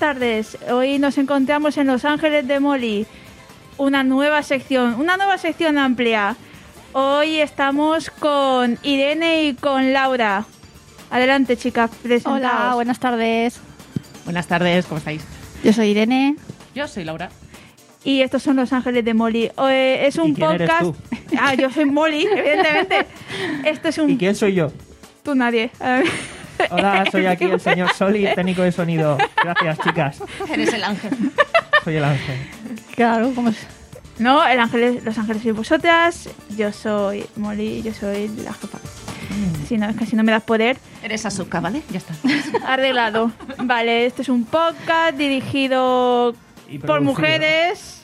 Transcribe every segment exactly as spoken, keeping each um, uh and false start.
tardes. Hoy nos encontramos en Los Ángeles de Molly. Una nueva sección, una nueva sección amplia. Hoy estamos con Irene y con Laura. Adelante, chicas, presentaos. Hola, buenas tardes. Buenas tardes, ¿cómo estáis? Yo soy Irene. Yo soy Laura. Y estos son Los Ángeles de Molly. Eh, es un ¿Y quién podcast. eres tú? Ah, yo soy Molly, evidentemente. Esto es un. ¿Y quién soy yo? Tú nadie. Hola, soy aquí el señor Soli, técnico de sonido. Gracias, chicas. Eres el ángel. Soy el ángel. Claro, ¿cómo es? No, el ángel, Los Ángeles sois vosotras. Yo soy Molly, yo soy la jefa. Si no, es que si no me das poder. Eres Asuka, ¿vale? Ya está. Arreglado. Vale, este es un podcast dirigido Y por producido. mujeres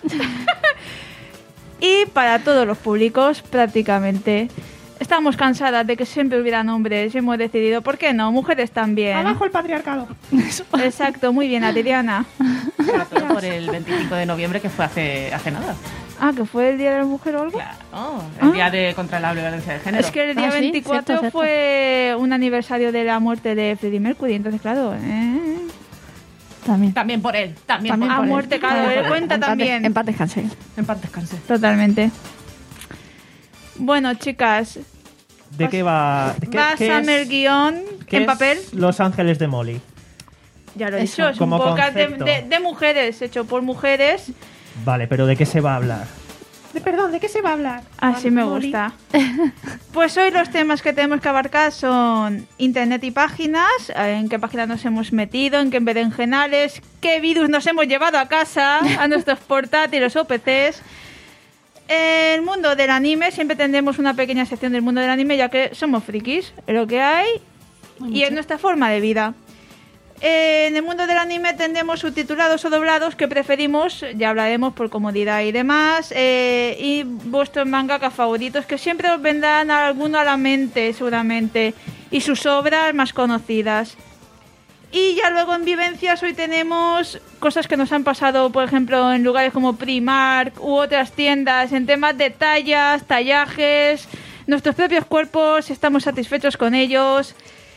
y para todos los públicos prácticamente. Estamos cansadas de que siempre hubieran hombres y hemos decidido, ¿por qué no? Mujeres también. Abajo el patriarcado. Exacto, muy bien, Adriana. Sobre todo por el veinticinco de noviembre, que fue hace, hace nada. Ah, que fue el Día de la Mujer o algo. Claro, el Ah. día de contra la violencia de género. Es que el día Ah, sí, veinticuatro cierto, cierto. fue un aniversario de la muerte de Freddie Mercury, entonces claro, ¿eh? También. También por él, también, También por A por él. él. muerte, claro, También él por él. cuenta En paz también. de- En paz descanse. En paz descanse. Totalmente. Bueno, chicas, ¿De qué va? ¿Qué, pásame qué el guión qué en es papel. Los Ángeles de Molly. Ya lo he Eso, dicho, es un como podcast de, concepto. de- de mujeres, hecho por mujeres. Vale, pero ¿de qué se va a hablar? De, perdón, ¿de qué se va a hablar? Así me Molly. gusta. Pues hoy los temas que tenemos que abarcar son internet y páginas, en qué páginas nos hemos metido, en qué berenjenales, qué virus nos hemos llevado a casa, a nuestros portátiles o P Cs. El mundo del anime, siempre tendremos una pequeña sección del mundo del anime, ya que somos frikis, es lo que hay, y es nuestra forma de vida. Eh, en el mundo del anime tendremos subtitulados o doblados, que preferimos, ya hablaremos por comodidad y demás, eh, y vuestros mangakas favoritos, que siempre os vendrán alguno a la mente seguramente, y sus obras más conocidas. Y ya luego en vivencias hoy tenemos cosas que nos han pasado, por ejemplo, en lugares como Primark u otras tiendas, en temas de tallas, tallajes, nuestros propios cuerpos, si estamos satisfechos con ellos.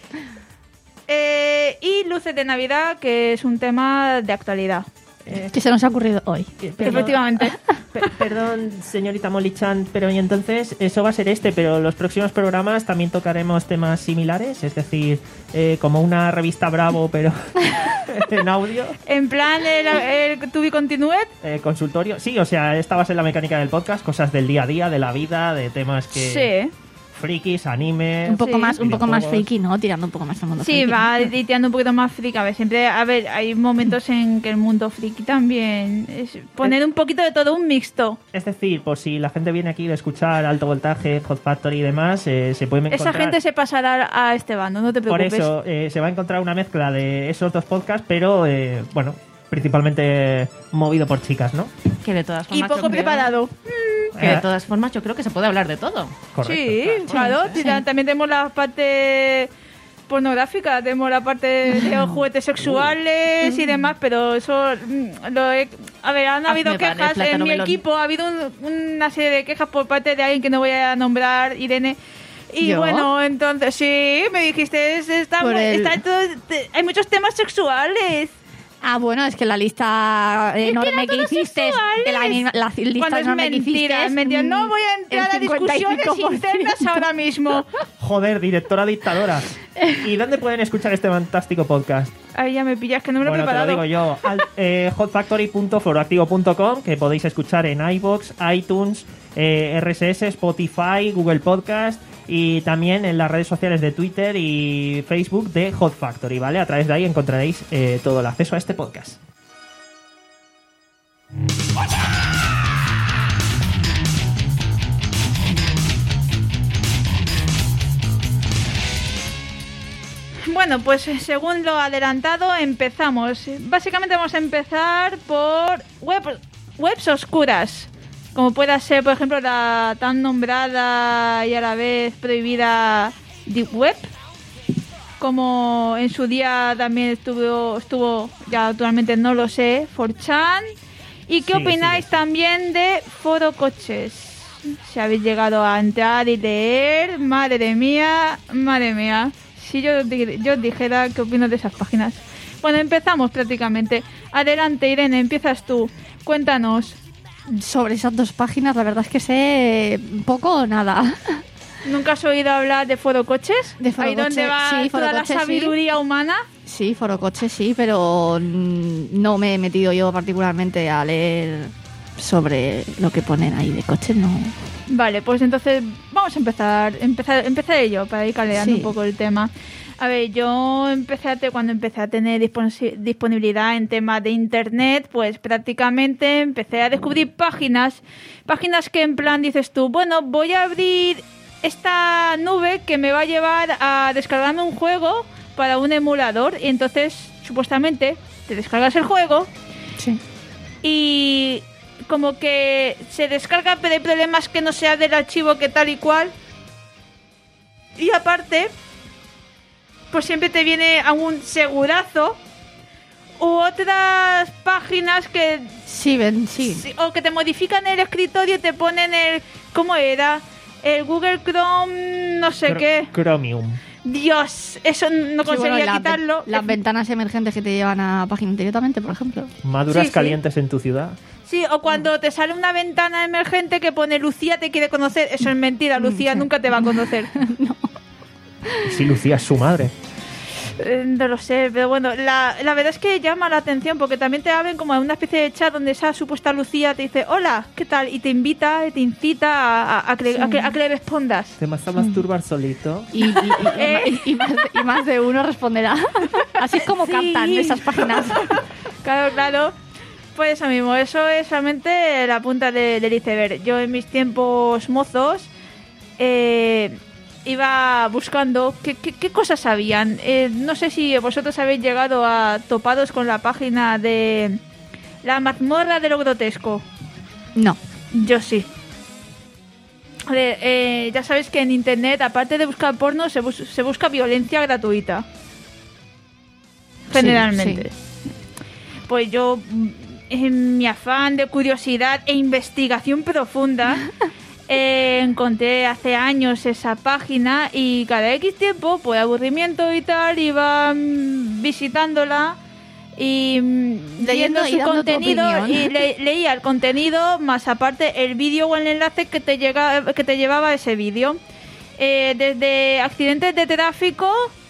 Eh, y luces de Navidad, que es un tema de actualidad. Eh, ¿Qué se nos ha ocurrido hoy? perdón, Efectivamente. pe- perdón, señorita Molly-chan, pero y entonces eso va a ser este, pero los próximos programas también tocaremos temas similares, es decir, eh, como una revista Bravo, pero en audio. En plan, el, el To Be Continued. Eh, consultorio. Sí, o sea, esta va a ser la mecánica del podcast, cosas del día a día, de la vida, de temas que... Sí. Frikis, anime... Un poco Sí. más, un poco más videojuegos. freaky, ¿no? Tirando un poco más al mundo Sí, freaky. va tirando un poquito más friki. A ver, siempre, a ver, hay momentos en que el mundo friki también es poner un poquito de todo, un mixto. Es decir, por si la gente viene aquí de escuchar Alto Voltaje, Hot Factory y demás, eh, se puede encontrar... Esa gente se pasará a este bando, no te Por preocupes. eso eh, se va a encontrar una mezcla de esos dos podcasts, pero, eh, bueno, principalmente movido por chicas, ¿no? Que de todas Y formas. poco yo creo- preparado. Que de todas formas yo creo que se puede hablar de todo. Correcto. Sí, claro. sí. tira- También tenemos la parte pornográfica, tenemos la parte de los juguetes sexuales y demás, pero eso mm, lo he- a ver, han Hazme habido pan, el quejas en plátano mi melón. equipo, ha habido un- una serie de quejas por parte de alguien que no voy a nombrar, Irene. Y ¿Yo? bueno, entonces sí, me dijiste, es- está, Por el- está todo- te- hay muchos temas sexuales. Ah, bueno, es que la lista enorme eran que todos hiciste, sexuales. de la, anima- la lista Cuando es enorme que hiciste, mentira, es mentira. No voy a entrar a el cincuenta y discusiones cinco por ciento. internas ahora mismo. Joder, directora dictadora. ¿Y dónde pueden escuchar este fantástico podcast? Ahí ya me pillas, que no me lo he Bueno, te lo preparado. digo yo. Al, eh, hotfactory punto foroactivo punto com, que podéis escuchar en iVoox, iTunes, eh, R S S, Spotify, Google Podcast y también en las redes sociales de Twitter y Facebook de Hot Factory, ¿vale? A través de ahí encontraréis eh, todo el acceso a este podcast. Bueno, pues eh, según lo adelantado, empezamos. Básicamente vamos a empezar por web, webs oscuras. Como pueda ser, por ejemplo, la tan nombrada y a la vez prohibida Deep Web. Como en su día también estuvo, estuvo ya actualmente no lo sé, cuatro chan. ¿Y qué Sigue, opináis sigue. también de Foro Coches? Si habéis llegado a entrar y leer, madre mía, madre mía. Si yo, os di- yo os dijera qué opino de esas páginas. Bueno, empezamos prácticamente. Adelante, Irene, empiezas tú. Cuéntanos. Sobre esas dos páginas, la verdad es que sé poco o nada. ¿Nunca has oído hablar de Forocoches? De Ahí Forocoches, donde va sí, toda la Forocoches, sabiduría sí. humana. Sí, Forocoches sí, pero mm, no me he metido yo particularmente a leer sobre lo que ponen ahí de coches, no. Vale, pues entonces vamos a empezar. Empezar empezaré yo para ir caldeando Sí. un poco el tema. A ver, yo empecé a te, cuando empecé a tener dispon- disponibilidad en temas de internet, pues prácticamente empecé a descubrir páginas, páginas que en plan dices tú, bueno, voy a abrir esta nube que me va a llevar a descargarme un juego para un emulador y entonces supuestamente te descargas el juego Sí. y como que se descarga pero hay problemas que no sea del archivo que tal y cual y aparte pues siempre te viene algún segurazo u otras páginas que Sí, ven, sí. sí, o que te modifican el escritorio y te ponen el ¿cómo era? El Google Chrome no sé Cro- qué. Chromium. Dios, eso no Sí, conseguía bueno, y las quitarlo. ven- Las ventanas emergentes que te llevan a páginas directamente, por ejemplo. Maduras Sí, sí. calientes en tu ciudad. Sí, o cuando te sale una ventana emergente que pone Lucía te quiere conocer. Eso es mentira, Lucía sí. nunca te va a conocer. Y si Lucía es su madre. Eh, no lo sé, pero bueno, la, la verdad es que llama la atención porque también te abren como una especie de chat donde esa supuesta Lucía te dice hola, ¿qué tal? Y te invita, te incita a, a, a que, a, que, a que le respondas. ¿Te vas a masturbar solito? Y, y- y- Eh. y- y más, de- y más de uno responderá. Así es como Sí. captan esas páginas. Claro, claro. Pues eso mismo, eso es realmente la punta de- del iceberg. Yo en mis tiempos mozos eh, iba buscando qué, qué, qué cosas sabían. Eh, no sé si vosotros habéis llegado a topados con la página de la mazmorra de lo grotesco. No. Yo sí. A ver, eh, ya sabéis que en internet, aparte de buscar porno, se, bus- se busca violencia gratuita. Generalmente. Pues yo, mm, en mi afán de curiosidad e investigación profunda, eh, encontré hace años esa página y cada X tiempo, por aburrimiento y tal, iba mm, visitándola y mm, leyendo y su dando tu contenido opinión. y le- leía el contenido más aparte el vídeo o el enlace que te, llega, que te llevaba a ese vídeo. Eh, desde accidentes de tráfico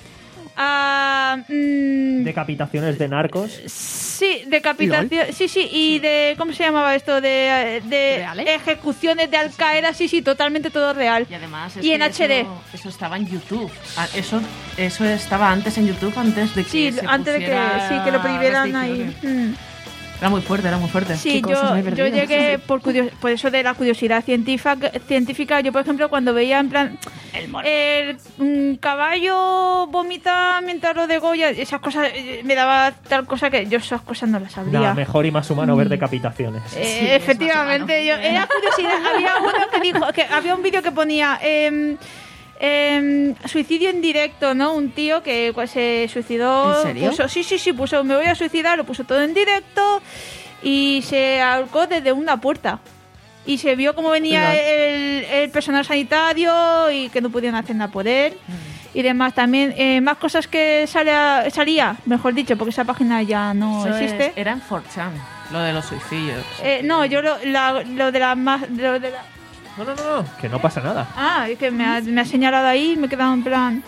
a... mm, Decapitaciones de narcos. Sí, decapitación. Sí, sí, y de. ¿Cómo se llamaba esto? De, de ¿Reales? ejecuciones de Al Qaeda. Sí, sí, totalmente todo real. Y además es Y en que H D. Eso, eso estaba en YouTube. Ah, Eso, eso estaba antes en YouTube, antes de que Sí, se antes de que, pusiera sí, que lo prohibieran ahí. restricciones. Mm. Era muy fuerte, era muy fuerte. Sí, Qué cosas yo, me he yo perdido. llegué por, curios- por eso de la curiosidad científica, científica. Yo, por ejemplo, cuando veía en plan el mm, caballo vomita mientras lo degolla, esas cosas eh, me daba tal cosa que yo esas cosas no las sabría. Nada, mejor y más humano ver decapitaciones. Eh, Sí, efectivamente, es yo, más humano. era curiosidad. Había uno que dijo que había un vídeo que ponía em, em, suicidio en directo, ¿no? Un tío que pues, se suicidó. ¿En serio? Puso, sí, sí, sí, puso me voy a suicidar, lo puso todo en directo y se ahorcó desde una puerta. Y se vio cómo venía Lol. el, el personal sanitario y que no podían hacer nada por él. Y demás, también eh, más cosas que salía, salía, mejor dicho, porque esa página ya no Eso existe. es- era en cuatro chan, lo de los suicidios. Eh, no, yo lo, la- lo de la más... Lo de la... No, no, no, no, que no pasa nada. Ah, es que me ha, me ha señalado ahí y me he quedado en plan...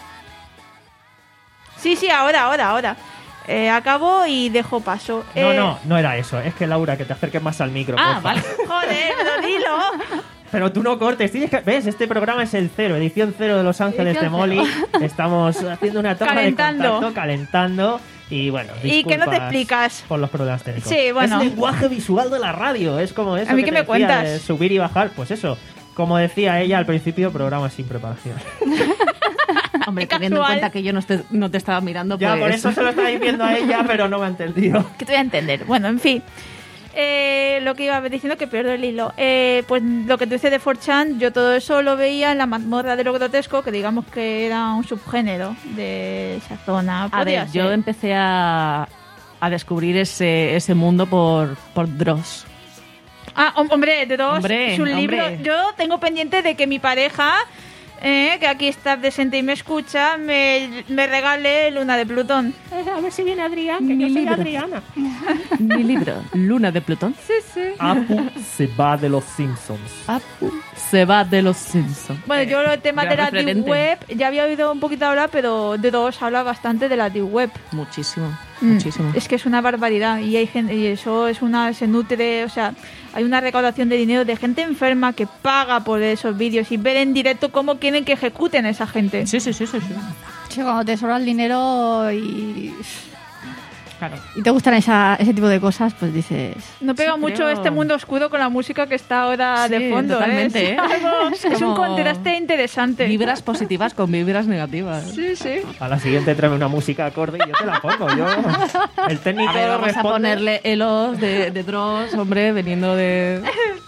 Sí, sí, ahora, ahora, ahora. Eh, acabo y dejo paso. No, Eh, no, no era eso. Es que Laura, que te acerques más al micro. Ah, porfa. vale. Joder, pero dilo. Pero tú no cortes, tienes que... ¿Ves? Este programa es el cero, edición cero de Los Ángeles de Edición Molly. Estamos haciendo una toma Calentando. de contacto, calentando. Y bueno, ¿Y qué no te disculpas explicas? por los problemas técnicos. Sí, bueno. Es lenguaje visual de la radio, es como eso ¿A mí que qué te me cuentas? decía de subir y bajar, pues eso. Como decía ella al principio, programa sin preparación. Hombre, Qué teniendo en casual. cuenta que yo no, te, no te estaba mirando, Ya, pues... por eso se lo estaba diciendo a ella, pero no me ha entendido. Que te voy a entender. Bueno, en fin. Eh, lo que iba diciendo que pierdo el hilo. Eh, pues lo que tú dices de cuatro chan, yo todo eso lo veía en la mazmorra de lo grotesco, que digamos que era un subgénero de esa zona. A Podría ver, yo ser. empecé a, a descubrir ese, ese mundo por, por Dross. Ah, hom- hombre, Dross, Hombre, su libro. hombre. Yo tengo pendiente de que mi pareja eh, que aquí está presente y me escucha, me, me regale Luna de Plutón. A ver si viene Adrián, que Mi yo soy libro. Adriana. Mi libro, Luna de Plutón. Sí, sí. Apu se va de los Simpsons. Apu se va de los Simpsons. Bueno, yo el tema de gran la Deep referente. Web, ya había oído un poquito hablar, pero de todos habla bastante de la Deep Web. Muchísimo, Mm, muchísimo. Es que es una barbaridad y hay gente, y eso es una, se nutre, o sea, hay una recaudación de dinero de gente enferma que paga por esos vídeos y ver en directo cómo quieren que ejecuten a esa gente. Sí, sí, sí, sí, sí. Sí, cuando te sobra el dinero y, Claro. y te gustan esa, ese tipo de cosas, pues dices... No pega Sí, mucho creo. este mundo oscuro con la música que está ahora Sí, de fondo. totalmente, ¿eh? ¿eh? Es, algo- Es es un como contraste interesante. Vibras positivas con vibras negativas. Sí, sí. A la siguiente tráeme una música acorde y yo te la pongo. Yo, el técnico A ver, vamos responde. a ponerle elos de, de Dross, hombre, veniendo de...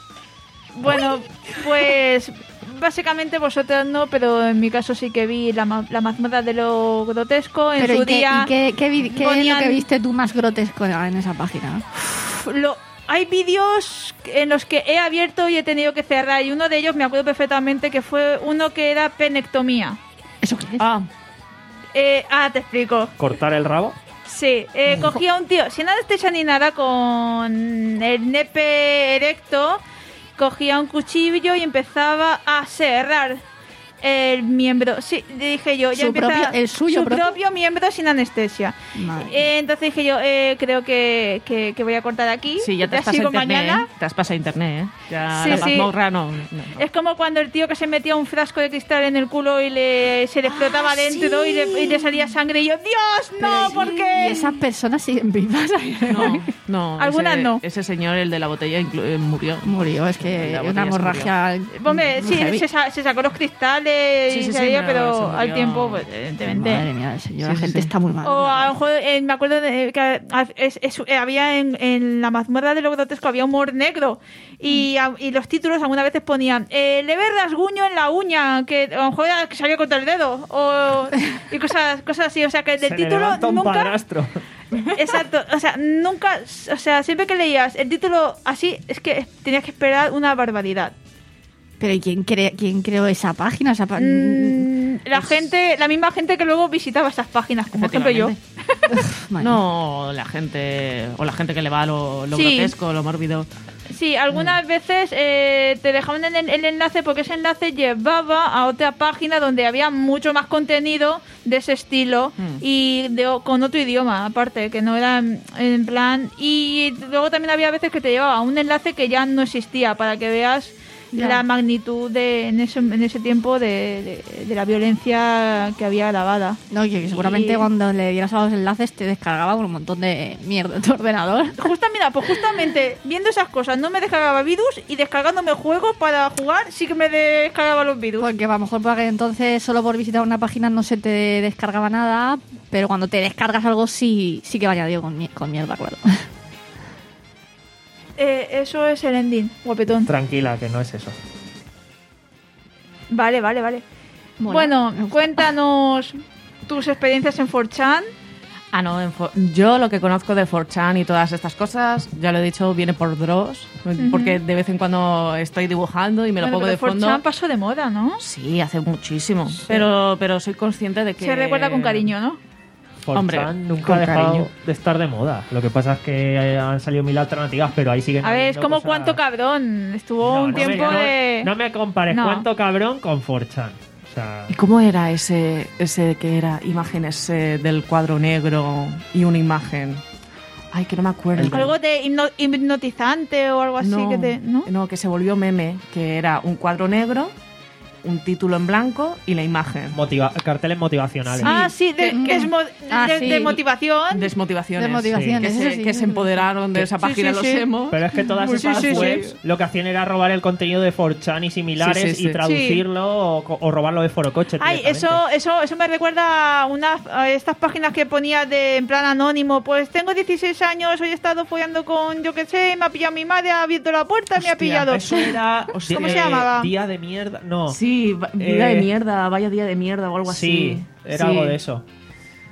Bueno, pues básicamente vosotros no, pero en mi caso sí que vi la, ma- la mazmorra de lo grotesco. En Pero su ¿y qué, día y qué, qué vi- qué es lo ponían- que viste tú más grotesco en esa página? lo- hay vídeos en los que he abierto y he tenido que cerrar, y uno de ellos me acuerdo perfectamente que fue uno que era penectomía. ¿Eso qué es? Ah, Eh, ah, te explico. Cortar el rabo. Sí, eh, cogía un tío, sin anestesia ni nada, con el nepe erecto, cogía un cuchillo y empezaba a serrar el miembro. Sí, dije yo, ya Su empieza propio- el suyo su propio. propio miembro sin anestesia. Madre. Eh, entonces dije yo, eh, creo que, que, que voy a cortar aquí. sí, ya te has pasado sigo internet, mañana. ¿eh? Te has pasado internet, ¿eh? Ya Sí, la sí. mazmorra no... no. Es como cuando el tío que se metía un frasco de cristal en el culo y le, se le explotaba Ah, dentro sí. y, le, y le salía sangre y yo, Dios, no, Pero- ¿por qué? Y esas personas siguen vivas. No, no. Algunas ese, no. Ese señor, el de la botella, inclu- eh, murió. Murió, es que La es una botella se hemorragia. Hombre, muy sí, heavy. se, sa- se sacó los cristales Sí, y sí, salía, sí, pero se pero murió. al tiempo, pues, evidentemente. Madre mía, el señor, Sí, la sí, gente sí. está muy mal. O a lo mejor, eh, me acuerdo de, que a- es- es- eh, había en, en la mazmorra de lo grotesco había humor negro y, a- y los títulos algunas veces ponían eh, leve rasguño en la uña, que a lo mejor era que salía contra el dedo o, y cosas, cosas así, o sea que del Se le título levanta un nunca... padrastro. Exacto, o sea, nunca, o sea, siempre que leías el título así, es que tenías que esperar una barbaridad. Pero ¿y quién, cre- quién creó esa página? Esa pa- Mm, la gente, la misma gente que luego visitaba esas páginas, como por ejemplo yo. Efectivamente. Madre. No, la gente... O la gente que le va a lo, lo Sí. grotesco, lo mórbido. Sí, algunas veces eh, te dejaban el, el enlace porque ese enlace llevaba a otra página donde había mucho más contenido de ese estilo Mm. y de, con otro idioma aparte, que no era en- en plan... Y luego también había veces que te llevaba a un enlace que ya no existía para que veas Ya. la magnitud de en ese, en ese tiempo de, de- de la violencia que había grabada. No, que seguramente Y- cuando le dieras a los enlaces te descargaba un montón de mierda en tu ordenador. Justa, mira, pues justamente viendo esas cosas no me descargaba virus y descargándome juegos para jugar sí que me descargaba los virus. Porque a lo mejor por aquel entonces solo por visitar una página no se te descargaba nada, pero cuando te descargas algo sí, sí que va añadido con, mi- con mierda, claro. Eh, eso es el ending, guapetón. Tranquila, que no es eso. Vale, vale, vale. Mola. Bueno, Me gusta. cuéntanos tus experiencias en cuatro chan. Ah, no, en For- yo lo que conozco de four chan y todas estas cosas, ya lo he dicho, viene por Dross, porque de vez en cuando estoy dibujando y me lo Bueno, pongo pero de fondo. cuatro chan pasó de moda, ¿no? Sí, hace muchísimo, pero pero soy consciente de que... Se recuerda con cariño, ¿no? Hombre, cuatro chan nunca con ha dejado cariño. de estar de moda. Lo que pasa es que eh, han salido mil alternativas, pero ahí siguen. A ver, es habiendo como cosas- cuánto cabrón. Estuvo No, un no me- tiempo no- de... No me compares No. cuánto cabrón con cuatro chan. O sea, ¿Y cómo era ese, ese que era imágenes eh, del cuadro negro y una imagen? Ay, que no me acuerdo. El- Algo de hipno- hipnotizante o algo así no, que te... ¿no? no, que se volvió meme, que era un cuadro negro, un título en blanco y la imagen. motiva- carteles motivacionales. Ah, sí, de, Que- que es mo- Ah, de, sí. de motivación. Desmotivaciones. Desmotivaciones, Que, eso se, sí, que eso se sí. empoderaron de Que- esa sí, página sí, los sí. emos. Pero es que todas Sí, esas sí, sí, webs sí. lo que hacían era robar el contenido de cuatro chan y similares Sí, sí, sí. y traducirlo o, co- o robarlo de Forocoche. Ay, directamente. eso, eso, eso me recuerda a unas a estas páginas que ponía de en plan anónimo. Pues tengo dieciséis años, hoy he estado follando con yo que sé, me ha pillado mi madre, ha abierto la puerta y me ha Hostia, pillado. Eso era. ¿Cómo eh, se llamaba? Día de mierda. No. Sí, va- vida Eh, de mierda, vaya día de mierda o algo Sí, así. era Sí. algo de eso.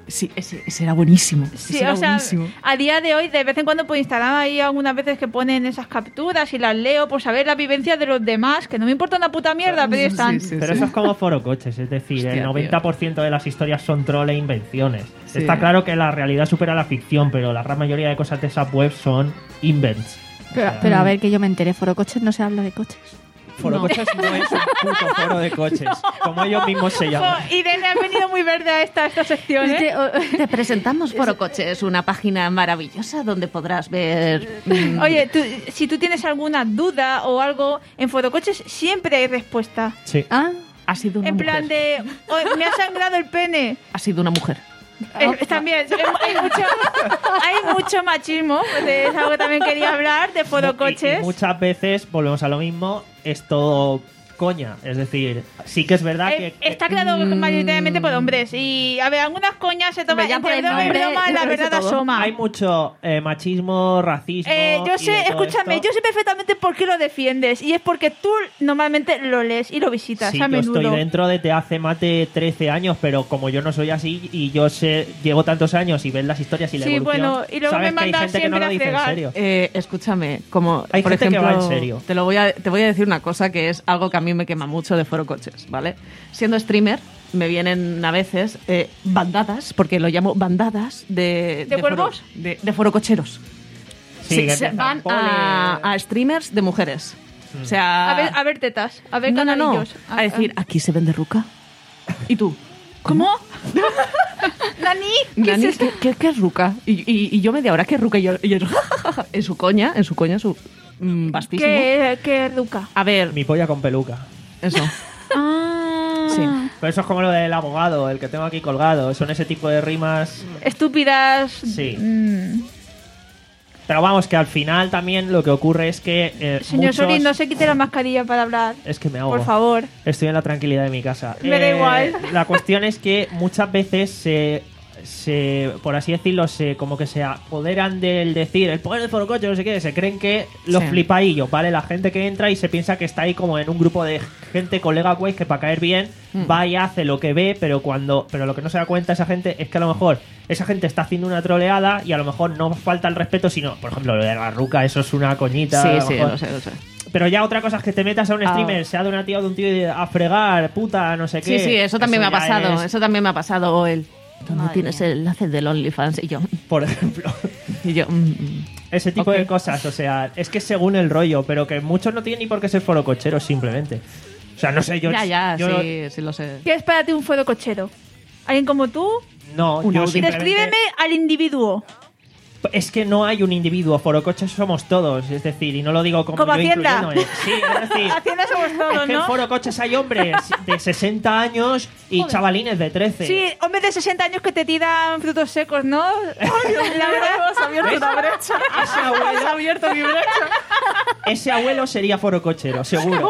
Sí, ese, ese era buenísimo. Sí, ese era o sea, buenísimo. a día de hoy, de vez en cuando por Instagram hay algunas veces que ponen esas capturas y las leo por saber la vivencia de los demás, que no me importa una puta mierda, pero ahí están. Sí, sí, Pero sí. eso es como forocoches, es decir, Hostia, el tío. noventa por ciento de las historias son troll e invenciones. Sí. Está claro que la realidad supera la ficción, pero la gran mayoría de cosas de esas webs son invents. Pero, pero a ver, que yo me enteré, Forocoches no se habla de coches. Forocoches no. no es un puto foro de coches, como ellos mismos se llaman. Jo, Irene, has venido muy verde a esta, esta sección, ¿eh? Te presentamos Forocoches, una página maravillosa donde podrás ver... mm, Oye, tú- si tú tienes alguna duda o algo, en Forocoches siempre hay respuesta. Sí. Ah, ha sido una En plan mujer. de, "Oh, me ha sangrado el pene". Ha sido una mujer. Eh, también, eh, hay mucho, hay mucho machismo, de- es algo que también quería hablar, de Y, Forocoches. y muchas veces, volvemos a lo mismo, es todo coña. Es decir, sí que es verdad Eh, que... está creado mayoritariamente por hombres y, a ver, algunas coñas se toman Hombre, ya entre por el broma y nombre, broma, ya la lo dice verdad todo. asoma. Hay mucho eh, machismo, racismo... Eh, yo y sé, de todo escúchame, esto. yo sé perfectamente por qué lo defiendes y es porque tú normalmente lo lees y lo visitas Sí, a yo menudo. estoy dentro desde hace más de trece años, pero como yo no soy así y yo sé, llevo tantos años y ves las historias y la Sí, evolución, bueno, y luego sabes me que hay mandas gente que no siempre lo a dice en fregar. serio. Eh, escúchame, como Hay por gente que ejemplo, va en serio. Te lo voy a te voy a decir una cosa que es algo que a mí me quema mucho de Forocoches, ¿vale? Siendo streamer me vienen a veces eh, bandadas, porque lo llamo bandadas de ¿De foro- cuervos? de, de forococheros. Sí, Sí, que se empiezan, van "Pole". a, a streamers de mujeres. O sea, A ver, a ver tetas, a ver no, no, no, canalillos. a decir, aquí se vende ruca. ¿Y tú? ¿Cómo? ¿Nani? ¿Qué Nani, es esto? ¿qué, qué- qué es ruca? Y, y, y yo media hora, ¿qué es ruca? Y yo, y yo en su coña, en su coña, su mm, vastísimo. ¿Qué, qué ruca? A ver, Mi polla con peluca. eso. Ah, Sí. Pero eso es como lo del abogado, el que tengo aquí colgado. Son ese tipo de rimas. estúpidas. Sí. Mm. Pero vamos, que al final también lo que ocurre es que eh, Señor muchos... Sorin, no se quite la mascarilla para hablar. Es que me hago. Por favor. Estoy en la tranquilidad de mi casa. Me da igual. La cuestión es que muchas veces se, se, por así decirlo, se como que se apoderan del decir el poder de Forocoche, no sé qué, se creen que los Sí. flipaillos, ¿vale? La gente que entra y se piensa que está ahí como en un grupo de gente, colega guay, que para caer bien Mm. va y hace lo que ve, pero cuando pero lo que no se da cuenta esa gente es que a lo mejor esa gente está haciendo una troleada y a lo mejor no falta el respeto, sino, por ejemplo, lo de la ruca, eso es una coñita. a Sí, lo sí, mejor. lo sé, lo sé. Pero ya otra cosa es que te metas a un Ah. streamer, sea de una tía o de un tío y a fregar, puta, no sé qué. Sí, sí, eso también me ha ya pasado. es, Eso también me ha pasado. O el, ¿dónde Madre tienes mía. el enlace del OnlyFans? Y yo, Por ejemplo, y yo, mm, mm. ese tipo Ok. de cosas. O sea, es que según el rollo, pero que muchos no tienen ni por qué ser forococheros simplemente. O sea, no sé, yo... ya, ya, yo- sí, sí lo sé. ¿Qué es para ti un forocochero? ¿Alguien como tú? No, Un yo Audi. simplemente... Descríbeme al individuo. Es que no hay un individuo, forocoches somos todos, es decir, y no lo digo como Como yo Hacienda. incluyéndome. Sí, es decir... Hacienda somos Es todos, que en ¿no? forocoches hay hombres de sesenta años y chavalines de trece. Sí, hombres de sesenta años que te tiran frutos secos, ¿no? La verdad, has abierto ¿Ves? una brecha. Ese abuelo, Has abierto mi brecha. ese abuelo sería forocochero, seguro.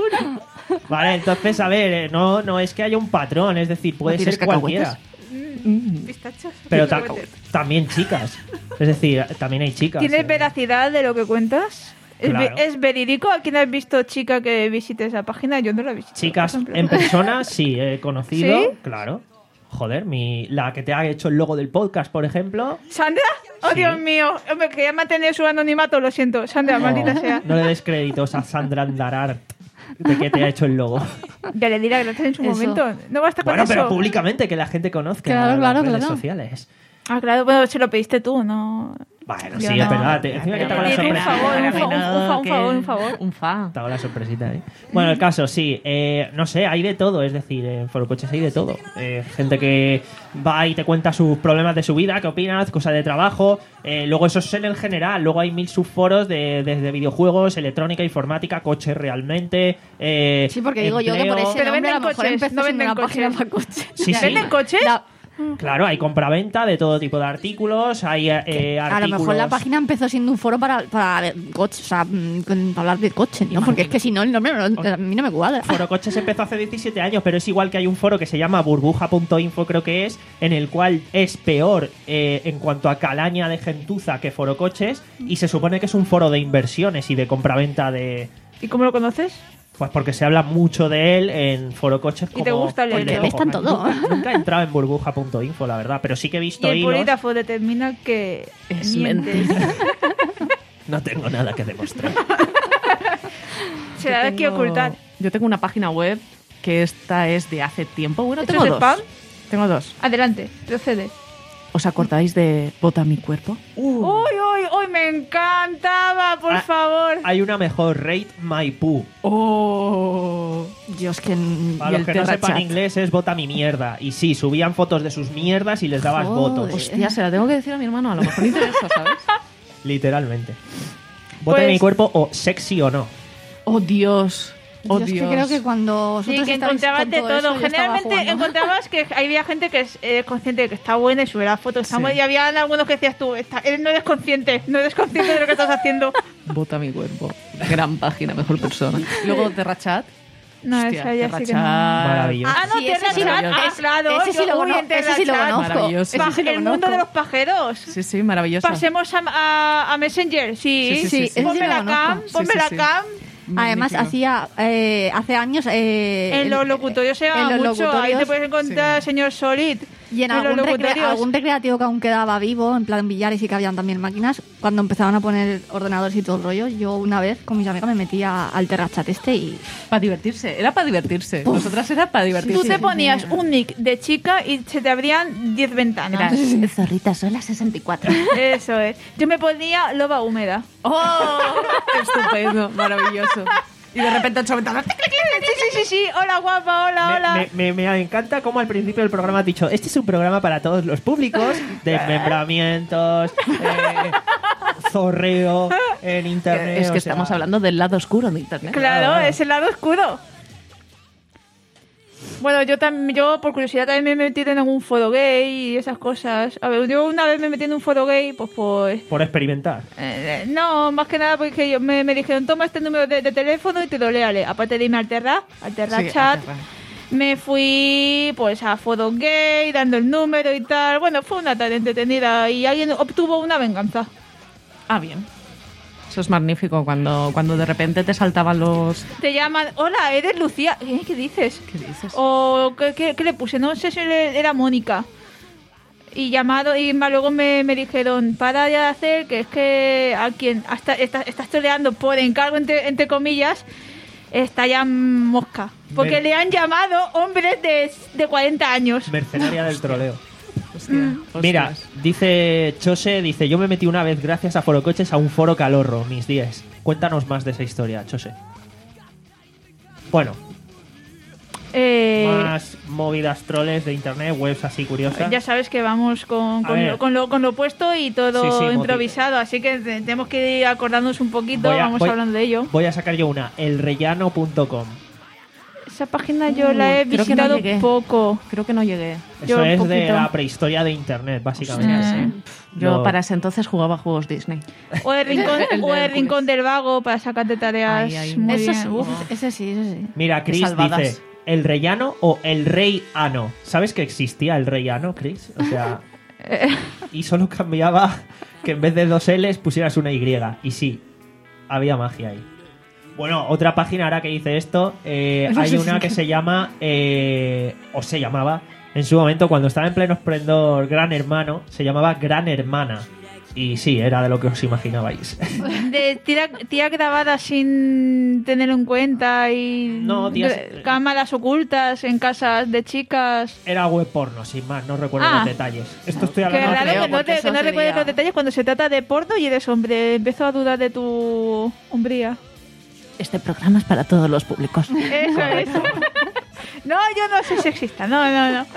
Vale, entonces, a ver, eh, no, no es que haya un patrón, es decir, puede ¿No tienes ser cualquiera. Pistachos. Pero ta- Cacahuetes. también chicas. Es decir, también hay chicas. ¿Tienes eh. veracidad de lo que cuentas? ¿Es, Claro. ve- ¿Es verídico? ¿A quién has visto chica que visite esa página? Yo no la he visto. Chicas por ejemplo. en persona, sí, he conocido. ¿Sí? Claro. Joder, mi, la que te ha hecho el logo del podcast, por ejemplo. ¿Sandra? ¡Oh, Sí. Dios mío! Hombre, quería mantener su anonimato, lo siento. Sandra, No, maldita sea. no le des créditos a Sandra Andarart de que te ha hecho el logo. Ya le dirá gracias en su Eso. momento. No basta con Bueno, eso. pero públicamente, que la gente conozca Claro, las claro, redes claro. sociales. Ah, claro, bueno, se lo pediste tú, ¿no? Bueno, Yo sí, no. es verdad. Te, encima que te hago la Dime un sorpresa. favor, un fa- un- un fa- un Que- favor, un favor. Un fa. Te hago la sorpresita, ¿eh? Bueno, el caso, sí. eh, no sé, hay de todo. Es decir, en Forocoches hay de todo. Eh, gente que va y te cuenta sus problemas de su vida, qué opinas, cosas de trabajo. Eh, luego eso es en el general. Luego hay mil subforos de, desde videojuegos, electrónica, informática, coches realmente. eh, sí, porque digo yo que por empleo. ese Pero nombre a lo venden mejor coches, empezó no siendo venden una página coches. para coches. Sí, sí. ¿Venden coches? La- Claro, hay compraventa de todo tipo de artículos. Hay eh, a lo artículos... mejor la página empezó siendo un foro para, para coches, o sea, mm, con- para hablar de coches, ¿no? Porque es que si no, el nombre no- a mí no me cuadra. Forocoches empezó hace diecisiete años, pero es igual que hay un foro que se llama burbuja punto info, creo que es, en el cual es peor eh, en cuanto a calaña de gentuza que Forocoches, y se supone que es un foro de inversiones y de compraventa de... ¿Y cómo lo conoces? Pues porque se habla mucho de él en Foro Coches. Y te como- gusta leerlo. Porque Ves tan todo. Nunca, nunca he entrado en burbuja punto info, la verdad, pero sí que he Y visto el hilos. polígrafo determina que Es mientes. No tengo nada que demostrar. Se la Yo hay que tengo- ocultar. Yo tengo una página web que esta es de hace tiempo. Bueno, ¿Esto tengo es dos. spam? Tengo dos. Adelante, procede. ¿Os acordáis de Vota mi cuerpo? Uh, ¡Uy, uy, uy! Me encantaba, por Ah, favor. Hay una mejor, Rate My Poo. ¡Oh! Dios, que... Para Y los el que no sepan Terrachat. inglés es vota mi mierda. Y sí, subían fotos de sus mierdas y les dabas Joder. votos. Hostia, se la tengo que decir a mi hermano. A lo mejor le interesa, ¿sabes? Literalmente. Vota Pues- mi cuerpo o sexy o no. ¡Oh, Dios! ¡Oh, Yo es que Dios! creo que cuando Sí, vosotros que estabais encontrabas con de todo todo. eso, yo estaba Generalmente jugando. encontrabas que había gente que es eh, consciente de que está buena y sube la foto. Está Sí. buena, y había algunos que decías tú, está, eres- no eres consciente, no eres consciente de lo que estás haciendo. Vota mi cuerpo. Gran página, mejor persona. Luego Terrachat. No, Hostia, esa ya sí que no. Terrachat. Maravilloso. Ah, no, Sí, ese sí lo- Terrachat. Ah, ese- claro. ese sí yo- lo uy, conozco, en ese sí lo Terrachat. conozco. Maravilloso. Pa- Ese sí lo el mundo conozco. de los pajeros. Sí, sí, maravilloso. Pasemos a, a, a Messenger, sí. Sí, sí, sí, sí. ese sí Ponme lo la conozco. cam, Sí, ponme sí, la sí. cam. Además, Magnífico. hacía eh, hace años... eh, En el- los locutorios se en llama los mucho. Ahí te locutorios, puedes encontrar, señor Solid. Y en los algún, recre- locutorios. algún recreativo que aún quedaba vivo, en plan billares y que habían también máquinas, cuando empezaban a poner ordenadores y todo el rollo, yo una vez con mis amigas me metía al Terrachat este y... Para divertirse. Era para divertirse. Nosotras era para divertirse. Tú te ponías un nick de chica y se te abrían diez ventanas. Era Zorrita Sola sesenta y cuatro. Eso es. Yo me ponía loba húmeda. ¡Oh! Estupendo, maravilloso. Y de repente ocho ventanas. Sí, sí, sí, sí. Hola, guapa, hola, hola. Me, me- me encanta cómo al principio del programa has dicho, este es un programa para todos los públicos, desmembramientos, eh, zorreo en internet. Es que o sea, estamos hablando del lado oscuro de internet. Claro, Ah. es el lado oscuro. Bueno, yo también, yo por curiosidad también me he metido en algún foro gay y esas cosas. A ver, yo una vez me metí en un foro gay, pues pues... Por experimentar. eh, no, más que nada porque yo- me, me dijeron, toma este número de, de teléfono y te lo léale. Aparte de irme al Terra, al Terra Sí, Chat, Terra. me fui pues a foro gay, dando el número y tal. Bueno, fue una tarde entretenida y alguien obtuvo una venganza. Ah, bien. Eso es magnífico cuando, cuando de repente te saltaban los... Te llaman, hola, eres Lucía. ¿Eh? ¿Qué dices? ¿Qué dices? O ¿qué, qué- qué le puse? No sé si le- era Mónica. Y llamado, y ma- luego me, me dijeron, para ya de hacer, que es que a quien hasta, está, estás toreando por encargo, entre, entre comillas, está ya mosca. Porque Ven. le han llamado hombres de, de cuarenta años. Mercenaria del troleo. Hostia, hostias. Mira, dice Chose, dice, yo me metí una vez gracias a Foro Coches a un foro calorro, mis diez. Cuéntanos más de esa historia, Chose. Bueno, Eh, más movidas troles de internet, webs así curiosas. ya sabes que vamos con, A con, ver. lo, con, lo, con lo puesto y todo Sí, sí, moti- improvisado, así que te- tenemos que ir acordándonos un poquito, Voy a- vamos voy- hablando de ello. Voy a sacar yo una, elrellano punto com. Esa página yo la he Uy, creo que no visitado llegué. poco. Creo que no llegué. Eso Yo un es de poquito. la prehistoria de internet, básicamente. Hostia, sí. Yo No. para ese entonces jugaba juegos Disney. O el rincón, El de o el Hércules. rincón del vago para sacarte tareas. Ay, ay, muy Eso bien. sí, Uf. ese sí, ese sí. Mira, Qué Chris salvadas. dice, ¿el rellano o el rey ano? ¿Sabes que existía el rey ano, Chris? O sea, y solo cambiaba que en vez de dos L's pusieras una Y. Y sí, había magia ahí. Bueno, otra página ahora que dice esto, eh, hay una que se llama, eh, o se llamaba, en su momento cuando estaba en pleno esplendor Gran Hermano, se llamaba Gran Hermana. Y sí, era de lo que os imaginabais. De tira, tira grabada sin tenerlo en cuenta y No, tías- de- cámaras ocultas en casas de chicas. Era web porno, sin más, no recuerdo Ah. los detalles. Esto estoy Qué hablando... raro creo, que no, porque te, eso que no sería- recuerdes los detalles cuando se trata de porno y eres hombre. Empiezo a dudar de tu hombría. Este programa es para todos los públicos. Eso es. No, yo no soy sexista, no, no, no.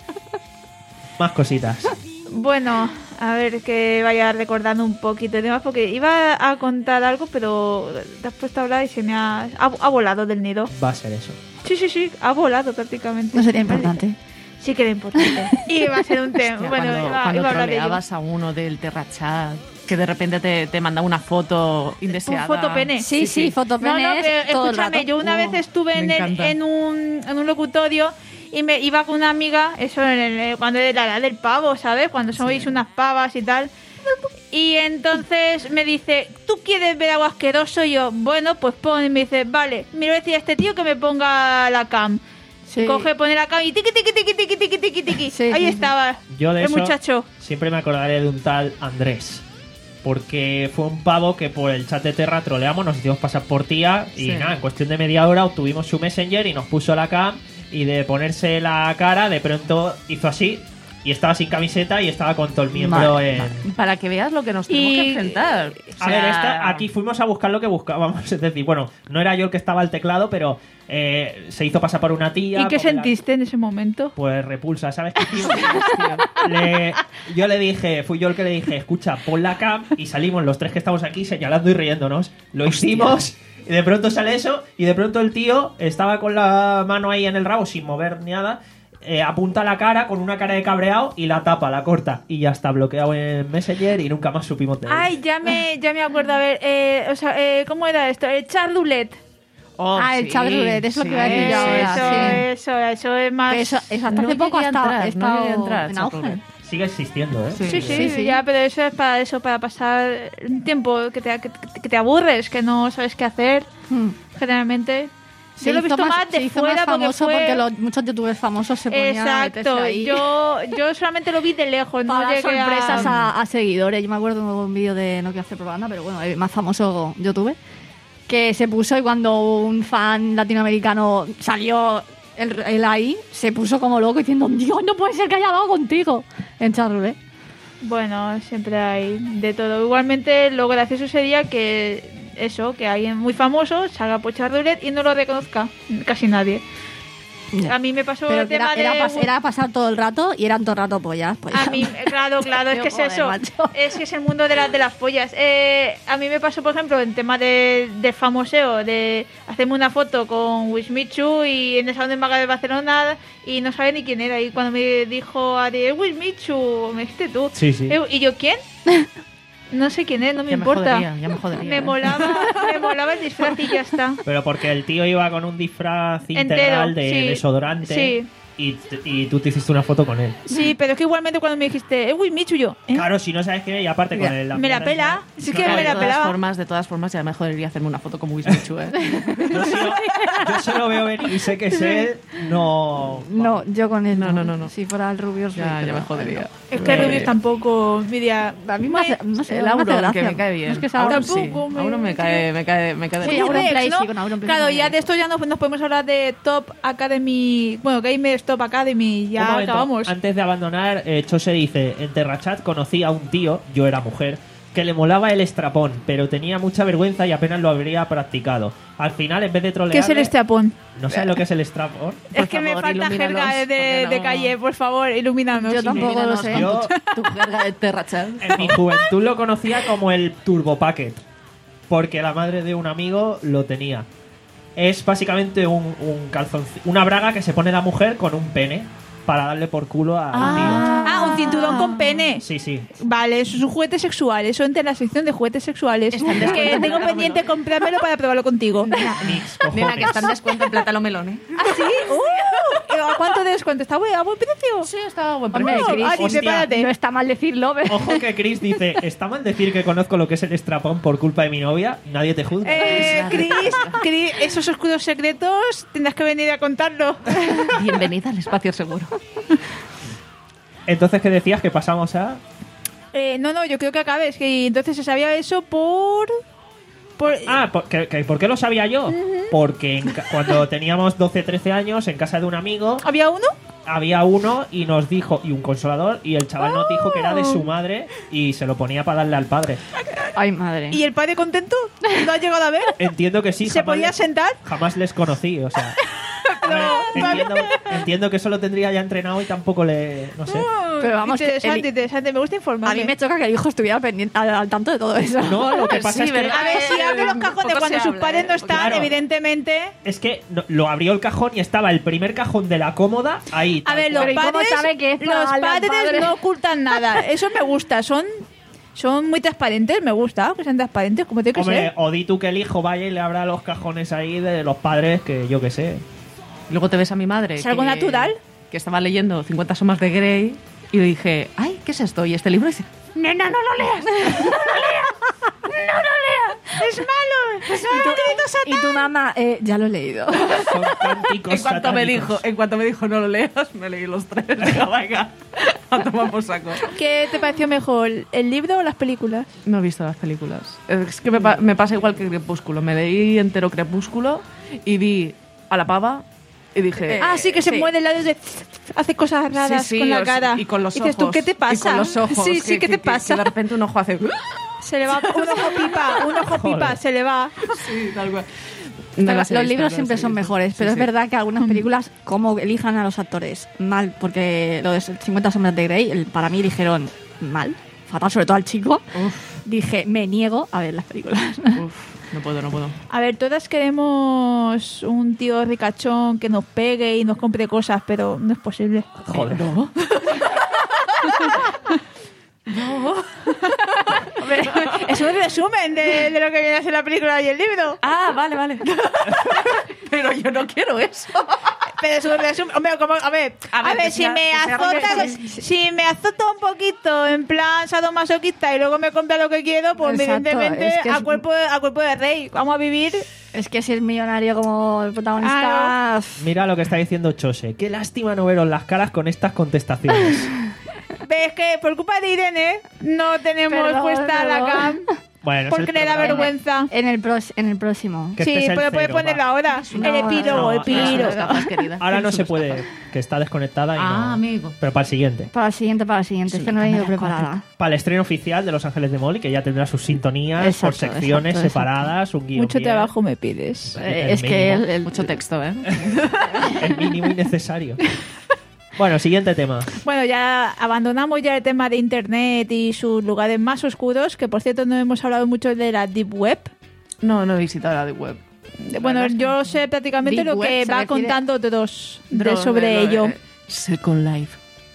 Más cositas. Bueno, a ver que vaya recordando un poquito de más, porque iba a contar algo, pero te has puesto a hablar y se me ha, ha, ha volado del nido. Va a ser eso. Sí, sí, sí, ha volado prácticamente. No sería importante. Sí que era importante. Y va a ser un tema. Hostia, Bueno, cuando, iba, cuando iba a hablar de ello. troleabas a uno del Terrachat, que de repente te, te manda una foto Tu indeseada. foto pene. Sí, sí, No, fotopenes no, pero todo el escúchame, rato. yo una Oh, vez estuve me en, el- encanta. en, un, en un locutorio y me iba con una amiga, eso en el- cuando era la edad del pavo, ¿sabes? Cuando sois unas pavas y tal. Y entonces me dice, ¿tú quieres ver algo asqueroso? Y yo, bueno, pues pon. Y me dice, vale, me voy a decir a este tío que me ponga la cam. Sí. Coge, pone la cam y tiqui, tiqui, tiqui, tiqui, tiqui, tiqui, tiqui. Sí, Ahí sí, estaba Yo de el eso muchacho. siempre me acordaré de un tal Andrés. Porque fue un pavo que por el chat de Terra troleamos, nos hicimos pasar por tía y Sí. nada, en cuestión de media hora obtuvimos su Messenger y nos puso la cam y de ponerse la cara de pronto hizo así y estaba sin camiseta y estaba con todo el miembro Vale, en... vale. Para que veas lo que nos tenemos Y- que enfrentar. A O ver, sea, esta, aquí fuimos a buscar lo que buscábamos, es decir, bueno, no era yo el que estaba al teclado, pero eh, se hizo pasar por una tía. ¿Y qué porque la- sentiste en ese momento? Pues repulsa, ¿sabes qué hicimos? Le- yo le dije, fui yo el que le dije, escucha, pon la cam y salimos los tres que estamos aquí señalando y riéndonos. Lo hicimos y de pronto sale eso y de pronto el tío estaba con la mano ahí en el rabo sin mover ni nada. Eh, apunta la cara con una cara de cabreado y la tapa, la corta y ya está bloqueado en Messenger y nunca más supimos de él. Ay, ya me, ya me acuerdo. A ver, eh, o sea, eh, ¿cómo era esto? El chat roulette. oh, Ah, el sí, chat roulette, es lo que iba a decir yo sí, ahora, eso, sí. eso, eso es más... Pero eso, eso hasta No hace poco llegué a hasta entrar, no estado llegué a entrar, en chat auge. roulette. Sigue existiendo, ¿eh? Sí, sí, Sí, sí. ya, pero eso es para eso, para pasar un tiempo que te, que, que te aburres, que no sabes qué hacer, Hmm. generalmente. Se Yo lo he hizo visto más, se de hizo fuera más famoso porque fue... los, muchos youtubers famosos se ponían a meterse Exacto, ahí yo, yo solamente lo vi de lejos, no para dar llegué sorpresas a... a, a seguidores. Yo me acuerdo de un vídeo de, no quiero hacer propaganda, pero bueno, el más famoso youtuber, que se puso y cuando un fan latinoamericano salió el, el ahí, se puso como loco diciendo, Dios, no puede ser que haya dado contigo en chat roulette. Bueno, siempre hay de todo. Igualmente, lo gracioso sería que eso, que alguien muy famoso salga por chat roulette y no lo reconozca casi nadie. Ya. A mí me pasó Pero el que era, tema era, de... pas- era pasar todo el rato y eran todo el rato pollas. Pues A ya. mí, claro, claro, es que es Joder, eso. macho. Es que es el mundo de, las de las pollas. Eh, a mí me pasó, por ejemplo, en tema de, de famoseo, de hacerme una foto con Wismichu y en el Salón de Maga de Barcelona y no sabía ni quién era. Y cuando me dijo Ari, Wismichu, me dijiste tú. Sí, sí. Eh, ¿Y yo quién? No sé quién es, no me Ya me importa. jodería, ya me jodería, Me ¿eh? molaba, me molaba el disfraz y ya está. Pero porque el tío iba con un disfraz Entero, integral de sí. desodorante Sí. y, y tú te hiciste una foto con él. Sí, pero es que igualmente cuando me dijiste, eh, Wismichu, yo, ¿eh? Claro, si no sabes qué, y aparte con el... Me la pela. Sí que No, me de la todas pelaba. formas, de todas formas, ya me jodería hacerme una foto con Wismichu, ¿eh? Yo solo, yo solo veo venir y sé que es él, no... No, yo con él No, no, no, no. Si fuera el Rubius, sí, ya, ya pero- me jodería. Es que Eh, Rubius tampoco, mira, A mí me hace, no sé, El me hace Auron, gracia. que me cae bien. No es que sea Auron Auron, sí. Tampoco me- Auron me cae, me cae, me cae de Sí, puta Auron madre. Play, ¿no? sí, con Auron Play Claro, también. ya de esto ya nos, nos podemos hablar de Top Academy, bueno, Gamers Top Academy, Un ya momento, acabamos. Antes de abandonar, eh, Chose dice, en Terrachat conocí a un tío, yo era mujer, que le molaba el estrapón, pero tenía mucha vergüenza y apenas lo habría practicado. Al final, en vez de trolearle... ¿Qué es el estrapón? ¿No sabes lo que es el estrapón? Es que me favor, falta ilumínanos, jerga de, porque de no- calle, por favor, ilumínanos. Yo tampoco lo Ilumínanos sé. con Yo- tu, tu jerga de Terrachat. En mi juventud lo conocía como el Turbo Packet, porque la madre de un amigo lo tenía. Es básicamente un, un calzón, una braga que se pone la mujer con un pene para darle por culo al Ah, un cinturón con pene. tío. Sí, sí. Vale, eso es un juguete sexual, eso entra en la sección de juguetes sexuales. Está en Es que descuento, tengo regálame. pendiente comprármelo para probarlo contigo. Mix, Nena, que cojones. está en descuento en plátano melón, ¿eh? ¿Ah, sí? Uh, ¿A cuánto de descuento? ¿Está buen- a buen precio? Sí, está buen Hombre, precio. Chris, Ari, hostia. prepárate. No está mal decirlo, pero... Ojo que Chris dice, ¿está mal decir que conozco lo que es el estrapón por culpa de mi novia? Nadie te juzga. Eh, Chris, Chris, esos oscuros secretos tendrás que venir a contarlo. Bienvenida al espacio seguro. Entonces, ¿qué decías? Que pasamos a... Eh, no, no, yo creo que acabes. Que entonces se sabía eso por... por Ah, ¿por, que- que- ¿por qué lo sabía yo? Porque en ca- cuando teníamos doce, trece años, en casa de un amigo, ¿Había uno? había uno y nos dijo, y un consolador, y el chaval nos dijo que era de su madre y se lo ponía para darle al padre. Ay, madre. ¿Y el padre contento? ¿Lo has llegado a ver? Entiendo que sí. ¿Se jamás podía les- sentar? Jamás les conocí, o sea... a ver, No, vale. entiendo, entiendo que eso lo tendría ya entrenado y tampoco le... no sé. Pero vamos, que interesante, el- interesante. Me gusta informarme. A mí me choca que el hijo estuviera pendiente al, al tanto de todo eso. No, lo que pasa Sí, es que... ¿verdad? A ver, si abre los cajones Poco cuando se sus habla, padres no ¿eh? están, Claro. evidentemente... Es que no- lo abrió el cajón y estaba el primer cajón de la cómoda ahí. A tal ver, los cual. Pero ¿y cómo padres, sabe que es para los darle al padres padre? no ocultan nada. Eso me gusta. Son, son muy transparentes. Me gusta que sean transparentes, como tiene que Hombre, ser. o di tú que el hijo vaya y le abra los cajones ahí de los padres que yo que sé. Luego te ves a mi madre. ¿Es algo que- natural? Que estaba leyendo cincuenta sombras de Grey y le dije, ay, ¿qué es esto? Y este libro dice, Nena, no lo leas. No lo leas. No lo leas. Es malo. Es malo. Y tu mamá, eh, ya lo he leído. Son cánticos En cuanto me satánicos. dijo, en cuanto me dijo no lo leas, me leí los tres. Digo, venga, a tomar por saco. ¿Qué te pareció mejor, el libro o las películas? No he visto las películas. Es que me, pa- me pasa igual que Crepúsculo. Me leí entero Crepúsculo y vi a la pava y dije... Eh, Ah, sí, que se sí. mueve el lado de... Hace cosas raras sí, sí, con la o- cara. y con los dices ojos. tú, ¿qué te pasa? Y con los ojos. Sí, sí, que- ¿qué que- te que- pasa? Que de repente un ojo hace... Se le va un ojo pipa, un ojo pipa, Joder. se le va. Sí, tal cual. Pero No las he los visto, libros no siempre las he son visto. mejores, pero Sí, es sí. verdad que algunas películas, como elijan a los actores, mal, porque lo de cincuenta sombras de Grey, el- para mí dijeron mal, fatal, sobre todo al chico. Dije, me niego a ver las películas. Uf, no puedo, no puedo. A ver, todas queremos un tío ricachón que nos pegue y nos compre cosas, pero no es posible. Joder. Hombre, es un resumen de, de lo que viene a ser la película y el libro. Ah, vale, vale. Pero yo no quiero eso. Pero es un resumen. Hombre, como, a ver, a A ver, ver, que si sea- me que sea rollo- azota, sí, sí. si me azota un poquito en plan sadomasoquista y luego me compra lo que quiero, pues Exacto, evidentemente es que a es- cuerpo a cuerpo de rey. Vamos a vivir. Es que si es millonario como el protagonista... Claro. Mira lo que está diciendo Chose. Qué lástima no veros las caras con estas contestaciones. Ves que por culpa de Irene no tenemos Perdón, puesta la perdón. cam Bueno, es porque el le da programa. vergüenza. En el, pros- en el próximo. Que Sí, este es el pero puedes cero, ponerlo va. ahora. No, el epílogo, no, el no, epílogo. no, no. querida. Ahora no Tienes se un puede, que está desconectada y Ah, no. amigo. Pero para el siguiente. Para el siguiente, para el siguiente. es que no he ido preparada. Para el estreno oficial de Los Ángeles de Molly, que ya tendrá sus sintonías por Exacto, secciones exacto, separadas, un guión Mucho bien, trabajo me pides. Eh, el es que mínimo. el, el- Mucho texto, ¿eh? el mínimo y necesario. Bueno, siguiente tema. Bueno, ya abandonamos ya el tema de internet y sus lugares más oscuros, que por cierto no hemos hablado mucho de la Deep Web. No, no he visitado la de web. Bueno, verdad es que yo sé prácticamente Deep lo que Web se va refiere- contando Dross de- Dross, sobre de lo de ello. Second Life.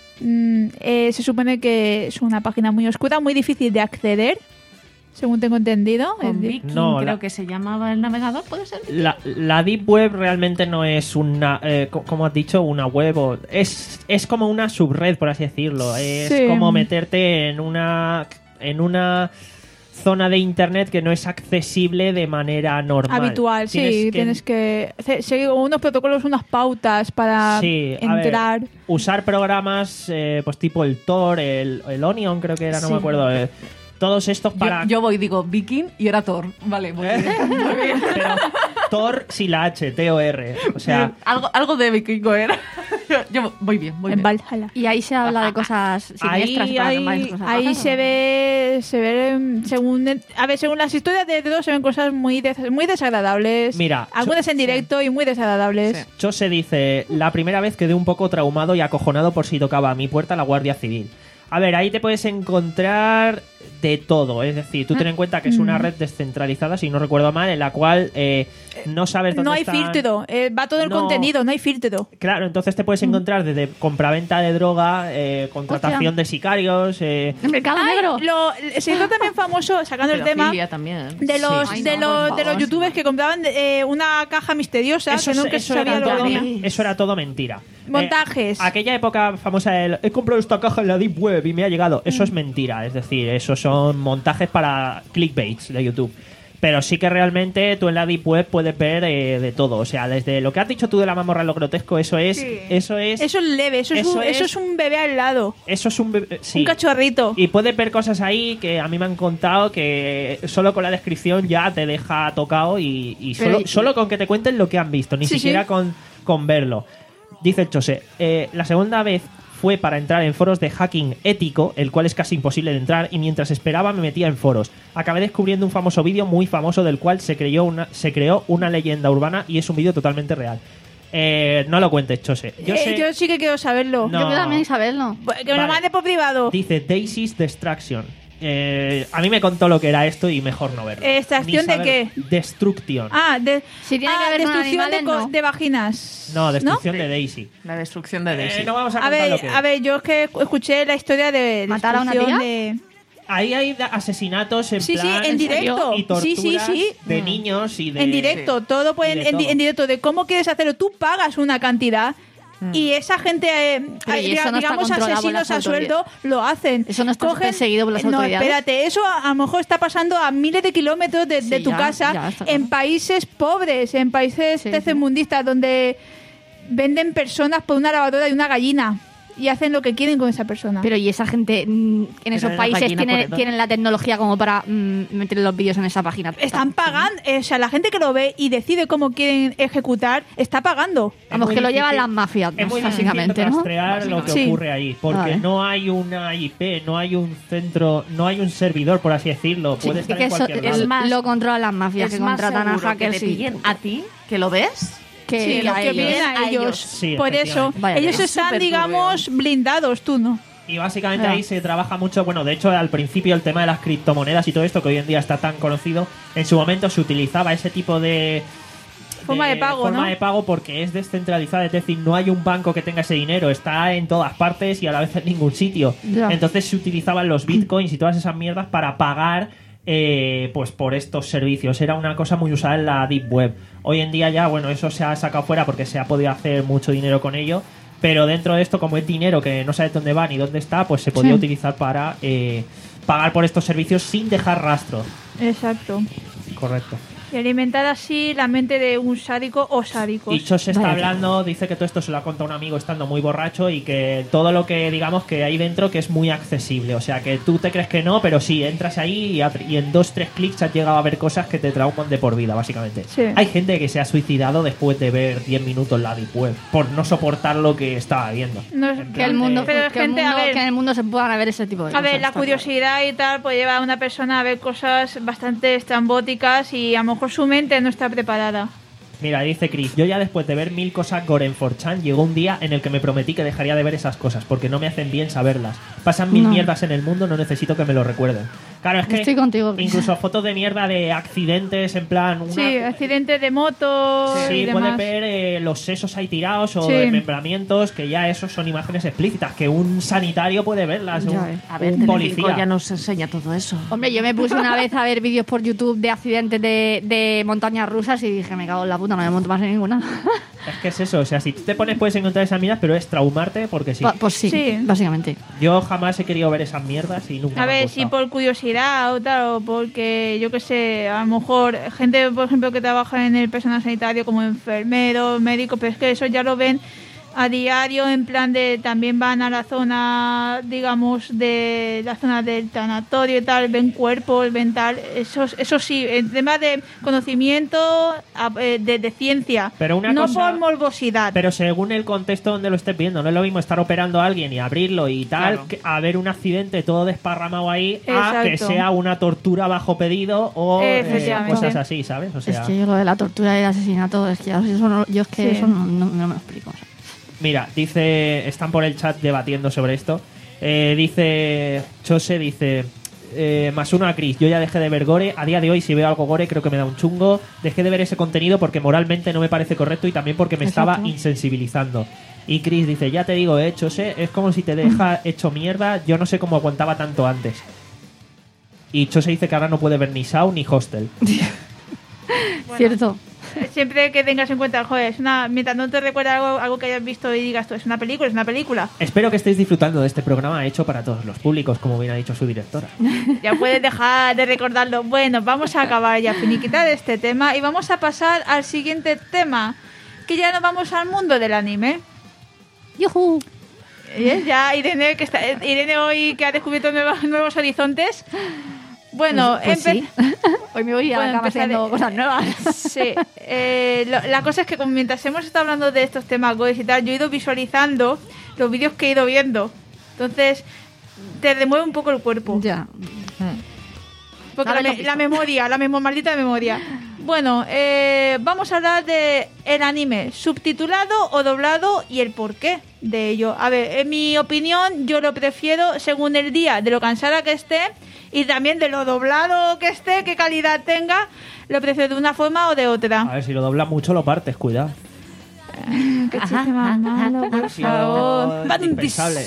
Mm, eh, se supone que es una página muy oscura, muy difícil de acceder, según tengo entendido. Con Es de- Viking, No, creo la- que se llamaba el navegador, ¿puede ser? La, la Deep Web realmente no es una, eh, co- como has dicho, una web. O, es, es como una subred, por así decirlo. Es Sí. como meterte en una, en una zona de internet que no es accesible de manera normal. habitual, sí, Tienes que- tienes que hacer- seguir unos protocolos, unas pautas para Sí, a ver, entrar. usar programas eh, pues tipo el Tor, el, el Onion, creo que era, no Sí. me acuerdo. eh, todos estos para. Yo, yo voy, digo, Viking y era Thor. Vale, muy bien. Muy bien. Pero Tor sin la H, T O R. O sea, algo, algo de vikingo era. Yo, yo voy bien, voy En bien. Valhalla. Y ahí se habla de cosas Ahí- siniestras y paranormales. ahí- cosas Ahí raras, se ¿no? ve, se ve, mm, según, a ver, según las historias de Dross se ven cosas muy, des- muy desagradables. Mira, algunas en directo y muy desagradables. Sí. Chose dice, la primera vez quedé un poco traumado y acojonado por si tocaba a mi puerta la Guardia Civil. A ver, ahí te puedes encontrar de todo. Es decir, tú ten en cuenta que es Mm. una red descentralizada, si no recuerdo mal, en la cual eh, no sabes dónde No hay están- filtro, eh, va todo el No. contenido, no hay filtro. Claro, entonces te puedes encontrar desde compraventa de droga, eh, contratación Hostia. de sicarios... Eh, ¿El mercado Ay, negro? lo, se hizo también famoso, sacando el tema, Pedofilia también. de los, Sí. de Ay, no, los, por de los favor, youtubers sí. que compraban eh, una caja misteriosa eso, que nunca eso se sabía era lo que todo, tenía. eso era todo mentira. Montajes. Eh, aquella época famosa del he comprado esta caja en la Deep Web y me ha llegado. Eso Mm. es mentira. Es decir, eso son montajes para clickbaits de YouTube. Pero sí que realmente tú en la Deep Web puedes ver eh, de todo. O sea, desde lo que has dicho tú de la mamorra a lo grotesco, eso es. Sí. Eso es. Eso es leve, eso, es, eso un, es- eso es un bebé al lado, Eso es un. bebé- sí. un cachorrito. Y puedes ver cosas ahí que a mí me han contado que solo con la descripción ya te deja tocado y, y solo, Pero- solo con que te cuenten lo que han visto, ni Sí, siquiera sí. Con, con verlo. Dice el Chose, eh, la segunda vez fue para entrar en foros de hacking ético, el cual es casi imposible de entrar, y mientras esperaba me metía en foros. Acabé descubriendo un famoso vídeo muy famoso del cual se, creyó una, se creó una leyenda urbana y es un vídeo totalmente real. Eh, no lo cuentes, Chose. Yo Eh, sé... yo sí que quiero saberlo. No. Yo quiero también saberlo. Que me lo Vale. mande por privado. Dice Daisy's Destruction. Eh, a mí me contó lo que era esto y mejor no verlo. ¿Extracción Ni de saber- qué? Destrucción. Ah, de, Si tiene ah, que ver con destrucción de, animales, co- no. de vaginas. No, destrucción de Daisy. La destrucción de Daisy. Eh, no vamos a A contar lo ver, que a ver, yo es que escuché la historia de ¿Matar a una destrucción tía? de... Ahí hay da- asesinatos en Sí, sí, plan... en directo. Y torturas Sí, sí, sí. de niños y de... En directo, todo puede, y de en, di- todo. en directo, de cómo quieres hacerlo. Tú pagas una cantidad Y esa gente, eh, Pero ¿y eh, eso no está digamos, controlado por asesinos las a sueldo, lo hacen. ¿Eso no está perseguido por las no, autoridades? espérate, eso a, a lo mejor está pasando a miles de kilómetros de, Sí, de tu ya, casa ya, está en claro. países pobres, en países Sí, tercermundistas, donde venden personas por una lavadora y una gallina y hacen lo que quieren con esa persona. Pero y esa gente mm, en esos la países página tiene, por detrás. tienen la tecnología como para mm, meter los vídeos en esa página. Están pagando, eh, o sea, la gente que lo ve y decide cómo quieren ejecutar, está pagando. Vamos, muy que lo difícil- llevan las mafias, Es muy básicamente, difícil ¿no? rastrear lo que Sí. ocurre ahí, porque Vale. no hay una I P, no hay un centro, no hay un servidor, por así decirlo. Sí, Puede es estar que en eso cualquier es lado. más- lo controlan las mafias Es que más contratan a seguro que hackers te y- pillen a ti, que lo ves. que Sí, a lo que ellos. vienen a A ellos. ellos. Sí, Por eso, efectivamente. Vaya, ellos es están, súper digamos, blindados, tú no. Y básicamente Ah. ahí se trabaja mucho, bueno, de hecho al principio el tema de las criptomonedas y todo esto que hoy en día está tan conocido, en su momento se utilizaba ese tipo de... Forma de pago, forma ¿no? de pago porque es descentralizada, es decir, no hay un banco que tenga ese dinero, está en todas partes y a la vez en ningún sitio. Ya. Entonces se utilizaban los bitcoins y todas esas mierdas para pagar eh, pues por estos servicios. Era una cosa muy usada en la deep web. Hoy en día ya, bueno, eso se ha sacado fuera porque se ha podido hacer mucho dinero con ello. Pero dentro de esto, como es dinero que no sabes dónde va ni dónde está, pues se podía Sí. utilizar para eh, pagar por estos servicios sin dejar rastro. Exacto. Correcto. Y alimentar así la mente de un sádico o sádicos. Y Cho se está Vaya. hablando, dice que todo esto se lo ha contado un amigo estando muy borracho y que todo lo que digamos que hay dentro que es muy accesible. O sea, que tú te crees que no, pero sí, entras ahí y, a- y en dos, tres clics has llegado a ver cosas que te trauman de por vida, básicamente. Sí. Hay gente que se ha suicidado después de ver diez minutos la deep web por no soportar lo que estaba viendo. No es- En Que el plan mundo, de- Pero que, el gente, a mundo- ver- que en el mundo se puedan ver ese tipo de A cosas. ver, la está curiosidad y tal puede llevar a una persona a ver cosas bastante estrambóticas y a lo mejor su mente no está preparada. Mira, dice Chris, yo ya después de ver mil cosas gore en cuatro chan, llegó un día en el que me prometí que dejaría de ver esas cosas, porque no me hacen bien saberlas. Pasan mil No. mierdas en el mundo, no necesito que me lo recuerden. Claro, es que Estoy contigo, Chris. incluso fotos de mierda de accidentes, en plan... Una, Sí, accidentes de moto Sí, y puedes demás. ver eh, los sesos ahí tirados o Sí. desmembramientos, que ya esos son imágenes explícitas, que un sanitario puede verlas, Ya un, ves. A ver, un Telecinco policía. ya nos enseña todo eso. Hombre, yo me puse una vez a ver vídeos por YouTube de accidentes de, de montañas rusas y dije, me cago en la puta, no me monto más en ninguna. Es que es eso, o sea, si tú te pones puedes encontrar esas mierdas, pero es traumarte porque sí. Pa- Pues sí, Sí. básicamente. Yo jamás he querido ver esas mierdas y nunca A me han ver, si gustado. por curiosidad o tal, o porque, yo qué sé, a lo mejor gente, por ejemplo, que trabaja en el personal sanitario como enfermero, médico, pero es que eso ya lo ven a diario, en plan de, también van a la zona, digamos, de la zona del tanatorio y tal, ven cuerpos, ven tal, eso, eso sí, en tema de conocimiento, a- eh, de, de ciencia, Pero una no cosa- por morbosidad. Pero según el contexto donde lo estés viendo, no es lo mismo estar operando a alguien y abrirlo y tal, Claro. que a ver un accidente todo desparramado ahí, a que Exacto. sea una tortura bajo pedido o eh, Efectivamente. cosas así, ¿sabes? O sea, Es que yo lo de la tortura y el asesinato, es que ya eso no- yo es que Sí. eso no, no- no me lo explico. o sea. mira, dice, están por el chat debatiendo sobre esto. Eh, dice, Chose dice, eh, más uno a Chris, yo ya dejé de ver gore, a día de hoy si veo algo gore creo que me da un chungo, dejé de ver ese contenido porque moralmente no me parece correcto y también porque me estaba Exacto. insensibilizando. Y Chris dice, ya te digo, eh, Chose, es como si te deja hecho mierda, yo no sé cómo aguantaba tanto antes. Y Chose dice que ahora no puede ver ni Saw ni Hostel. Cierto. Siempre que tengas en cuenta, joder, es una, mientras no te recuerda algo, algo que hayas visto y digas tú, es una película, es una película. Espero que estéis disfrutando de este programa hecho para todos los públicos, como bien ha dicho su directora. Ya puedes dejar de recordarlo. Bueno, vamos a acabar ya, finiquitar este tema y vamos a pasar al siguiente tema, que ya nos vamos al mundo del anime. ¡Yujú! ¿Eh? Ya Irene, que está, Irene hoy que ha descubierto nuevos, nuevos horizontes. Bueno, Pues empe- sí. Hoy me voy a Bueno, la cama empezaré. haciendo cosas nuevas. Sí, eh, lo- la cosa es que como mientras hemos estado hablando de estos temas goes y tal, yo he ido visualizando los vídeos que he ido viendo. Entonces, te remueve un poco el cuerpo. Ya. Porque Ahora la, lo me- he la visto. memoria, la memo- maldita memoria. Bueno, eh, vamos a hablar de el anime subtitulado o doblado y el porqué de ello. A ver, en mi opinión, yo lo prefiero según el día, de lo cansada que esté y también de lo doblado que esté, qué calidad tenga. Lo prefiero de una forma o de A otra. ver, si lo doblas mucho lo partes, cuidado. Qué chiste más malo, por Ha sido favor. indispensable.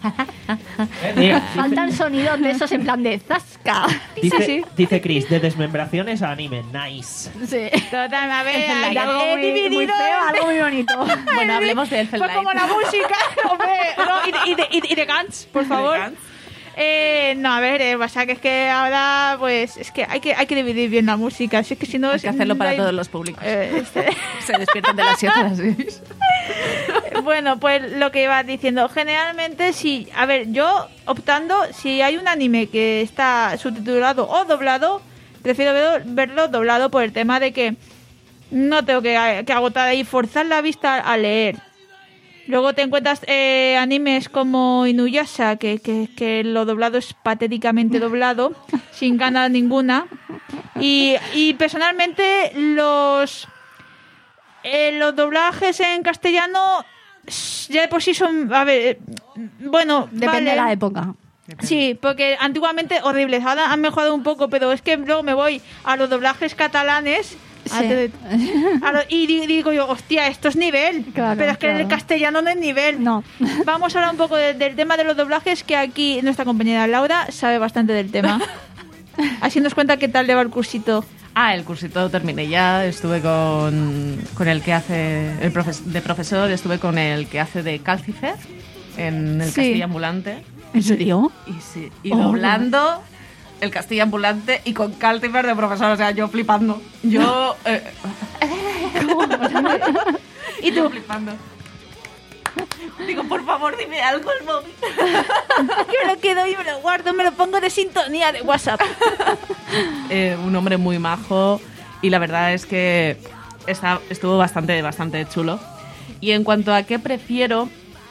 Eh, mira, Faltan sonidos de esos en plan de zasca. dice, Sí, sí. dice Chris, de desmembraciones a anime. Nice. Sí. Total, a ver, Es hay algo he muy, muy dividido- feo, algo muy bonito. Bueno, hablemos de Elfen Pues Light. como la música, hombre, no, y, de, y, de, y de- y de Gantz, por favor. Gantz. Eh, no, a ver, eh, o sea, que es que ahora, pues, es que hay que, hay que dividir bien la música. Si es que si no... Hay es- que hacerlo para no hay- todos los públicos. Eh, este- Se despiertan de las siete a las seis. Bueno, pues lo que iba diciendo, generalmente si, a ver, yo optando, si hay un anime que está subtitulado o doblado, prefiero verlo, verlo doblado por el tema de que no tengo que, que agotar y forzar la vista a leer. Luego te encuentras eh, animes como Inuyasha, que, que, que lo doblado es patéticamente doblado, sin ganas ninguna. Y, y personalmente los... Eh, los doblajes en castellano ya de por sí son, a ver, eh, bueno, Depende vale. de la época. Sí, porque antiguamente horribles, ahora han mejorado un poco, pero es que luego me voy a los doblajes catalanes a Sí. te- a lo- y di- digo yo, hostia, esto es nivel, Claro, pero es que en el claro. castellano no es nivel. No. Vamos a hablar un poco de- del tema de los doblajes, que aquí nuestra compañera Laura sabe bastante del tema. Así nos cuenta qué tal le va el cursito. Ah, el cursito terminé ya. Estuve con, con el que hace el profes- de profesor, estuve con el que hace de Calcifer en el Sí. Castillo Ambulante. ¿En serio? Y sí, y Oh, doblando el Castillo Ambulante y con Calcifer de profesor, o sea, yo flipando. Yo. Eh, y tú flipando. Digo, por favor, dime algo el móvil. Yo me lo quedo y me lo guardo, me lo pongo de sintonía de WhatsApp. Eh, un hombre muy majo y la verdad es que está, estuvo bastante, bastante chulo. Y en cuanto a qué prefiero,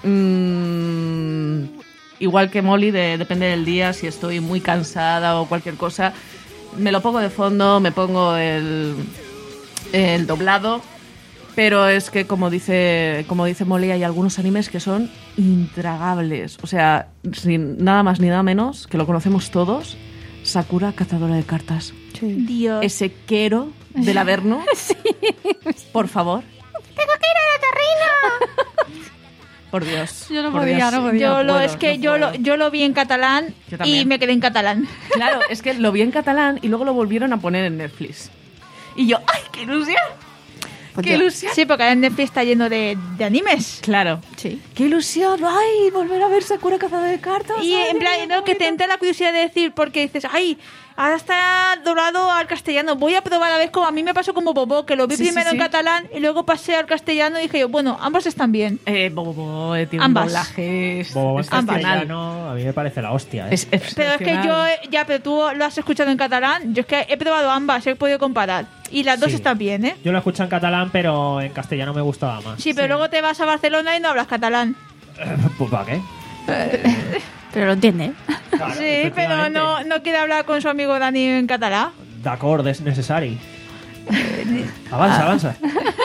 mmm, igual que Molly, de- depende del día, si estoy muy cansada o cualquier cosa, me lo pongo de fondo, me pongo el, el doblado. Pero es que, como dice, como dice Molly, hay algunos animes que son intragables. O sea, sin nada más ni nada menos, que lo conocemos todos, Sakura, cazadora de cartas. Dios. Ese Quero del Averno. Sí. Por favor. ¡Tengo que ir a la terrina! Por Dios. Yo no por podía, Dios. no podía. Yo lo, puedo, es que no yo, lo, puedo. yo lo vi en catalán Yo y también. me quedé en catalán. Claro, es que lo vi en catalán y luego lo volvieron a poner en Netflix. Y yo, ¡ay, qué ilusión! Pues ¡Qué yo- ilusión! Sí, porque en Netflix está lleno de, de animes. Claro. Sí. ¡Qué ilusión! ¡Ay, volver a ver Sakura cazadora de cartas! Y ¡Ay, en qué plan, no, que te bonito! entra la curiosidad de decir, porque dices, ay, ahora está doblado al castellano, voy a probar a ver cómo a mí me pasó como Bobo, que lo vi Sí, sí, primero en sí. catalán y luego pasé al castellano y dije yo, bueno, ambos están bien. Eh, Bobo eh, tiene Ambas. un doblaje es- Bobo en excepcional. castellano, a mí me parece la hostia. ¿eh? Es Pero es que excepcional. yo, eh, ya, pero tú lo has escuchado en catalán, yo es que he probado ambas, he podido comparar. Y las dos Sí. están bien, ¿eh? Yo lo escucho en catalán, pero en castellano me gustaba más. Sí, pero luego te vas a Barcelona y no hablas catalán. Pues ¿para qué? Pero lo entiende. ¿eh? Claro, Sí, pero efectivamente. no, no quiere hablar con su amigo Dani en catalán. D'acord, es necesario. Avanza, avanza.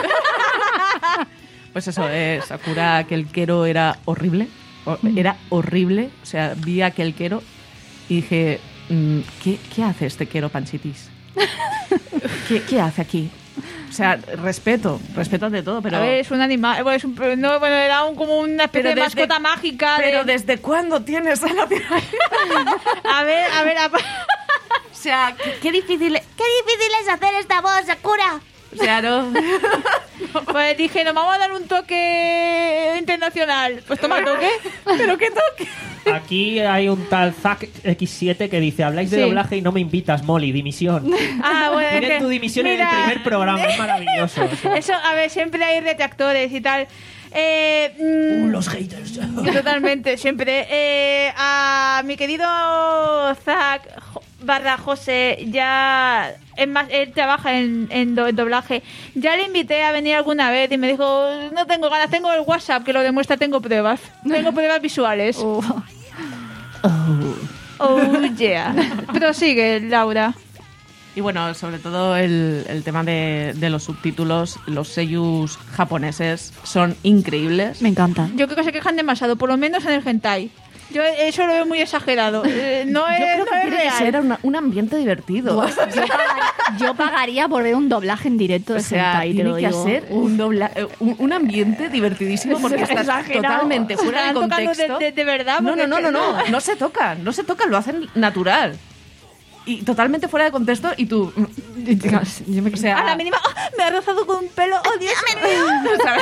Pues eso, eh, Sakura, aquel Quero era horrible. O- Era horrible. O sea, vi aquel Quero y dije, mm, ¿qué, ¿qué hace este Quero Panchitis? ¿Qué, ¿Qué hace aquí? O sea, respeto, respeto ante todo, pero... A ver, es un animal, bueno, es un, no, bueno, era un, como una especie Pero de desde- mascota mágica. de- Pero ¿desde cuándo tienes a la A ver, a ver, a ver. O sea, qué, qué difícil... ¡Qué difícil es hacer esta voz, Sakura! O sea, no... Pues dije, nos vamos a dar un toque internacional. Pues toma toque. ¿Pero qué toque? Aquí hay un tal Zack equis siete que dice, habláis de Sí. doblaje y no me invitas, Molly, dimisión. Ah, bueno, es Tienen que- tu dimisión en mira, el primer programa, es maravilloso. o sea. Eso, a ver, siempre hay retractores y tal. Eh, mm, Uh, los haters. Totalmente, siempre. Eh, a mi querido Zack Jo- barra José, ya es más, él trabaja en, en, do- en doblaje. Ya le invité a venir alguna vez y me dijo, no tengo ganas, tengo el WhatsApp que lo demuestra, tengo pruebas. Tengo pruebas visuales. Uh, Oh, yeah. Pero sigue, Laura. Y bueno, sobre todo el, el tema de, de los subtítulos, los seiyus japoneses son increíbles. me encanta. Yo creo que se quejan demasiado, por lo menos en el hentai. Yo eso lo veo muy exagerado. Eh, no Yo es, creo no que es tiene que real. ser una- un ambiente divertido. Buah, yo, pagaría, yo pagaría por ver un doblaje en directo de O sea, Sentai, te tiene lo que digo. ser un, dobla- eh, un, un ambiente divertidísimo porque estás Exagerado. totalmente fuera de Están tocando contexto. de- de- de verdad, No, porque no, no, no, es que- no, no se tocan, no se tocan, lo hacen natural. Y totalmente fuera de contexto y tú... Yo me O sea, A la mínima, ¡ah! Me ha rozado con un pelo. ¡Oh, Dios mío! ¿sabes?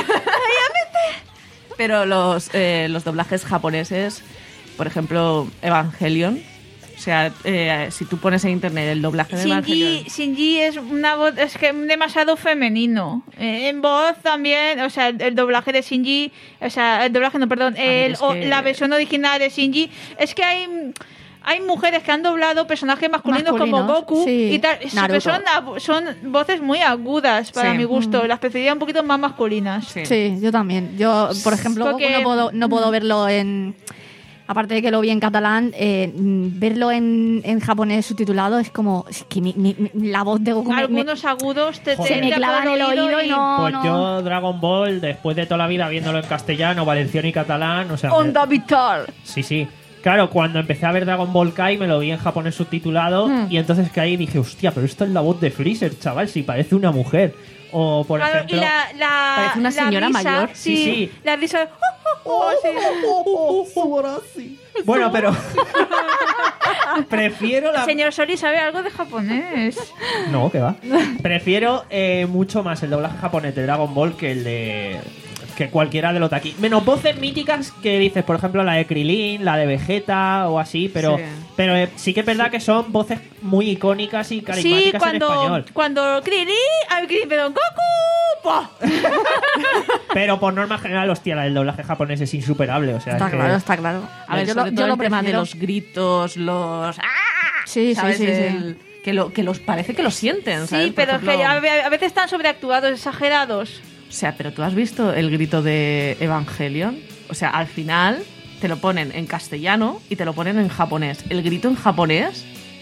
Pero los, eh, los doblajes japoneses, por ejemplo, Evangelion, o sea, eh, si tú pones en internet el doblaje de Shinji, Evangelion... Shinji es una voz, es que demasiado femenino. Eh, en voz también, o sea, el, el doblaje de Shinji, o sea, el doblaje, no, perdón, ver, el, es o- que- la versión original de Shinji, es que hay... Hay mujeres que han doblado personajes masculinos, como Masculinos, Goku sí. y tal. Eso que Naruto. son, agu- son voces muy agudas para Sí. mi gusto. Las preferiría un poquito más masculinas. Sí. Sí, yo también. Yo, por ejemplo, Goku Porque- no puedo, no puedo verlo en... Aparte de que lo vi en catalán, eh, mm, verlo en, en japonés subtitulado es como... Es que mi- mi- mi- la voz de Goku me- me- Algunos agudos te, te, Joder. se me te clava en el aplauden oído y no... Pues no. yo Dragon Ball, después de toda la vida viéndolo en castellano, valenciano y catalán, o sea... me- Onda vital. Sí, sí. Claro, cuando empecé a ver Dragon Ball Kai me lo vi en japonés subtitulado Hmm. y entonces que ahí dije, hostia, pero esto es la voz de Freezer, chaval, si parece una mujer. O, por Claro, ejemplo... y la, la, Parece una la señora risa, mayor. Sí, Sí, sí. La risa de... oh, oh, oh, sí. Bueno, pero... Prefiero la... Señor Sori sabe algo de japonés. No, que va. Prefiero eh, mucho más el doblaje japonés de Dragon Ball que el de... que cualquiera de los de aquí. Menos voces míticas que dices, por ejemplo, la de Krilin, la de Vegeta o así, pero Sí. pero eh, sí que es verdad que son voces muy icónicas y carismáticas Sí, en cuando, español. cuando Krillin, a ver, Krillin, perdón, Goku, ¡pah! Pero por norma general, hostia, la del doblaje japonés es insuperable. O sea, Está es que- claro, está claro. A ver, yo sobre lo, todo yo lo el tema de prefiero. los gritos, los... ¡Ah! Sí, sí, ¿Sabes? sí, sí. El- Que, lo, que los parece que lo sienten, ¿sabes? Sí, Por pero es que ejemplo- a ve- a veces están sobreactuados, exagerados. O sea, pero tú has visto el grito de Evangelion. O sea, al final te lo ponen en castellano y te lo ponen en japonés. El grito en japonés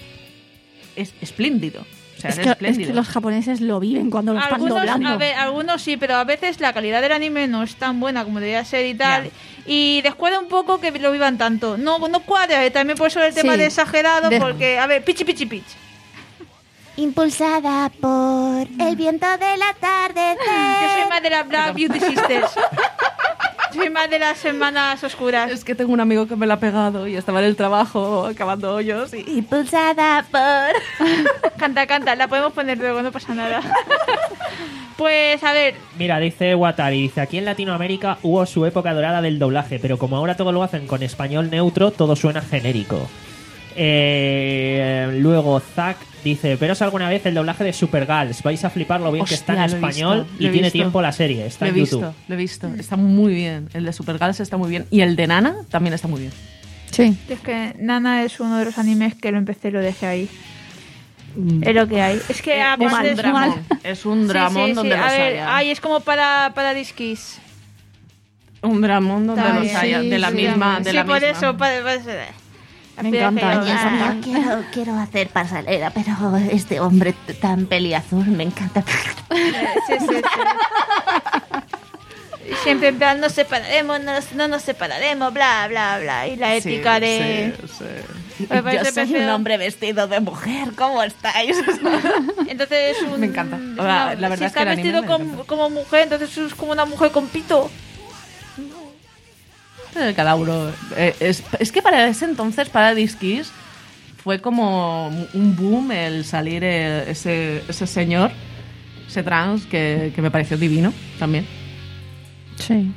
es espléndido. O sea, Es es, que, es espléndido. que los japoneses lo viven cuando lo están Algunos, doblando. a ver, algunos sí, pero a veces la calidad del anime no es tan buena como debería ser y tal. Ya. Y descuida un poco que lo vivan tanto. No, no cuadra, eh, también por eso el tema Sí. de exagerado, De- porque, a ver, pichi, pichi, pichi. Impulsada por el viento del atardecer. Yo soy más de las Black Beauty Sisters. Soy más de las semanas oscuras. Es que tengo un amigo que me la ha pegado y estaba en el trabajo acabando hoyos y... Impulsada por... Canta, canta, la podemos poner luego, no pasa nada. Pues, a ver, Mira, dice Watari, dice, aquí en Latinoamérica hubo su época dorada del doblaje, pero como ahora todo lo hacen con español neutro, todo suena genérico. Eh, luego Zack dice, ¿veros alguna vez el doblaje de Supergirls? Vais a flipar lo bien Hostia, que está en lo he español visto, lo y he tiene visto. tiempo la serie, está Lo he en visto, YouTube. lo he visto. Está muy bien. El de Supergirls está muy bien. Y el de Nana también está muy bien. Sí. es que Nana es uno de los animes que lo empecé y lo dejé ahí. Mm. Es lo que hay. Es que es aparte un es dramón. Es un Sí, dramón sí, sí. donde A los ver, haya. ay, es como para, para Disquis. Un dramón donde Está los bien. haya. Sí, De la sí, misma... De sí, la por misma. eso. Para, para- Me encanta, Ah, me encanta. Yo quiero, quiero hacer pasalera, pero este hombre t- tan peliazul me encanta. Sí, sí, sí. Siempre en plan, nos separaremos, nos- no nos separaremos, bla, bla, bla. Y la Sí, ética de... sí, sí. Me parece Yo soy un prefiero- hombre vestido de mujer, ¿cómo estáis? Entonces es un... Me encanta. es O sea, una- la verdad si es que está el anime vestido me como, encanta. como mujer, entonces es como una mujer con pito. Eh, Cada uno. eh, es, es que para ese entonces, para Disquis, fue como un boom el salir eh, ese, ese señor, ese trans, que, que me pareció divino también. Sí.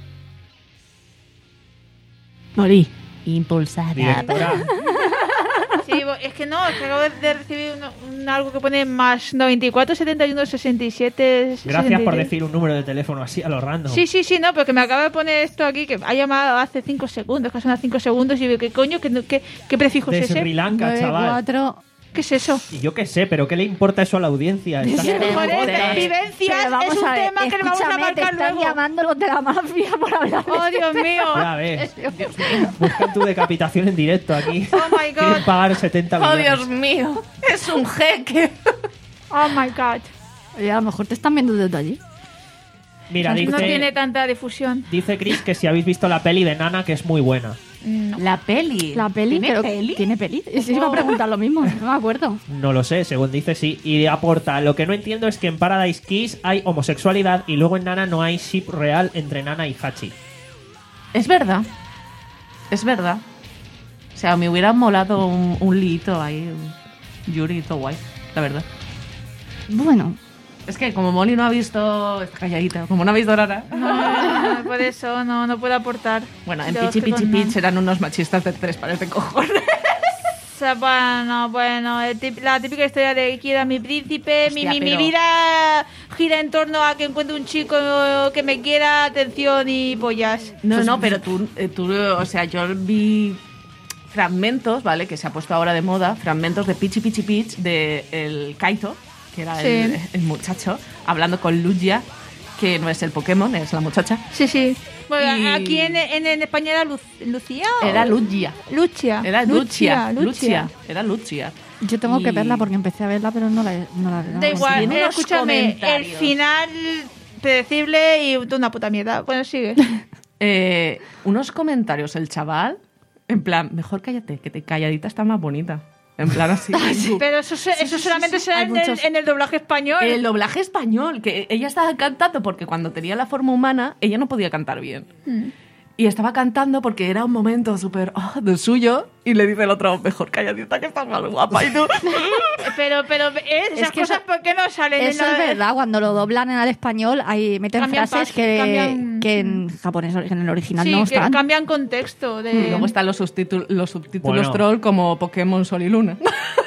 Morí. Impulsada. Directora, Sí, bo- es que no, es que acabo de recibir un, un algo que pone más noventa y cuatro, setenta y uno, sesenta y siete... gracias por decir un número de teléfono así a lo random. Sí, sí, sí, no, pero que me acaba de poner esto aquí, que ha llamado hace cinco segundos, que son cinco segundos, y digo, ¿qué coño? ¿Qué, qué, qué prefijo de es ese? Sri Lanka, nueve, chaval. cuatro... ¿Qué es eso? Y yo qué sé, pero ¿qué le importa eso a la audiencia? Está Yo haciendo me Joder, un Joder, podcast. vivencias Pero vamos es un a ver, tema que le vamos a escúchame, te marcar están luego. llamando los de la mafia por hablar de Oh, este Dios mío. Ya ves. Buscan tu decapitación en directo aquí. Oh, my God. Quieren pagar setenta ¡Oh, millones. Dios mío! ¡Es un jeque! Oh, my God. Oye, a lo mejor te están viendo desde allí. Mira, No tiene dice, tanta difusión. dice Chris que si habéis visto la peli de Nana, que es muy buena. No. La peli. La peli, ¿Tiene pero peli? ¿tiene peli? Sí, iba a preguntar lo mismo, no me acuerdo. No lo sé, según dice sí. Y aporta, lo que no entiendo es que en Paradise Kiss hay homosexualidad y luego en Nana no hay ship real entre Nana y Hachi. Es verdad. Es verdad. O sea, me hubiera molado un, un liito ahí. Un Yuri, todo guay. La verdad. Bueno, Es que como Molly no ha visto... Está calladita. Como no ha visto nada. No, por eso no, no puedo aportar. Bueno, en Yo Pichi es que Pichi con- Pitch eran unos machistas de tres pares de cojones. O sea, bueno, bueno, el tip- la típica historia de quiero a mi príncipe, mi, Hostia, mi, mi pero- vida gira en torno a que encuentre un chico que me quiera, atención y pollas. No, no, pero tú, eh, tú, o sea, yo vi fragmentos, ¿vale? Que se ha puesto ahora de moda, fragmentos de Pichi Pichi Pitch de el Kaito, que era Sí. el, el muchacho, hablando con Lugia, que no es el Pokémon, es la muchacha. Sí, sí. Bueno, Y- aquí en, en, en España era Lu- Lucía. o- Era Lugia. Lucia. Era Lucia. Lucia. Lucia. Era Lucia. yo tengo que Y- verla porque empecé a verla, pero no la he no la, no Da la- igual, tiene eh, unos escúchame, el comentarios. final predecible y una puta mierda. Bueno, sigue. Eh, unos comentarios, el chaval, en plan, mejor cállate, que te calladita está más bonita. En plan así. Pero eso, se- eso solamente será Hay en, el, muchos- en el doblaje español. El doblaje español, que ella estaba cantando porque cuando tenía la forma humana, ella no podía cantar bien. Y estaba cantando porque era un momento súper oh, de suyo. Y le dice el otro, mejor calladita que estás más guapa. Y tú, Pero, pero, eh, esas Es que cosas, eso- ¿por qué no salen en Eso la- es verdad, cuando lo doblan en el español, hay, meten Cambian frases pas- que, cambian- que en japonés, en el original, Sí, no que están. cambian contexto. De... y luego están los, subtítulos los subtítulos Bueno. troll como Pokémon Sol y Luna.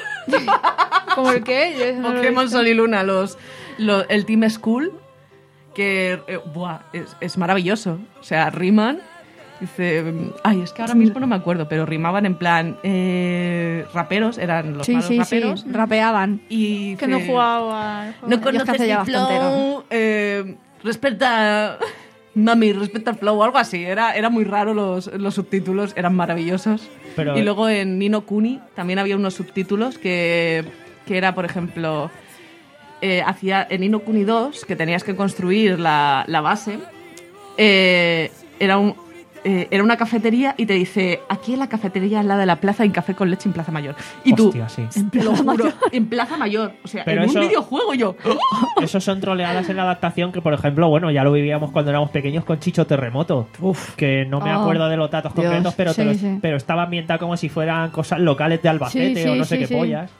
¿Cómo el qué? Yo eso no lo he Pokémon visto. Sol y Luna, los, los- el Team School, que eh, buah, es, es maravilloso. O sea, riman. Dice, ay, es que ahora mismo no me acuerdo, pero rimaban en plan eh, raperos, eran los Sí, malos sí, raperos. sí, rapeaban. Y Que no dice, jugaba al juego. No Yo es que conoces hace ya el bastante, flow, eh, respeta... Mami, respeta el flow, algo así. Era, era muy raro, los, los subtítulos eran maravillosos. Pero- Y luego en Nino Kuni también había unos subtítulos que, que era, por ejemplo, eh, hacía, en Nino Kuni dos, que tenías que construir la, la base, eh, era un... eh, era una cafetería y te dice, aquí en la cafetería es la de la plaza en Café con Leche en Plaza Mayor. Y tú, Hostia, sí. te lo juro, en Plaza Mayor. O sea, Pero en eso- un videojuego yo. Esos son troleadas en la adaptación que, por ejemplo, bueno, ya lo vivíamos cuando éramos pequeños con Chicho Terremoto. Uf, que no me Oh, acuerdo de los datos Dios, concretos, pero, te sí, los- sí. pero estaba ambientado como si fueran cosas locales de Albacete Sí, sí, o no sé sí, qué sí. pollas.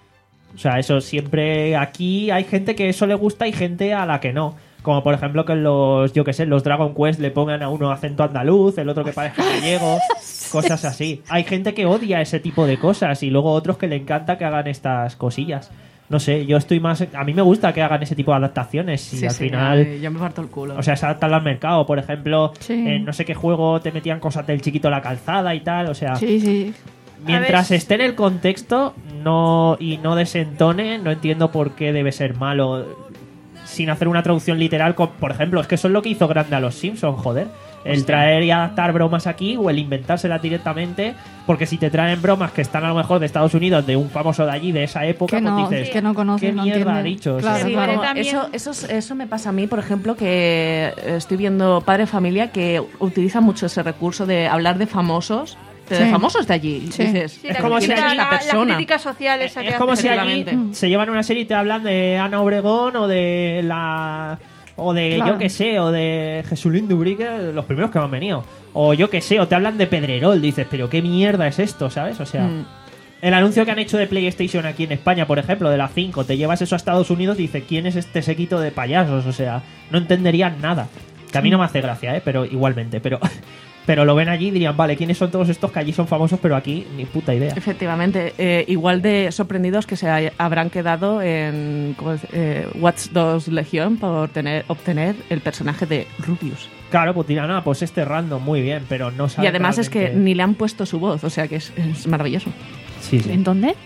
O sea, eso siempre... Aquí hay gente que eso le gusta y gente a la que no. Como por ejemplo que en los, yo que sé, en los Dragon Quest le pongan a uno acento andaluz, el otro que parezca gallego, cosas así. Hay gente que odia ese tipo de cosas y luego otros que le encanta que hagan estas cosillas. No sé, yo estoy más... A mí me gusta que hagan ese tipo de adaptaciones y Sí, al sí, final... ay, ya me parto el culo. O sea, se adaptan al mercado. Por ejemplo, Sí. en no sé qué juego te metían cosas del chiquito a la calzada y tal. O sea, Sí, sí. mientras A ver. esté en el contexto no y no desentone, no entiendo por qué debe ser malo sin hacer una traducción literal. con- Por ejemplo, es que eso es lo que hizo grande a los Simpsons, joder. El traer y adaptar bromas aquí o el inventárselas directamente. Porque si te traen bromas que están a lo mejor de Estados Unidos, de un famoso de allí, de esa época, Que no, pues dices, que no conoces, ¿qué no mierda entiende. ha dicho? O Claro, sea, Sí, claro. pero también- Eso, eso, es- eso me pasa a mí, por ejemplo, que estoy viendo Padre de Familia que utiliza mucho ese recurso de hablar de famosos, de Sí. famosos de allí. Sí. Dices, Sí, Es la como si crítica- ¿quién es la, esta la persona? crítica social esa que Es hace. como si allí Efectivamente. se llevan una serie y te hablan de Ana Obregón o de la... O de, Claro. yo que sé, o de Jesulín Dubrique, los primeros que me han venido. O yo que sé, o te hablan de Pedrerol. Dices, pero qué mierda es esto, ¿sabes? O sea, Mm. el anuncio que han hecho de PlayStation aquí en España, por ejemplo, de la cinco, te llevas eso a Estados Unidos y dices, ¿quién es este séquito de payasos? O sea, no entenderían nada. Que a mí no me hace gracia, ¿eh? Pero igualmente, pero... Pero lo ven allí y dirían, vale, ¿quiénes son todos estos que allí son famosos, pero aquí ni puta idea? Efectivamente, eh, igual de sorprendidos que se hay- habrán quedado en ¿cómo es? Eh, Watch Dogs Legion por tener, obtener el personaje de Rubius. Claro, pues dirán, ah, pues este random, muy bien, pero no Y saben además es que realmente- ni le han puesto su voz, o sea que es, es maravilloso. Sí, sí. ¿En dónde?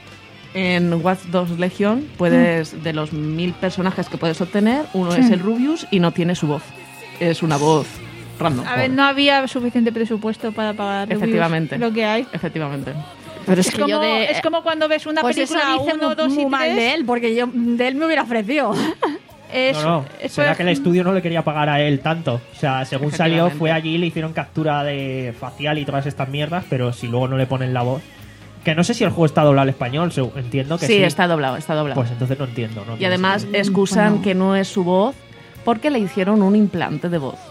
En Watch Dogs Legion puedes, de los mil personajes que puedes obtener, uno Sí. es el Rubius y no tiene su voz. Es una voz random. A ver, no había suficiente presupuesto para pagar reviews, Efectivamente. lo que hay. Efectivamente. Pero es, Es, que como, yo de... es como cuando ves una pues película eso dice uno, muy, dos y muy mal tres. de él, porque yo de él me hubiera ofrecido. Es, No, no, es será pues- que el estudio no le quería pagar a él tanto. O sea, según salió, Efectivamente. fue allí, le hicieron captura de facial y todas estas mierdas, pero si luego no le ponen la voz... Que no sé si el juego está doblado al español, seg- entiendo que sí. Sí, está doblado, está doblado. Pues entonces no entiendo, ¿no? Y además Tiene excusan Bueno. que no es su voz porque le hicieron un implante de voz.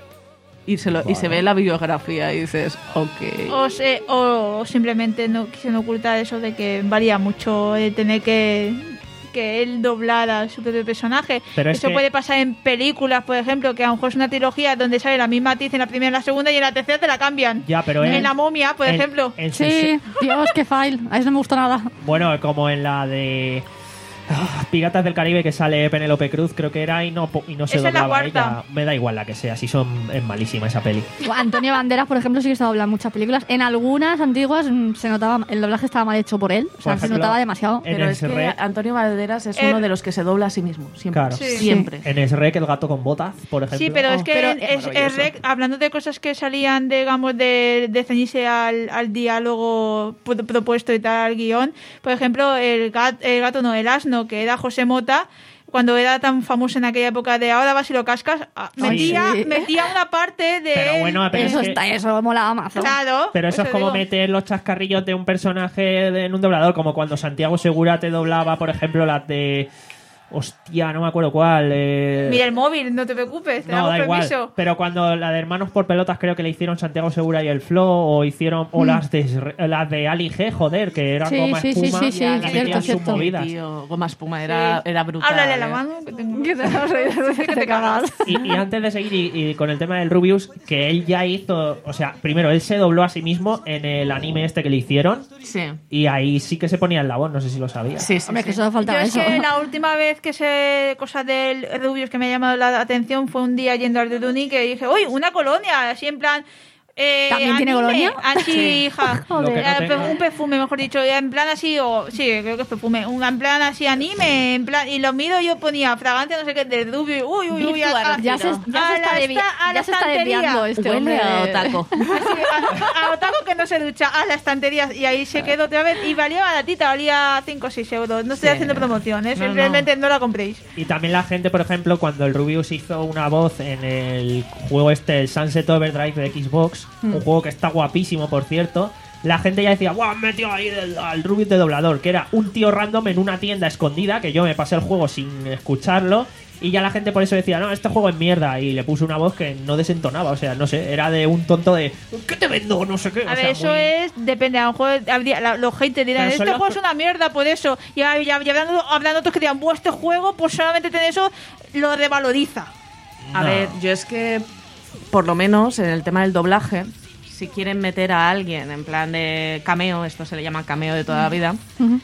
Y se, lo, y se ve la biografía y dices, ok. O, se- o simplemente no quisieron ocultar eso de que varía mucho el tener que que él doblara a su propio personaje. Pero es eso que- puede pasar en películas, por ejemplo, que a lo mejor es una trilogía donde sale la misma actriz en la primera y en la segunda y en la tercera te la cambian. Ya, pero en en- la momia, por en- ejemplo. en Sí, sese- Dios, qué fail. A eso no me gusta nada. Bueno, como en la de ah, Piratas del Caribe que sale Penélope Cruz, creo que era, y no, po- y no se Esa es la doblaba cuarta. ella. Me da igual la que sea, si son es malísima esa peli. Antonio Banderas, por ejemplo, sí que está doblado en muchas películas. En algunas antiguas mm, se notaba, el doblaje estaba mal hecho por él. O sea, Por se ejemplo, notaba demasiado. en Pero el es que Shrek- Antonio Banderas es Eh, uno de los que se dobla a sí mismo. Siempre. Claro. Sí. Siempre. En Shrek, el gato con botas, por ejemplo. Sí, pero es Oh, que pero en- es es, es maravilloso. rec- hablando de cosas que salían, digamos, de, de ceñirse al, al diálogo pu- propuesto y tal, al guión, por ejemplo, el gato, el gato no, el asno, que era José Mota, cuando era tan famoso en aquella época de ahora vas y lo cascas, ah, Ay, metía, sí. metía una parte de... Pero bueno, pero Eso es que- está, eso molaba mazo. Claro. Pero eso es como digo. meter los chascarrillos de un personaje de- en un doblador, como cuando Santiago Segura te doblaba, por ejemplo, las de... Hostia, no me acuerdo cuál. eh, Mira el móvil, no te preocupes, te No, damos da igual. permiso. Pero cuando la de Hermanos por Pelotas creo que le hicieron Santiago Segura y el Flo, o hicieron o las de Isre- las de Ali G, joder, que eran Sí, goma sí, sí, espuma, sí, sí, y cierto, metían sus cierto. movidas. Tío, Goma Espuma era, Sí. era brutal. Háblale la eh. mano que tengo. Que te vas a reír, que te cagas. Y, y antes de seguir y, y con el tema del Rubius, que él ya hizo, o sea, primero él se dobló a sí mismo en el anime este que le hicieron, Sí. y ahí sí que se ponía en la voz, no sé si lo sabía. Sí, sí, Hombre, sí. que solo Yo faltaba es eso. que la última vez que se cosa del Rubius que me ha llamado la atención fue un día yendo al de Duni que dije, uy, una colonia, así en plan... Eh, ¿También tiene anime, colonia? Así, hija. Lo que no Eh, tenga. un perfume, mejor dicho, en plan así, o sí, creo que es perfume, un, en plan así anime, en plan, y lo miro yo ponía fragancia, no sé qué, de Rubius, uy, uy, uy, a, a- Ya se, ya se a está, la desvi- esta- a la ya se está estantería. desviando este Huele hombre. a otaco. Así, a, a otaku que no se ducha, a la estantería, y ahí se quedó otra vez, y valía baratita, valía cinco o seis euros, no estoy Sí. haciendo promoción, ¿eh? No, simplemente no la compréis. Y también la gente, por ejemplo, cuando el Rubius hizo una voz en el juego este, el Sunset Overdrive de Xbox, un juego que está guapísimo, por cierto, la gente ya decía, ¡guau! Han metido ahí el- al Rubius de doblador, que era un tío random en una tienda escondida, que yo me pasé el juego sin escucharlo, y ya la gente por eso decía, no, este juego es mierda, y le puso una voz que no desentonaba, o sea, no sé, era de un tonto de, ¿qué te vendo? No sé qué. A o ver, sea, eso muy- es, depende, a lo mejor habría- la- los haters dirán, Pero este son los juego es pro- una mierda por eso, y, y, y hablando, hablando otros que dirán, "Buah, este juego, pues solamente tener eso, lo revaloriza. A No. ver, yo es que, por lo menos en el tema del doblaje, si quieren meter a alguien en plan de cameo, esto se le llama cameo de toda la vida, Ujú.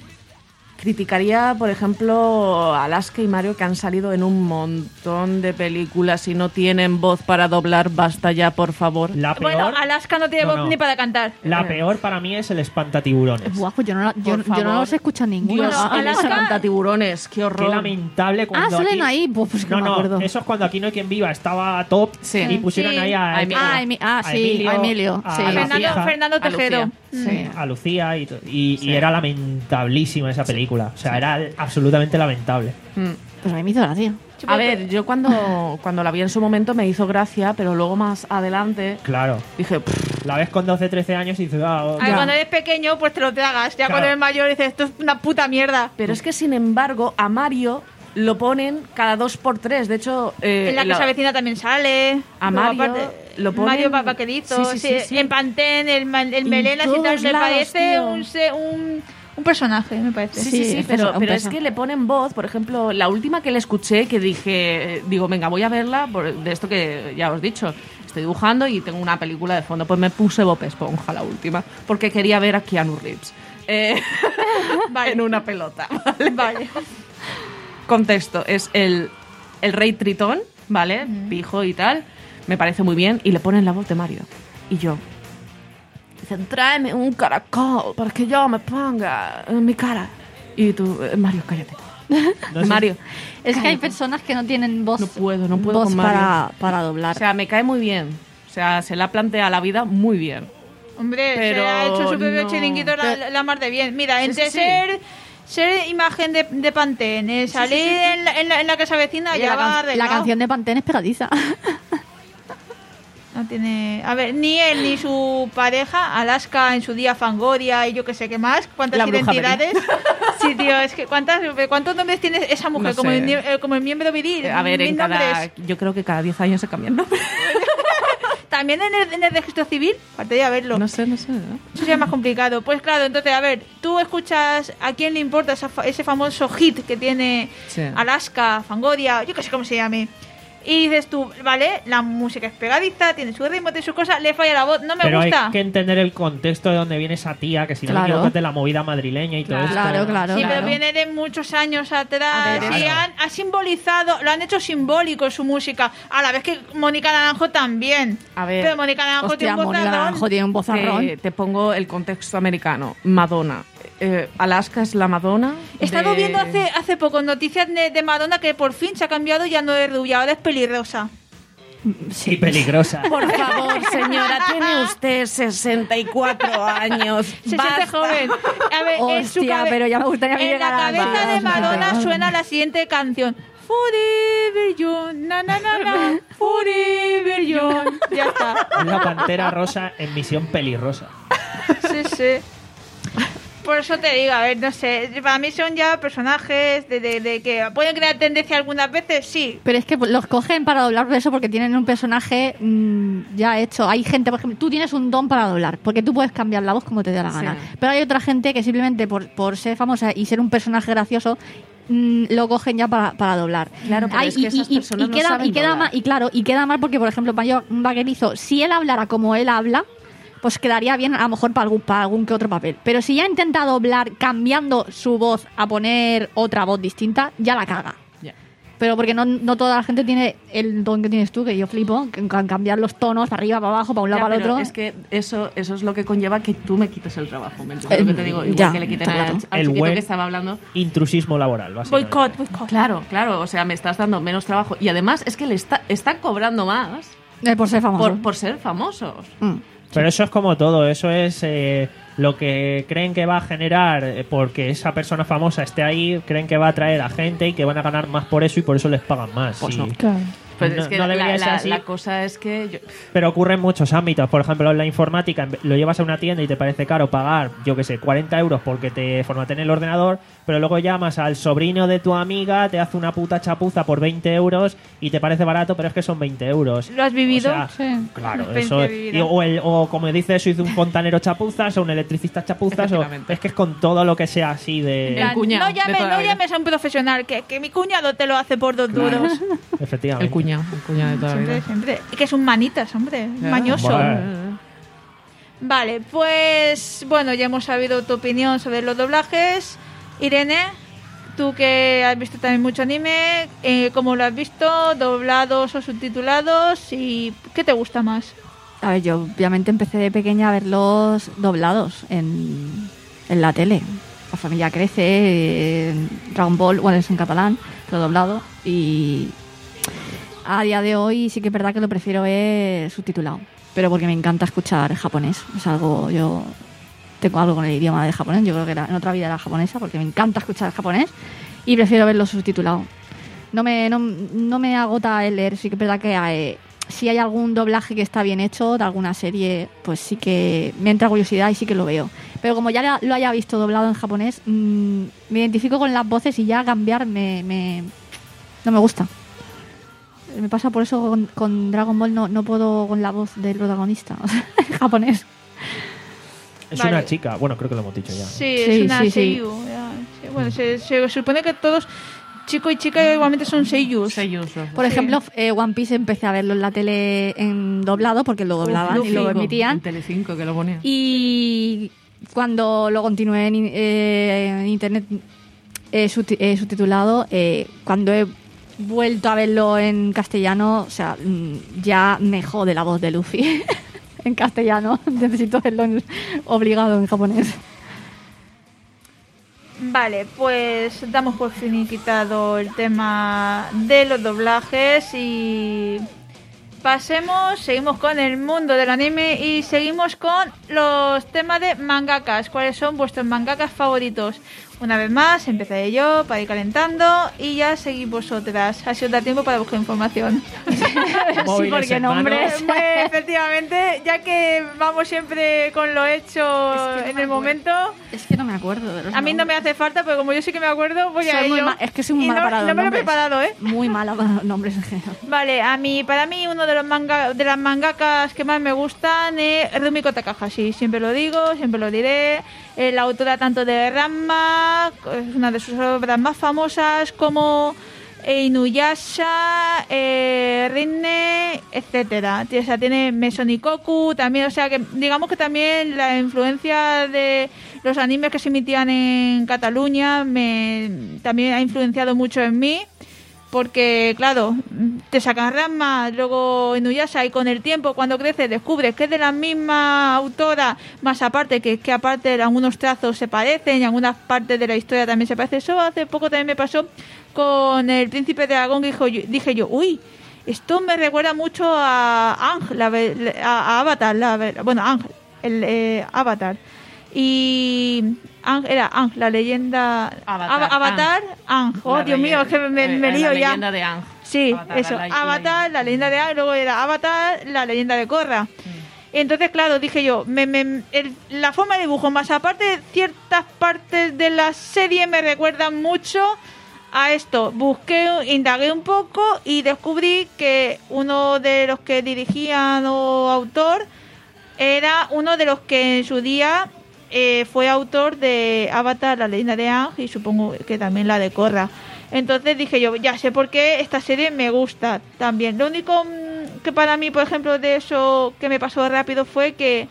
criticaría, por ejemplo, a Alaska y Mario, que han salido en un montón de películas y no tienen voz para doblar. Basta ya, por favor. La peor, Bueno, Alaska no tiene No, voz no. ni para cantar. la Eh. peor para mí es el espantatiburones. Buah, pues yo no, la- yo, Por yo no favor. los escucho ninguno. Dios, Bueno, el Alaska- espantatiburones, qué Qué horror. lamentable cuando Ah, salen aquí- ahí. Pues, pues que No, no me no, acuerdo. eso es cuando Aquí no hay quien viva estaba top Sí. y pusieron Sí. ahí a, A Emilio. Ah, Emi- ah, sí, a Emilio, a sí. la Fernando, hija, Fernando a Tejero. Lucía. Sí. a Lucía y, to- y, Sí. y era lamentablísima esa película. O sea, era absolutamente lamentable. Mm. Pues a mí me hizo gracia. A ver, yo cuando, cuando la vi en su momento me hizo gracia, pero luego más adelante Claro. dije, "Pff, La ves con doce, trece años y dices, ah, oh, A ver, Ya. cuando eres pequeño, pues te lo tragas. Ya Claro. cuando eres mayor dices, esto es una puta mierda. pero es que sin embargo a Mario lo ponen cada dos por tres. De hecho, eh, En la que la- se avecina también sale. A Luego, Mario lo ponen- Mario pa- Vaquerizo, Sí, sí, sí, sí, sí. en Pantene, el, ma- el En Melenas y tal. todos Me lados, parece tío. un, se- un, un personaje, me parece. Sí, sí, Sí, sí, es pero, un pero es peso. que le ponen voz. Por ejemplo, la última que le escuché, que dije, eh, digo, venga, voy a verla, por- de esto que ya os he dicho. Estoy dibujando y tengo una película de fondo. Pues me puse Bob Esponja, la última, porque quería ver a Keanu Reeves. Eh, Vale. en una pelota. ¿vale? Vale. Contexto, es el, el rey Tritón, ¿vale? Pijo y tal. Me parece muy bien. Y le ponen la voz de Mario. Y yo... Dicen, tráeme un caracol para que yo me ponga en mi cara. Y tú, eh, Mario, cállate. no sé- Mario. Es que hay personas que no tienen voz, No puedo, no puedo voz con Mario. para, para O doblar. sea, me cae muy bien. O sea, se la plantea la vida muy bien. Hombre, Pero se ha hecho su propio no. chiringuito la, la mar de bien. Mira, Sí, entre sí, sí. ser ser imagen de, de Pantene, salir sí, sí, sí. En, la, en, la, en la casa vecina, Oye, ya la, va can- la canción de Pantene es pegadiza. No tiene... A ver, ni él ni su pareja, Alaska en su día, Fangoria y yo que sé qué más, cuántas La identidades. Sí, tío, es que cuántas, ¿cuántos nombres tiene esa mujer? No como, sé. el, como el miembro viril. A ver, mil en cada, nombres. yo creo que cada diez años se cambian nombres. También en el, en el registro civil, faltaría verlo. No sé, no sé. ¿no? Eso sería más complicado. Pues claro, entonces, a ver, tú escuchas a quién le importa esa, ese famoso hit que tiene Sí. Alaska, Fangoria, yo que sé cómo se llame. Y dices tú, vale, la música es pegadiza, tiene su ritmo, tiene sus cosas, le falla la voz, no me Pero gusta. hay que entender el contexto de donde viene esa tía, que si no me Claro. equivoco es de la movida madrileña y todo esto. Claro, claro. Sí, claro. pero viene de muchos años atrás A ver, y claro. han, ha simbolizado, lo han hecho simbólico su música. A la vez que Mónica Naranjo también. A ver, Pero Mónica Naranjo Hostia, tiene un Mónica bozarrón. Naranjo tiene un bozarrón. Te, te pongo el contexto americano. Madonna. Eh, Alaska es la Madonna. He estado de- viendo hace, hace poco noticias de, de Madonna que por fin se ha cambiado, ya no es rubia, ahora es pelirrosa. Sí, peligrosa. Por favor, señora, tiene usted sesenta y cuatro años. Se siente Basta. joven. A ver, en su Hostia, cabe- pero ya me gustaría a mí en la llegar a- cabeza Vale, de no sé, Madonna pero- suena la siguiente canción. Forever Young, na na na na, Forever Young. Ya está. Es la pantera rosa en misión pelirrosa. Sí, sí. Por eso te digo, a ver, no sé, para mí son ya personajes de, de, de que pueden crear tendencia algunas veces, sí. Pero es que los cogen para doblar por eso porque tienen un personaje mmm, ya hecho. Hay gente, por ejemplo, tú tienes un don para doblar, porque tú puedes cambiar la voz como te dé la gana. Sí. Pero hay otra gente que simplemente por, por ser famosa y ser un personaje gracioso mmm, lo cogen ya para, para doblar. Claro, pero Hay- es que esas personas no queda, saben y queda doblar. mal, y claro, y queda mal porque, por ejemplo, Mayo Vaquerizo, si él hablara como él habla, pues quedaría bien a lo mejor para algún, para algún que otro papel. Pero si ya intenta doblar cambiando su voz a poner otra voz distinta, ya la caga. Ya. Pero porque no, no toda la gente tiene el don que tienes tú, que yo flipo, que can- cambiar los tonos para arriba, para abajo, para un lado, Ya, para el pero otro. es que eso, eso es lo que conlleva que tú me quites el trabajo. ¿Me entiendes Eh, lo que te digo? Igual ya, que le quiten todo el al, rato. al El chiquito buen- que estaba hablando. Intrusismo laboral, básicamente. Boicot, boicot. Claro, claro. O sea, me estás dando menos trabajo. Y además es que le está, están cobrando más Eh, por ser famoso. por, por ser famosos. Mm. Pero eso es como todo, eso es eh, lo que creen que va a generar eh, porque esa persona famosa esté ahí, creen que va a atraer a gente y que van a ganar más por eso y por eso les pagan más. Pues Y- no. Pues No- es que no la, debería ser la- así. la cosa es que... yo- Pero ocurre en muchos ámbitos. Por ejemplo, en la informática, en ve- lo llevas a una tienda y te parece caro pagar, yo que sé, cuarenta euros porque te formateen el ordenador, pero luego llamas al sobrino de tu amiga, te hace una puta chapuza por veinte euros y te parece barato, pero es que son veinte euros. ¿Lo has vivido? O sea, Sí. claro, Experiencia eso. vivida. y- o, el- o como dice eso, hizo un fontanero chapuzas o un electricista chapuzas. O, Efectivamente. es que es con todo lo que sea así de. El cuñado no de llames, toda la no vida. llames a un profesional, que, que mi cuñado te lo hace por dos duros. Efectivamente. El cuñado, el cuñado de toda la Siempre, vida. siempre. Que es un manitas, hombre. Ya. Mañoso. Bueno. Vale, pues bueno, ya hemos sabido tu opinión sobre los doblajes. Irene, tú que has visto también mucho anime, eh, ¿cómo lo has visto? ¿Doblados o subtitulados? ¿Y qué te gusta más? A ver, yo obviamente empecé de pequeña a verlos doblados en, en la tele. La familia crece, eh, Dragon Ball, bueno, es en catalán, pero doblado. Y a día de hoy sí que es verdad que lo prefiero ver subtitulado. Pero porque me encanta escuchar japonés. Es algo, yo tengo algo con el idioma del japonés. Yo creo que era- en otra vida era japonesa porque me encanta escuchar japonés. Y prefiero verlo subtitulado. No me, no, no me agota el leer. Sí que es verdad que hay, si hay algún doblaje que está bien hecho de alguna serie, pues sí que me entra curiosidad y sí que lo veo. Pero como ya la- lo haya visto doblado en japonés, mmm, me identifico con las voces y ya cambiar me, me- no me gusta. Me pasa por eso con, con Dragon Ball, no, no puedo con la voz del protagonista en japonés. Es Vale. una chica. Bueno, creo que lo hemos dicho ya. ¿no? Sí, Sí, es una sí, sí. seiyuu. ya, sí. Bueno, se, se supone que todos, chico y chica, igualmente son seiyus. Sellos, los- Por Sí. ejemplo, eh, One Piece empecé a verlo en la tele en doblado porque lo doblaban y lo Luffy, emitían. en Telecinco, que lo ponían. Y cuando lo continué en, in- eh, en internet eh, subti- eh, subtitulado, eh, cuando he vuelto a verlo en castellano, o sea, mm, ya me jode la voz de Luffy en castellano. Necesito verlo en- obligado en japonés. Vale, pues damos por finiquitado el tema de los doblajes y pasemos, seguimos con el mundo del anime y seguimos con los temas de mangakas. ¿Cuáles son vuestros mangakas favoritos? Una vez más, empezaré yo para ir calentando y ya seguís vosotras. Ha sido dar tiempo para buscar información. Sí, Móviles porque en mano. nombres. Pues, efectivamente, ya que vamos siempre con lo hecho Es que no en me el acuerdo. momento, Es que no me acuerdo de los a mí no me nombres. hace falta, pero como yo sí que me acuerdo, voy a Soy muy ello. ma- es que soy muy Y mala no, para los no me lo he nombres. preparado, ¿eh? Muy mala para los nombres en general. Vale, a mí, para mí uno de los manga, de las mangakas que más me gustan es Rumiko Takahashi. Siempre lo digo, siempre lo diré. Eh, la autora tanto de Ranma, es una de sus obras más famosas, como eh, Inuyasha, eh, Rinne, etcétera. O sea, tiene Mesonikoku también, o sea que digamos que también la influencia de los animes que se emitían en Cataluña me también ha influenciado mucho en mí. Porque, claro, te sacan Ranma, luego Inuyasha, y con el tiempo, cuando creces, descubres que es de la misma autora, más aparte, que, que aparte algunos trazos se parecen y algunas partes de la historia también se parecen. Eso hace poco también me pasó con El Príncipe Dragón, que dijo, dije yo, uy, esto me recuerda mucho a Ang, la, ve- a, a Avatar, la, ve- bueno, Ang, el eh, Avatar. Y Ang, era Ang, la leyenda... Avatar, Ava- Avatar, Ang. Oh, La Dios mío, es que me, leyenda- me eh, lío la ya. leyenda de Aang. Sí, Avatar, eso. la- la- Avatar, la leyenda de Aang, luego era Avatar, la leyenda de Korra. Entonces, claro, dije yo, me, me- el- la forma de dibujo, más aparte, ciertas partes de la serie me recuerdan mucho a esto. Busqué, indagué un poco y descubrí que uno de los que dirigían o autor era uno de los que en su día eh, fue autor de Avatar, la leyenda de Aang, y supongo que también la de Korra. Entonces dije yo, ya sé por qué esta serie me gusta también. Lo único mm, que para mí, por ejemplo, de eso que me pasó rápido fue que,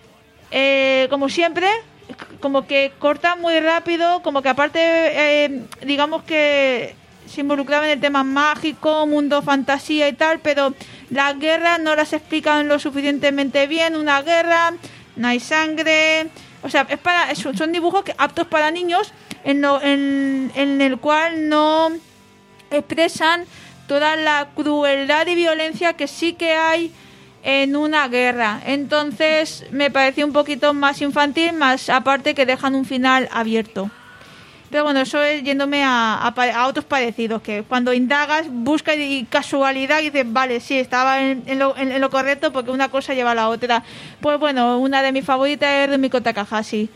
eh, como siempre, como que corta muy rápido, como que aparte, eh, digamos que se involucraba en el tema mágico, mundo fantasía y tal, pero las guerras no las explican lo suficientemente bien. Una guerra, no hay sangre, o sea, es para, es- son dibujos que, aptos para niños, en, lo- en, en el cual no expresan toda la crueldad y violencia que sí que hay en una guerra. Entonces me pareció un poquito más infantil, más aparte que dejan un final abierto. Pero bueno, eso es yéndome a, a, pa- a otros parecidos, que cuando indagas, buscas y casualidad y dices, vale, sí, estaba en, en lo, en, en lo correcto porque una cosa lleva a la otra. Pues bueno, una de mis favoritas es Rumiko Takahashi.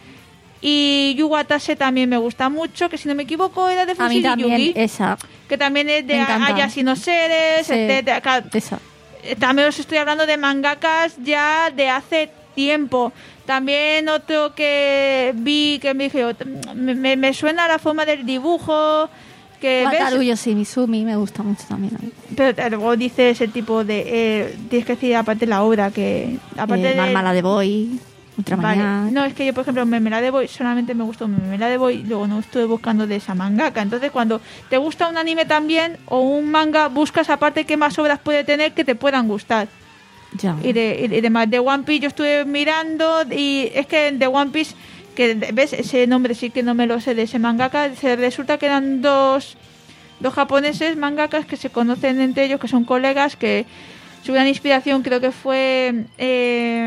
Y Yu Watase también me gusta mucho, que si no me equivoco era de A mí Fushigi también Yugi, esa. que también es de Me encanta. Ayashi no Seres, Sí, etcétera. Claro, esa. eh, también os estoy hablando de mangakas ya de hace tiempo. También otro que vi que me dije, me, me- me suena la forma del dibujo, que Wataru ves, Yoshimizumi me gusta mucho también. a mí. pero luego dices el tipo de, eh, tienes que decir aparte la obra, que aparte Eh, de Marmala de Boy, Ultraman. Vale. No, es que yo, por ejemplo, Mermelade Boy solamente me gustó Mermelade Boy, luego no estuve buscando de esa mangaka. Entonces, cuando te gusta un anime también o un manga, buscas aparte qué más obras puede tener que te puedan gustar. Ya. Y, de, y, de- y demás. De One Piece yo estuve mirando y es que de One Piece, que ves, ese nombre sí que no me lo sé de ese mangaka, se resulta que eran dos, dos japoneses mangakas que se conocen entre ellos, que son colegas, que su gran inspiración creo que fue... eh,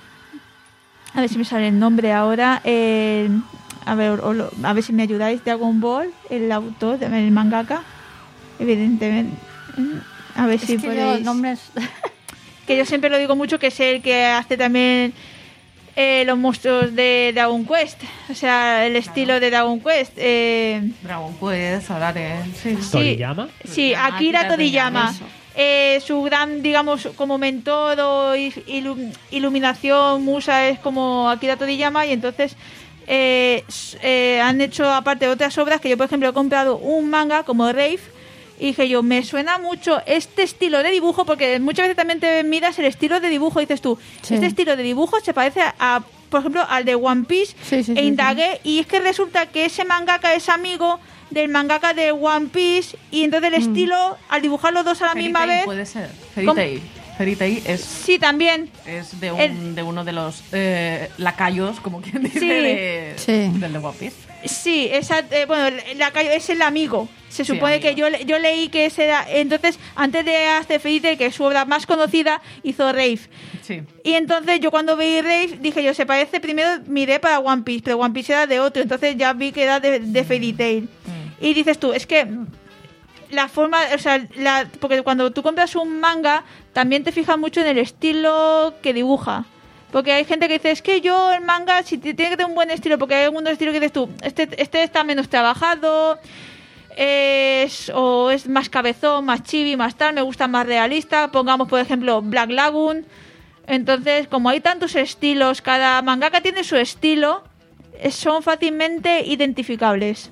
a ver si me sale el nombre ahora. eh, a ver, o lo- a ver si me ayudáis. Dragon Ball, el autor, el mangaka. Evidentemente. A ver Es si que yo podéis. nombres... Que yo siempre lo digo mucho, que es el que hace también eh, los monstruos de Dragon Quest. O sea, el estilo de Dragon Quest. Eh, Dragon Quest, Arare, sí. sí, ¿Toriyama? sí, Toriyama, Akira Akira Toriyama. Toriyama, eso. Eh, su gran, digamos, como mentor o i- ilu- iluminación, musa, es como Akira Toriyama. Y entonces eh, s- eh, han hecho aparte otras obras que yo, por ejemplo, he comprado un manga como Rave. Y dije yo, me suena mucho este estilo de dibujo, porque muchas veces también te miras el estilo de dibujo y dices tú, Sí. este estilo de dibujo se parece a, a, por ejemplo, al de One Piece. Sí, sí, e sí, indagué, y es que resulta que ese mangaka es amigo del mangaka de One Piece, y entonces el estilo, al dibujar los dos a la Fairy misma Tail vez... puede ser. Fairy ¿Cómo? Tail. Fairy Tail es, Sí, también. es de, un, El- de uno de los eh, lacayos, como quien dice, Sí. de, Sí. del de One Piece. Sí, esa, eh, bueno, la, la- es el amigo. Se Sí, supone amigo. que yo, le- yo leí que ese era... Entonces, antes de hacer Fairy Tail, que es su obra más conocida, hizo Rave. Sí. Y entonces yo cuando vi Rave dije yo, se parece, primero miré para One Piece, pero One Piece era de otro, entonces ya vi que era de, de Fairy Tail. Mm. Y dices tú, es que la forma, o sea, la, porque cuando tú compras un manga también te fijas mucho en el estilo que dibuja. Porque hay gente que dice, es que yo el manga si t- tiene que tener un buen estilo, porque hay algunos estilos que dices tú, este, este está menos trabajado, es, o es más cabezón, más chibi, más tal, me gusta más realista. Pongamos, por ejemplo, Black Lagoon. Entonces, como hay tantos estilos, cada mangaka tiene su estilo, eh, son fácilmente identificables.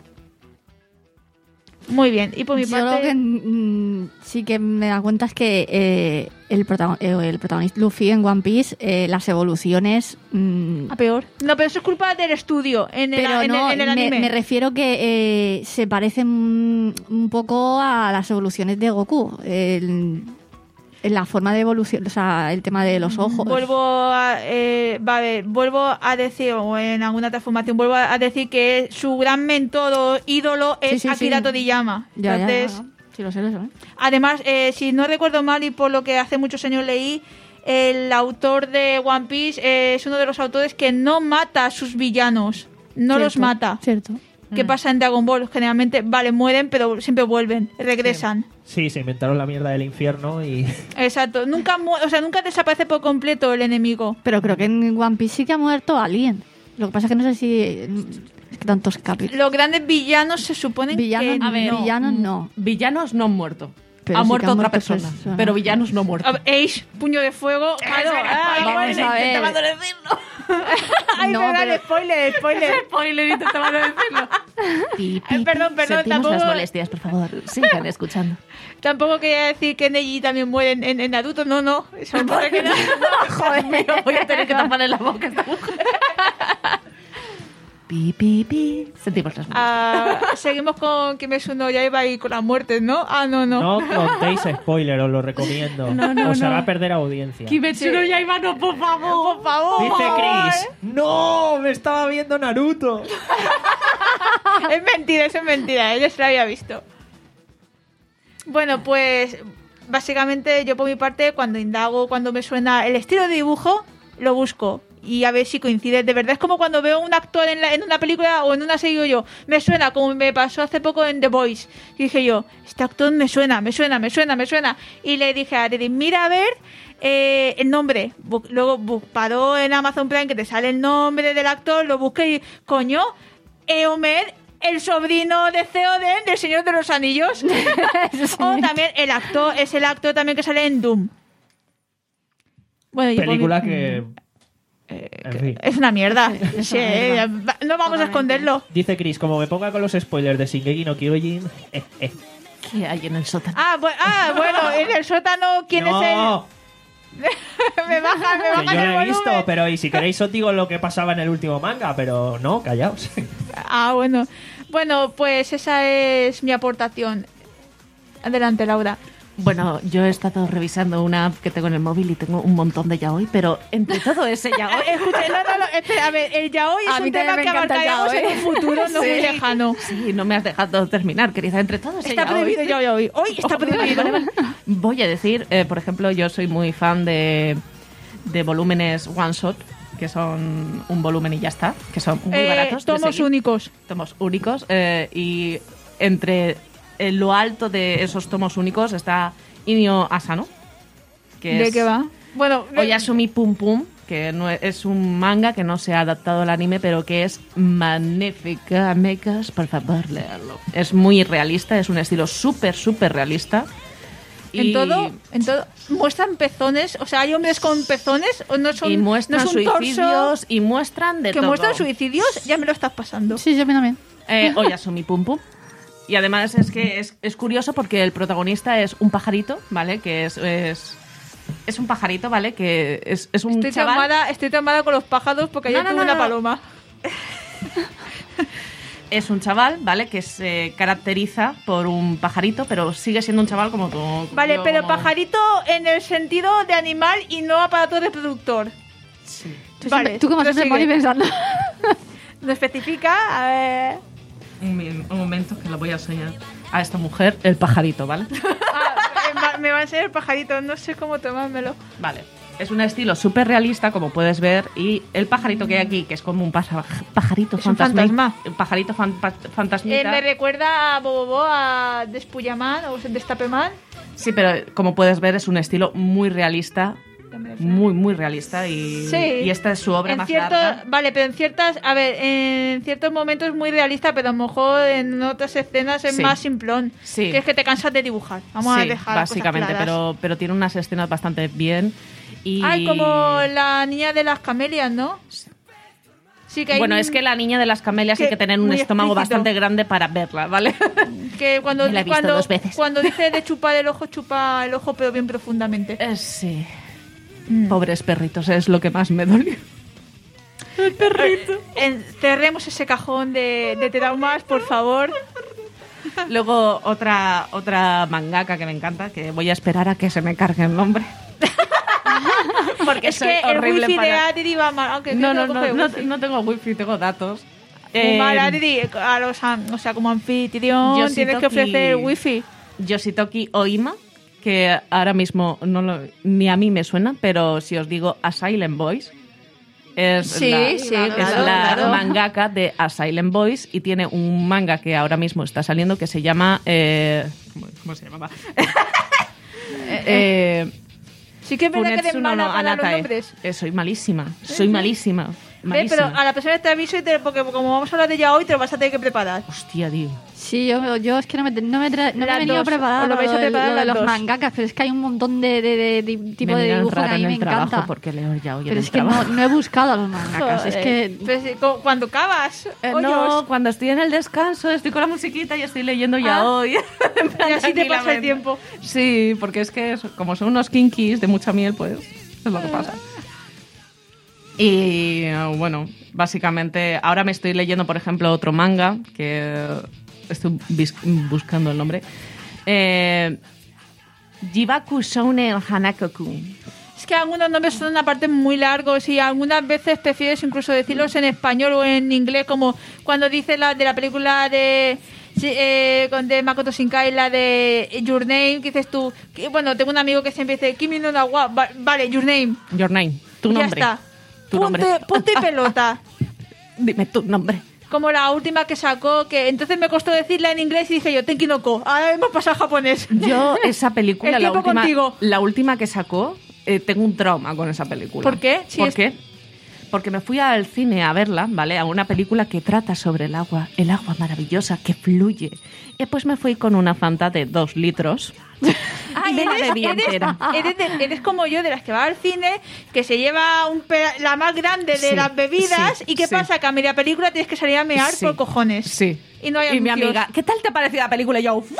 Muy bien. Y por mi Yo lo parte... que mm, sí que me da cuenta es que eh, el, protagon- eh, el protagonista Luffy en One Piece, eh, las evoluciones... mm, A peor. No, pero eso es culpa del estudio en el, pero en no, el, en el me, anime. me refiero que eh, se parecen un, un poco a las evoluciones de Goku. El- en la forma de evolución, o sea, el tema de los ojos. Vuelvo a, eh, va a ver, vuelvo a decir, o en alguna transformación, vuelvo a decir que su gran mentor o ídolo Sí, es sí, Akira sí. Toriyama. Ya, ya, ya, Entonces, ya. Sí, lo sé, lo sé. además, eh, si no recuerdo mal y por lo que hace muchos años leí, el autor de One Piece eh, es uno de los autores que no mata a sus villanos, no Cierto, los mata. Cierto. ¿Qué pasa en Dragon Ball? Generalmente, vale, mueren, pero siempre vuelven, regresan. Sí, se inventaron la mierda del infierno y... Exacto, nunca mu- o sea, nunca desaparece por completo el enemigo. Pero creo que en One Piece sí que ha muerto alguien. Lo que pasa es que no sé si... Es que tantos capítulos. Los grandes villanos se suponen Villanos, que a ver, no. villanos no. Villanos no han muerto. Pero ha sí que muerto han otra muerto persona. personas. Pero villanos no muertos. A ver, Ace, puño de fuego. Claro, ah, Vamos bueno, a ver. Intentaba no decirlo. Ay, No, verdad, pero- spoiler, spoiler. Spoiler, intentaba no decirlo. Pi, Ay, perdón, perdón, Sentimos tampoco- las molestias, por favor. Sigan escuchando. Tampoco quería decir que Neji también muere en, en, en Naruto, no, no. Eso no que no. Joder, mío, voy a tener que taparle la boca a esta mujer. Pi, pi, pi. Sentimos las molestias. Ah, seguimos con Kimetsu no Yaiba y con las muertes, ¿no? Ah, no, no. No contéis spoiler, os lo recomiendo. No, no, os no. hará perder audiencia. Kimetsu no Yaiba, no, por favor. Por favor. Dice Chris, no, me estaba viendo Naruto. Es mentira, eso es mentira. Ella se lo había visto. Bueno, pues básicamente yo por mi parte cuando indago, cuando me suena el estilo de dibujo, lo busco y a ver si coincide. De verdad es como cuando veo un actor en, la- en una película o en una serie, digo yo, me suena, como me pasó hace poco en The Voice. Y dije yo, este actor me suena, me suena, me suena, me suena. Y le dije a Reddy, mira a ver eh, el nombre. Bu- Luego bu- paró en Amazon Prime que te sale el nombre del actor, lo busqué y, coño, Eomer, el sobrino de Theoden del Señor de los Anillos. O también el actor, es el actor también que sale en Doom. Bueno, yo por Película mi- que... en fin. Es una mierda. Sí, una mierda. eh, va- no vamos a esconderlo. Dice Chris, como me ponga con los spoilers de Shingeki no Kyojin... Eh, eh. ¿Qué hay en el sótano? Ah, bu- ah, bueno, en el sótano, ¿quién no, es el...? me bajan, me que bajan yo el lo he visto, volumen. pero y si queréis os digo lo que pasaba en el último manga, pero no, callaos. Ah, bueno. Bueno, pues esa es mi aportación. Adelante, Laura. Bueno, yo he estado revisando una app que tengo en el móvil y tengo un montón de yaoi, pero entre todo ese yaoi... Escucha, no, no, no, espera, a ver, el yaoi A es mí un tema también que me encanta el abarcaremos en yaoi. un futuro no muy Sí. lejano. Sí, no me has dejado terminar, querida. Entre todo ese Está yaoi- prohibido el yaoi. Hoy está prohibido. Voy a decir, eh, por ejemplo, yo soy muy fan de, de volúmenes one shot, que son un volumen y ya está, que son muy Eh, baratos. de tomos seguir. únicos. Tomos únicos. eh, y entre eh, lo alto de esos tomos únicos está Inio Asano, que ¿De es qué va? Bueno, Oyasumi Pum Pum, que no es, es un manga que no se ha adaptado al anime, pero que es magnífica, mecas, por favor, leerlo. Es muy realista, es un estilo súper, súper realista. en Y- todo, en todo, muestran pezones, o sea, hay hombres con pezones o no son y muestran no es un torso suicidios y muestran de que todo. muestran suicidios, ya me lo estás pasando. Sí, yo a mí también. Eh, Oyasumi Pum Pum. Y además es que es, es curioso porque el protagonista es un pajarito, ¿vale? Que es... es es un pajarito, ¿vale? Que es, es un Estoy chaval... traumada, estoy traumada con los pájaros porque No, ayer no, tuve no, una no. paloma. es un chaval, ¿vale? Que se caracteriza por un pajarito, pero sigue siendo un chaval como tú. Vale, yo, pero como- pajarito en el sentido de animal y no aparato reproductor. Sí. Tú, Vale, siempre- tú como siempre prosigue. Moni pensando. No especifica, a ver... Un, mi- un momento que lo voy a enseñar a esta mujer, el pajarito, ¿vale? Ah, eh, va- me va a enseñar el pajarito, no sé cómo tomármelo. Vale. Es un estilo súper realista, como puedes ver, y el pajarito que hay aquí, que es como un pasa- pajarito Es un fantasma, fantasma. un pajarito fan- pa- Eh, fantasmita. me recuerda a Bobobo, a Despuyamán o Destapeman. Sí, pero como puedes ver es un estilo muy realista, muy, muy realista, y, Sí. y esta es su obra En más cierto- larga. Vale, pero en ciertas, a ver, en ciertos momentos es muy realista, pero a lo mejor en otras escenas es Sí. más simplón. Sí. Que es que te cansas de dibujar. Vamos Sí, a dejar las cosas básicamente, claras. pero, pero tiene unas escenas bastante bien. Y... Ay, como la niña de las camelias, ¿no? Sí, que hay Bueno, un- es que la niña de las camelias hay que que tener un muy estómago explícito. bastante grande para verla, ¿vale? que cuando, Me la he visto cuando, dos veces. cuando dice de chupar el ojo, chupa el ojo, pero bien profundamente. Eh, sí. Mm. Pobres perritos, es lo que más me dolió. El perrito. En- cerremos ese cajón de, de traumas, por favor. Luego otra otra mangaka que me encanta, que voy a esperar a que se me cargue el nombre. Porque Es soy que el horrible wifi de para... Adri va mal, aunque No, creo no, que coge no, no, wifi. no tengo wifi, tengo datos. Muy Eh, mal, Adri, a los, an- o sea, como anfitrión Yoshitoki- tienes que ofrecer wifi. Yoshitoki Oima, que ahora mismo no lo- ni a mí me suena, pero si os digo A Silent Voice, es Sí, la, sí, es claro, la claro. mangaka de A Silent Voice y tiene un manga que ahora mismo está saliendo que se llama... eh, ¿cómo, cómo se llamaba? eh, Sí que es verdad que eres Funetsu no mala no para los Anatae. nombres. Eh, soy malísima, soy malísima. Ve, malísima. pero a la persona te aviso y te, porque como vamos a hablar de ella hoy, te lo vas a tener que preparar. Hostia, tío. Sí, yo, yo es que no me, no me, tra- no me he Las venido dos, preparada os lo vais a lo de- preparar lo de las los dos. mangakas, pero es que hay un montón de, de, de, de tipo Me de miran dibujo que raro a mí en me el trabajo encanta. porque leo ya hoy en Pero el es que no, trabajo. no he buscado a los mangakas, es Joder. que... Pues, eh, co- cuando cavas, Eh, hoyos, no, cuando estoy en el descanso, estoy con la musiquita y estoy leyendo ya Ah. hoy. En plan, y así te pasa el tranquilamente. tiempo. Sí, porque es que es- como son unos kinkis de mucha miel, pues es lo que pasa. Y eh, bueno, básicamente ahora me estoy leyendo, por ejemplo, otro manga que estoy bis- buscando el nombre. Eh, Jibaku Shounen Hanako-kun. Es que algunos nombres son aparte muy largos y algunas veces prefieres incluso decirlos en español o en inglés, como cuando dice la de la película de sí, eh, con- de Makoto Shinkai, la de Your Name, que dices tú, que, bueno, tengo un amigo que siempre dice Kimi no na wa, va- vale, Your Name, Your name, tu ya nombre. está. Tu punto, nombre. punto y pelota. Dime tu nombre. Como la última que sacó, que entonces me costó decirla en inglés y dije yo, Tenki no Ko, ahora hemos pasado a japonés. Yo esa película, El la tiempo última, contigo. la última que sacó, eh, tengo un trauma con esa película. ¿Por qué? Si ¿Por es- qué? Porque me fui al cine a verla, ¿vale? A una película que trata sobre el agua, el agua maravillosa que fluye. Y después me fui con una Fanta de dos litros. y me la bebí entera. Eres, de- eres como yo, de las que va al cine, que se lleva un peda- la más grande de Sí, las bebidas. sí, ¿Y qué sí. pasa? Que a media película tienes que salir a mear Sí, por cojones. Sí. Y no hay mi anuncios. amiga, ¿qué tal te ha parecido la película? Y yo, ¡fu!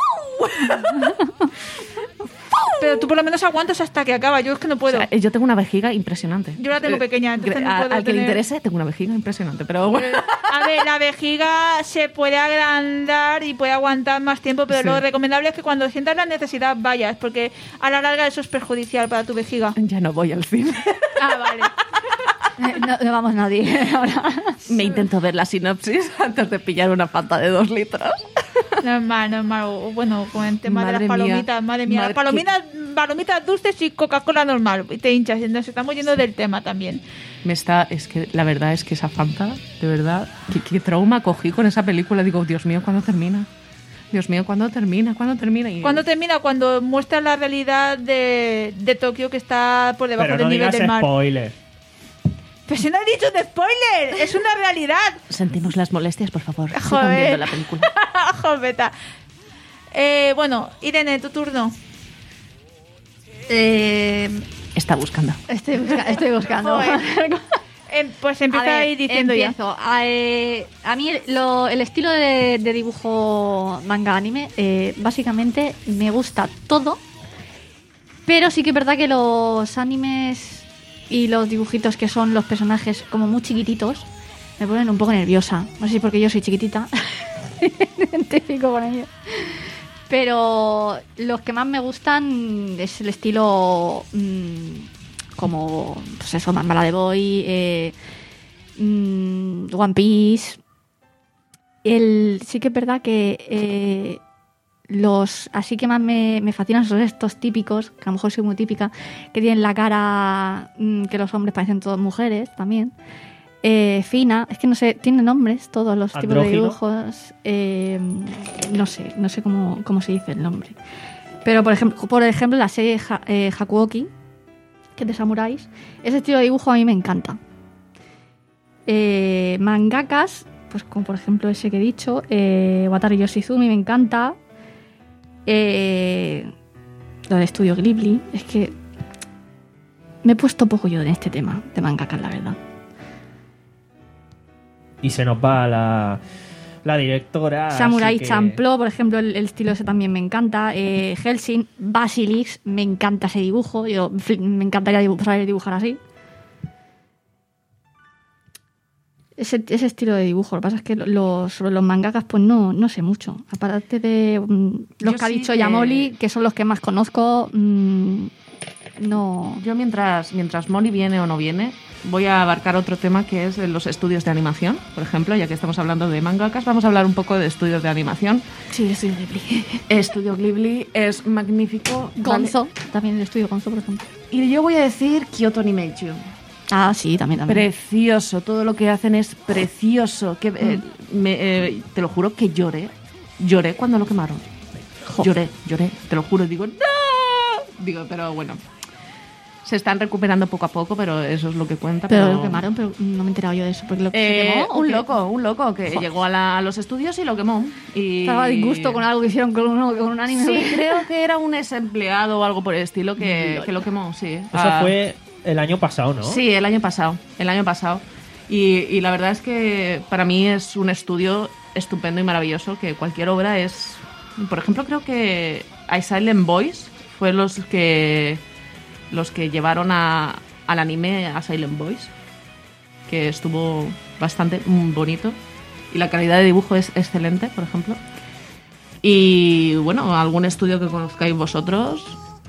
Pero tú por lo menos aguantas hasta que acaba. Yo es que no puedo. O sea, yo tengo una vejiga impresionante. Yo la tengo Eh, pequeña, entonces no a- puedo Al que le tener- interese, tengo una vejiga impresionante. Pero bueno. A ver, la vejiga se puede agrandar y puede aguantar más tiempo, pero Sí. lo recomendable es que cuando sientas la necesidad vayas, porque a la larga eso es perjudicial para tu vejiga. Ya no voy al cine. Ah, vale. Eh, No, no vamos nadie ahora. Me intento ver la sinopsis antes de pillar una Fanta de dos litros. Normal, normal. O, bueno, con el tema de Madre las mía. palomitas, madre mía. Madre- las palomitas, palomitas dulces y Coca-Cola normal. Y te hinchas. y Nos estamos yendo del tema también. Me está, es que la verdad es que esa Fanta, de verdad, qué, qué trauma cogí con esa película. Digo, Dios mío, ¿cuándo termina? Dios mío, ¿cuándo termina? ¿Cuándo termina? Y- ¿Cuándo termina? Cuando muestra la realidad de, de Tokio, que está por debajo Pero del no nivel digas del mar. spoiler. Pero si no he dicho de spoiler, es una realidad. Sentimos las molestias, por favor. Sigan Joder. viendo la película. Joveta. Eh, bueno, Irene, tu turno. Eh, Está buscando. estoy, busca- estoy buscando. Joder. Eh, pues empieza A ver, a ir diciendo ya. empiezo. A, eh, a mí lo- el estilo de, de dibujo manga anime, eh, básicamente me gusta todo, pero sí que es verdad que los animes y los dibujitos que son los personajes como muy chiquititos me ponen un poco nerviosa. No sé si porque yo soy chiquitita. me identifico con ellos. Pero los que más me gustan es el estilo mmm, como, pues eso, Mala de Boy, eh, mmm, One Piece. El, sí que es verdad que eh, los así que más me, me fascinan son estos típicos, que a lo mejor soy muy típica, que tienen la cara mmm, que los hombres parecen todas mujeres también. Eh, fina, es que no sé, tienen nombres todos los tipos de dibujos. Eh, no sé, no sé cómo, cómo se dice el nombre. Pero por ejemplo, por ejemplo la serie ha, eh, Hakuoki, que es de samuráis, ese estilo de dibujo a mí me encanta. Eh, mangakas, pues como por ejemplo ese que he dicho, eh, Wataru Yoshizumi me encanta. Eh, lo de Estudio Ghibli, es que me he puesto poco yo en este tema de mangakas, la verdad. Y se nos va la, la directora. Samurai que... Champloo, por ejemplo, el, el estilo ese también me encanta. Eh, Hellsing, Basilix, me encanta ese dibujo. Yo me encantaría dibujar, saber dibujar así. Ese, ese estilo de dibujo. Lo que pasa es que los, sobre los mangakas, pues no, no sé mucho. Aparte de um, los Yo que ha sí dicho que... Yamoli, que son los que más conozco, mmm, no. Yo mientras, mientras Molly viene o no viene, voy a abarcar otro tema que es de los estudios de animación, por ejemplo, ya que estamos hablando de mangakas, vamos a hablar un poco de estudios de animación. Sí, el estudio Ghibli. Estudio Ghibli es magnífico. Gonzo, vale. También el estudio Gonzo, por ejemplo. Y yo voy a decir Kyoto Animation. Ah, sí, también, también. Precioso, todo lo que hacen es precioso. Que, eh, me, eh, te lo juro que lloré. Lloré cuando lo quemaron. Jo. Lloré, lloré, te lo juro. Digo, ¡no! Digo, pero bueno. Se están recuperando poco a poco, pero eso es lo que cuenta. Pero, pero... lo quemaron, pero no me he enterado yo de eso. Porque lo Eh, se quemó, ¿o un qué? loco, un loco que Joder. llegó a, la- a los estudios y lo quemó. Y... Estaba a disgusto con algo que hicieron con un, con un anime. Sí, creo que era un ex empleado o algo por el estilo que, que lo quemó, sí. Eso Ah, fue el año pasado, ¿no? Sí, el año pasado. El año pasado. Y, y la verdad es que para mí es un estudio estupendo y maravilloso, que cualquier obra es... Por ejemplo, creo que I Silent Boys fue los que los que llevaron a, al anime a Silent Boys, que estuvo bastante mm, bonito. Y la calidad de dibujo es excelente, por ejemplo. Y bueno, algún estudio que conozcáis vosotros.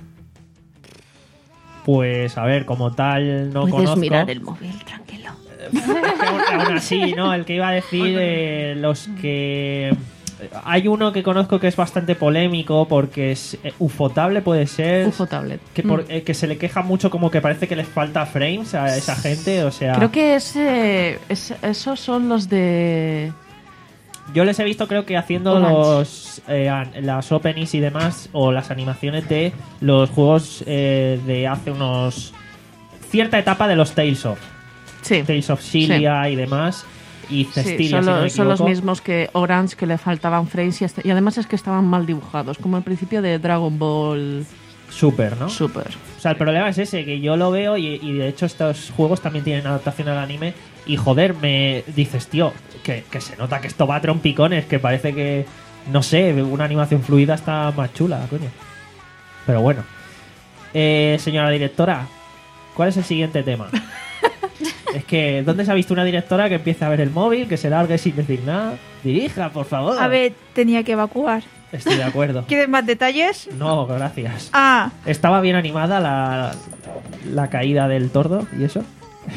Pues a ver, como tal no Puedes conozco. mirar el móvil, tranquilo. Aún aún así, ¿no? El que iba a decir, eh, los que... Hay uno que conozco que es bastante polémico porque es eh, Ufotable, puede ser. Ufo Tablet. Que, por- Mm. eh, que se le queja mucho, como que parece que les falta frames a esa gente, o sea... Creo que ese, es, esos son los de... Yo les he visto, creo que haciendo Orange. los eh, an- las openings y demás, o las animaciones de los juegos eh, de hace unos... Cierta etapa de los Tales of. Sí, Tales of Cilia y demás. Y sí, Cestiria, son, si no lo- me son los equivoco. mismos que Orange, que le faltaban frames y, hasta- y además es que estaban mal dibujados, como al principio de Dragon Ball Super, ¿no? Super. O sea, el problema es ese, que yo lo veo y, y de hecho estos juegos también tienen adaptación al anime y joder, me dices, tío, que, que se nota que esto va a trompicones, que parece que, no sé, una animación fluida está más chula, coño. Pero bueno. Eh, señora directora, ¿cuál es el siguiente tema? Es que, ¿dónde se ha visto una directora que empiece a ver el móvil, que se largue sin decir nada? Dirija, por favor. A ver, tenía que evacuar. Estoy de acuerdo. ¿Quieres más detalles? No, gracias. Ah, Estaba bien animada la, la caída del tordo y eso.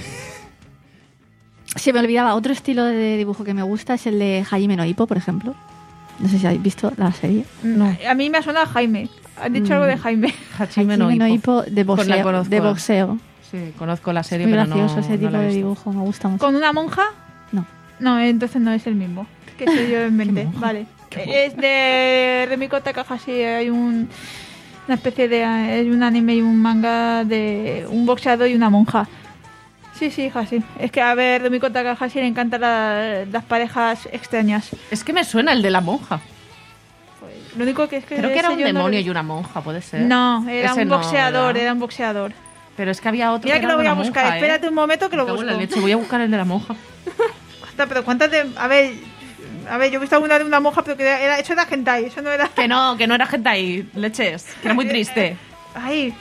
Se me olvidaba, otro estilo de dibujo que me gusta es el de Hajime no Ippo, por ejemplo. No sé si habéis visto la serie. No. a mí me ha sonado Jaime. ¿Has dicho Mm. algo de Jaime? Hajime no Hajime no Ippo. Ippo de Pues la boxeo. conozco. De boxeo. Sí, conozco la serie, Muy pero gracioso no, ese no tipo la he de visto. dibujo, me gusta mucho. ¿Con una monja? No. No, entonces no es el mismo. Que soy yo en mente. Vale. Es de Remiko Takahashi. Hay un, una especie de... Hay un anime y un manga de un boxeador y una monja. Sí, sí, hija, sí. Es que a ver, Remiko Takahashi le encantan la- las parejas extrañas. Es que me suena el de la monja. Pues, lo único que es que... Creo que era ese un yo no demonio lo- y una monja, puede ser. No, era Ese un no, boxeador, ¿verdad? era un boxeador. Pero es que había otro Mira que era lo voy de a una buscar. monja, ¿eh? Espérate un momento que lo Me cago en busco. la leche, voy a buscar el de la monja. Cuánta- Pero cuántas de... A ver... A ver, yo he visto alguna de una monja, pero que era... Eso era hentai, eso no era... Que no, que no era gente ahí, leches. Que era muy triste. Ay.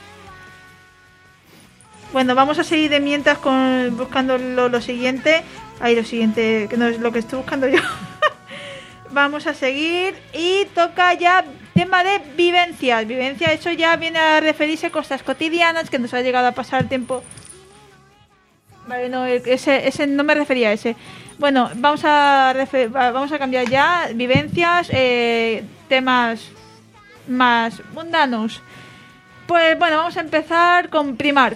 Bueno, vamos a seguir de mientras con, buscando lo, lo siguiente. Ay, lo siguiente, que no es lo que estoy buscando yo. Vamos a seguir y toca ya tema de vivencias. Vivencia, eso ya viene a referirse a cosas cotidianas que nos ha llegado a pasar el tiempo. Vale, no, ese, ese no me refería a ese. Bueno, vamos a refer, vamos a cambiar ya vivencias, eh, temas más mundanos. Pues bueno, vamos a empezar con Primark.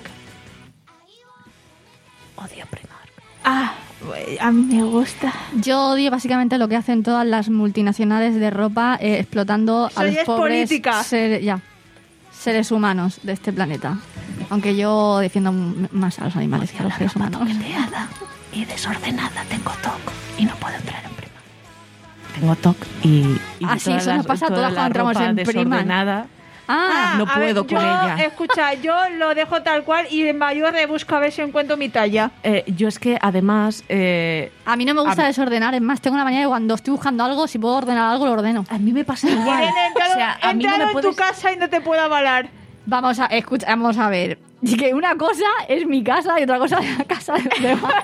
Odio Primark. Ah, a mí me gusta. Yo odio básicamente lo que hacen todas las multinacionales de ropa eh, explotando Eso a los ya es pobres política. ser- ya, seres humanos de este planeta. Aunque yo defiendo m- más a los animales que a los seres humanos. Toqueteada y desordenada. Tengo T O C y no puedo entrar en Primark. Tengo T O C y, y Ah, sí, toda eso la- nos pasa a toda todas la cuando entramos ropa en Primark. desordenada. Ah, no a puedo ver, con yo, ella. Escucha, yo lo dejo tal cual y yo rebusco a ver si encuentro mi talla. Eh, yo es que además... eh, a mí no me gusta a- desordenar. Es más, tengo una manía de cuando estoy buscando algo, si puedo ordenar algo, lo ordeno. a mí me pasa igual. Irene, he entrado, O sea, a he mí no entrado me en tu puedes... casa y no te puedo avalar. Vamos a, escucha, vamos a ver. Y que una cosa es mi casa y otra cosa es la casa de los demás.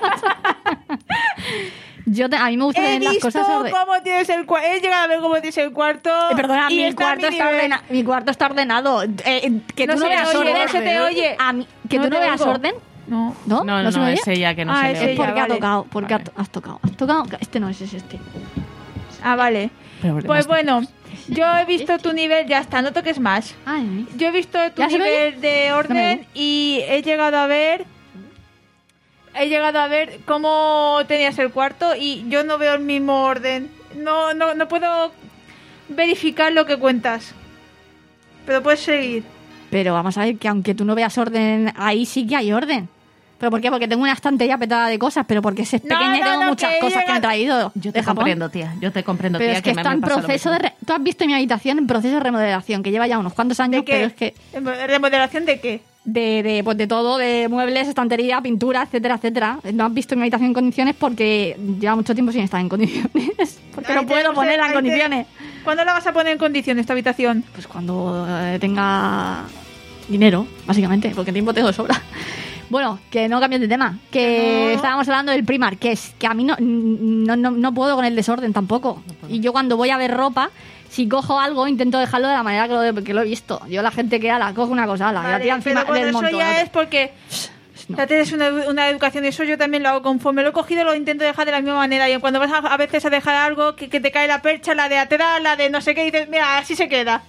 Yo te- a mí me gusta He tener las visto cosas ordenadas. cómo tienes el cuarto. He llegado a ver cómo tienes el cuarto. Eh, Perdona, y mi está a cuarto, mi está nivel. ordena- mi cuarto está ordenado. Eh, eh, que No tú no se te veas oye, orden. no se te oye. A mí- que No tú no te veas oigo. orden. No. ¿No? No, no, se no, me oye? es ella que no Ah, se es le oye. Es porque ella, ha vale. tocado. Porque Vale. ha, has tocado. Has tocado. Este no es, es este. Ah, vale. Pero Pues ordenaste bueno, cosas. yo he visto tu nivel. Ya está, no toques más. Ay, Yo he visto tu ¿Ya se me nivel de No me orden oigo. y he llegado a ver. He llegado a ver cómo tenías el cuarto y yo no veo el mismo orden. No, no, no puedo verificar lo que cuentas. Pero puedes seguir. pero vamos a ver que aunque tú no veas orden, ahí sí que hay orden. ¿Pero por qué? Porque tengo una estantería petada de cosas, pero porque es pequeña No, y no, tengo no, muchas que he cosas que me han llegado- traído Yo de te Japón. comprendo, tía. Yo te comprendo, Pero tía. es que, me- está me en pasa lo proceso de... mismo. Re... Tú has visto mi habitación en proceso de remodelación, que lleva ya unos cuantos años, ¿De qué? pero es que... ¿Remodelación de qué? De, de, pues de todo, de muebles, estantería, pintura, etcétera, etcétera. No has visto mi habitación en condiciones porque lleva mucho tiempo sin estar en condiciones. Porque no Ahí puedo tenemos el- ponerla en ahí te- condiciones. ¿Cuándo la vas a poner en condiciones esta habitación? Pues cuando eh, tenga dinero, básicamente, porque tiempo tengo de sobra. Bueno, que no cambies de tema. Que Que no. estábamos hablando del Primark, que es que a mí no, no, no, no puedo con el desorden tampoco. Y yo cuando voy a ver ropa, si cojo algo, intento dejarlo de la manera que lo, que lo he visto. Yo la gente que ala, coge una cosa, ala, y la Vale, tira encima pero bueno, del eso montón. ya es porque No. ya tienes una, una educación. Eso yo también lo hago. Conforme lo he cogido, lo intento dejar de la misma manera. Y cuando vas a, a veces a dejar algo que, que te cae la percha, la de atrás, la de no sé qué, dices, mira, así se queda.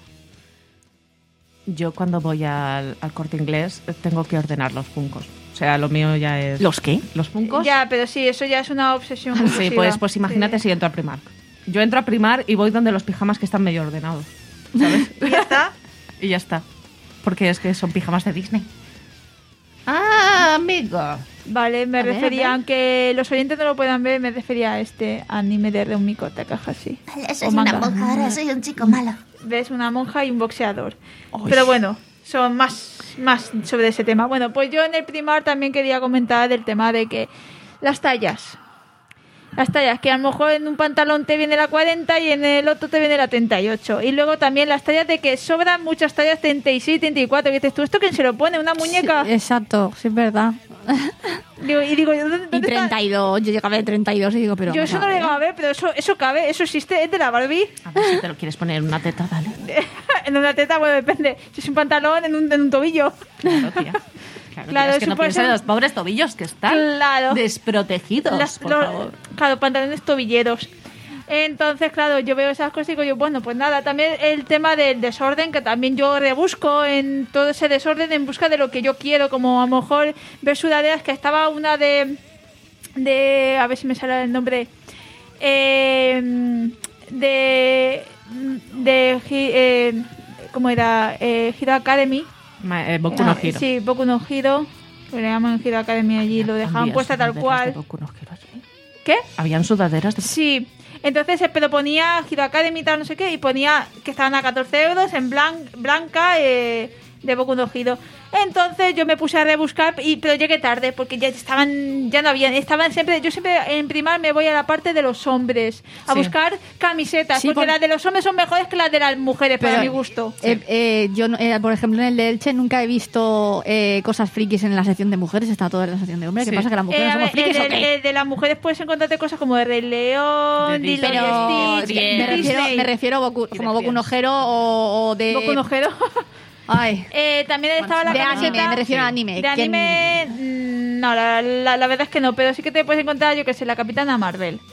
Yo cuando voy al, al Corte Inglés eh, tengo que ordenar los funcos. O sea, lo mío ya es... ¿Los qué? ¿Los funcos? Ya, pero sí, eso ya es una obsesión. Sí, compulsiva. pues, pues imagínate Sí. si entro a Primark. Yo entro a Primark y voy donde los pijamas que están medio ordenados, ¿sabes? Y ya está. Y ya está. Porque es que son pijamas de Disney. Ah, amigo. Vale, me A ver, refería, a ver. aunque los oyentes no lo puedan ver, me refería a este anime de Reumiko Takahashi. Soy O una manga. monja, ahora soy un chico malo. Ves una monja y un boxeador. Pero bueno, son más, más sobre ese tema. Bueno, pues yo en el Primark también quería comentar del tema de que las tallas. Las tallas, que a lo mejor en un pantalón te viene la cuarenta y en el otro te viene la treinta y ocho. Y luego también las tallas de que sobran muchas tallas treinta y seis, treinta y cuatro. Y dices, ¿tú esto quién se lo pone? ¿Una muñeca? Sí, exacto, sí es verdad. Digo, y digo, ¿dónde, Y dónde está? treinta y dos, yo llegaba de treinta y dos y digo, pero... Yo vamos eso a no lo he ver. llegado a ver, pero eso, eso cabe, eso existe, es de la Barbie. A ver si te lo quieres poner en una teta, dale. En una teta, bueno, depende. Si es un pantalón, en un, en un tobillo. Claro, tía. Claro, Claro, tía, es que eso no puede pienses en ser- los pobres tobillos que están Claro. desprotegidos, Las- por los- favor. Claro, pantalones tobilleros. Entonces, claro, yo veo esas cosas y digo yo, bueno, pues nada, también el tema del desorden, que también yo rebusco en todo ese desorden en busca de lo que yo quiero, como a lo mejor ver sudaderas, que estaba una de, de a ver si me sale el nombre, eh, de, de, Hi- eh, ¿cómo era? Eh, Hero Academy. Ma- eh, Boku no Ah, Hero. Sí, Boku no Hero, que le llaman Hero Academy allí, lo dejaban Había puesta tal sudaderas cual. de Boku no Hero, ¿sí? ¿Qué? Habían sudaderas de... Sí, entonces, eh, pero ponía Hero Academy tal, no sé qué, y ponía que estaban a catorce euros en blan- blanca, eh, de Boku no Hero. Entonces yo me puse a rebuscar, y, pero llegué tarde porque ya estaban, ya no habían, estaban siempre, yo siempre en primar me voy a la parte de los hombres a Sí. buscar camisetas, Sí, porque por- las de los hombres son mejores que las de las mujeres para Pero, mi gusto. Eh, eh, yo, no- eh, por ejemplo, en el de Elche nunca he visto eh, cosas frikis en la sección de mujeres, está todo en la sección de hombres. ¿Qué Sí. pasa? ¿Que las mujeres Eh, a somos ver, frikis el, o el- qué? el de las mujeres puedes encontrarte cosas como de Rey León, De Lilo Disney. y Pero Stitch, me refiero, Disney. me refiero a Boku- Y de como Boku no Friends. Hero o, o de... Boku no Hero. Ay, Eh, también estaba la de camiseta anime, me refiero a anime. de que- anime, mm, no, la, la, la verdad es que no, pero sí que te puedes encontrar, yo que sé, la Capitana Marvel.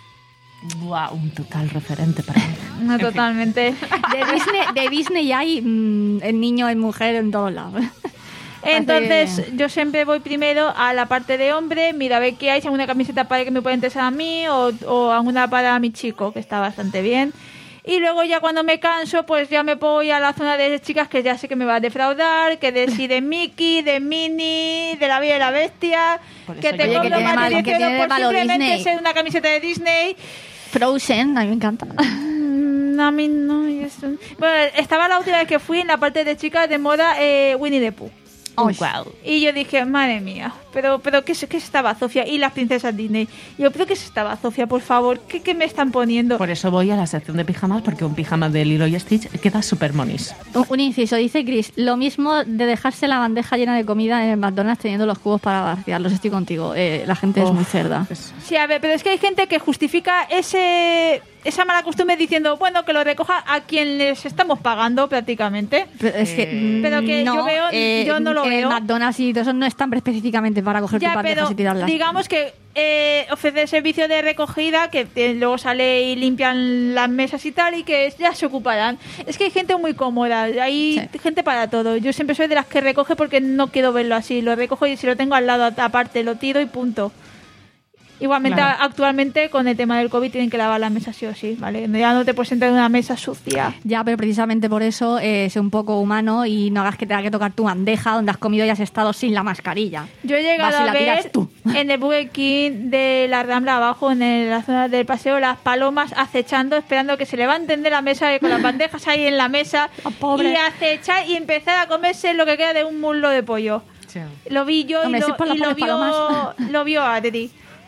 Buah, un total referente para mí. No, totalmente. De Disney, de Disney hay mm, el niño, el mujer en todos lados. Entonces, Hace- yo siempre voy primero a la parte de hombre, mira a ver qué hay, si hay alguna camiseta para que me pueda interesar a mí o, o alguna para mi chico, que está bastante bien. Y luego ya cuando me canso, pues ya me voy a la zona de chicas que ya sé que me va a defraudar, que de sí de Mickey, de Minnie, de la Bella y la Bestia, Por que eso te yo- Oye, cobro que tiene más mal- de que diez tiene euros por malo simplemente Disney. ser una camiseta de Disney. Frozen, a mí me encanta. Mm, a mí no. y eso- Bueno, estaba la última vez que fui en la parte de chicas de moda eh, Winnie the Pooh. Oh, Wow. Y yo dije, madre mía, pero pero ¿qué es, qué es esta bazofia? Y las princesas Disney. Y yo, pero ¿qué es esta bazofia, por favor? ¿Qué, qué me están poniendo? Por eso voy a la sección de pijamas, porque un pijama de Lilo y Stitch queda súper monis. Un, un inciso, dice Chris, lo mismo de dejarse la bandeja llena de comida en el McDonald's teniendo los cubos para vaciarlos. Estoy contigo, eh, la gente es Uf, muy cerda. es- Sí, a ver, pero es que hay gente que justifica ese esa mala costumbre diciendo, bueno, que lo recoja a quien les estamos pagando prácticamente. Pero es que, Eh, mm, pero que no, yo veo- eh, yo no lo en veo. el McDonald's y todo eso no están específicamente para coger Ya, tus bandejas pero y tirarlas. digamos que eh, ofrece servicio de recogida, que eh, luego sale y limpian las mesas y tal, y que ya se ocuparán. Es que hay gente muy cómoda, hay Sí. gente para todo. Yo siempre soy de las que recoge porque no quiero verlo así. Lo recojo y si lo tengo al lado aparte, lo tiro y punto. Igualmente, Claro. a- actualmente con el tema del COVID tienen que lavar las mesas sí o sí, ¿vale? Ya no te puedes sentar en una mesa sucia. Ya, pero precisamente por eso eh, sé un poco humano y no hagas que tenga que tocar tu bandeja donde has comido y has estado sin la mascarilla. Yo he llegado Vas y a la tiras ver tú. en el Burger King de la Rambla abajo, en el- la zona del paseo, las palomas acechando, esperando que se levanten de la mesa, con las bandejas ahí en la mesa, Ah, pobre. y acechar y empezar a comerse lo que queda de un muslo de pollo. Lo vi yo Hombre, y, si lo, por las y lo pobres vio, palomas. lo vio Adri.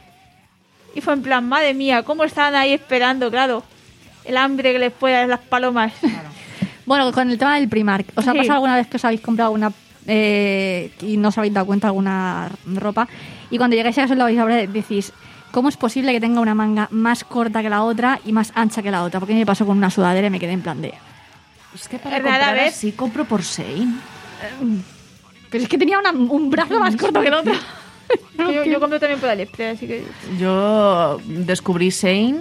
Y fue en plan, madre mía, cómo estaban ahí esperando, claro. El hambre que les puede dar las palomas. Bueno, con el tema del Primark, ¿os ha Sí. pasado alguna vez que os habéis comprado una eh, y no os habéis dado cuenta alguna ropa y cuando llegáis a casa lo vais a ver decís, ¿cómo es posible que tenga una manga más corta que la otra y más ancha que la otra? Porque a mí me pasó con una sudadera y me quedé en plan de... Es que para Rara comprar vez. así compro por Shein. Pero es que tenía una- un brazo más corto que el otro. yo, yo compro también por AliExpress, así que... Yo descubrí Shein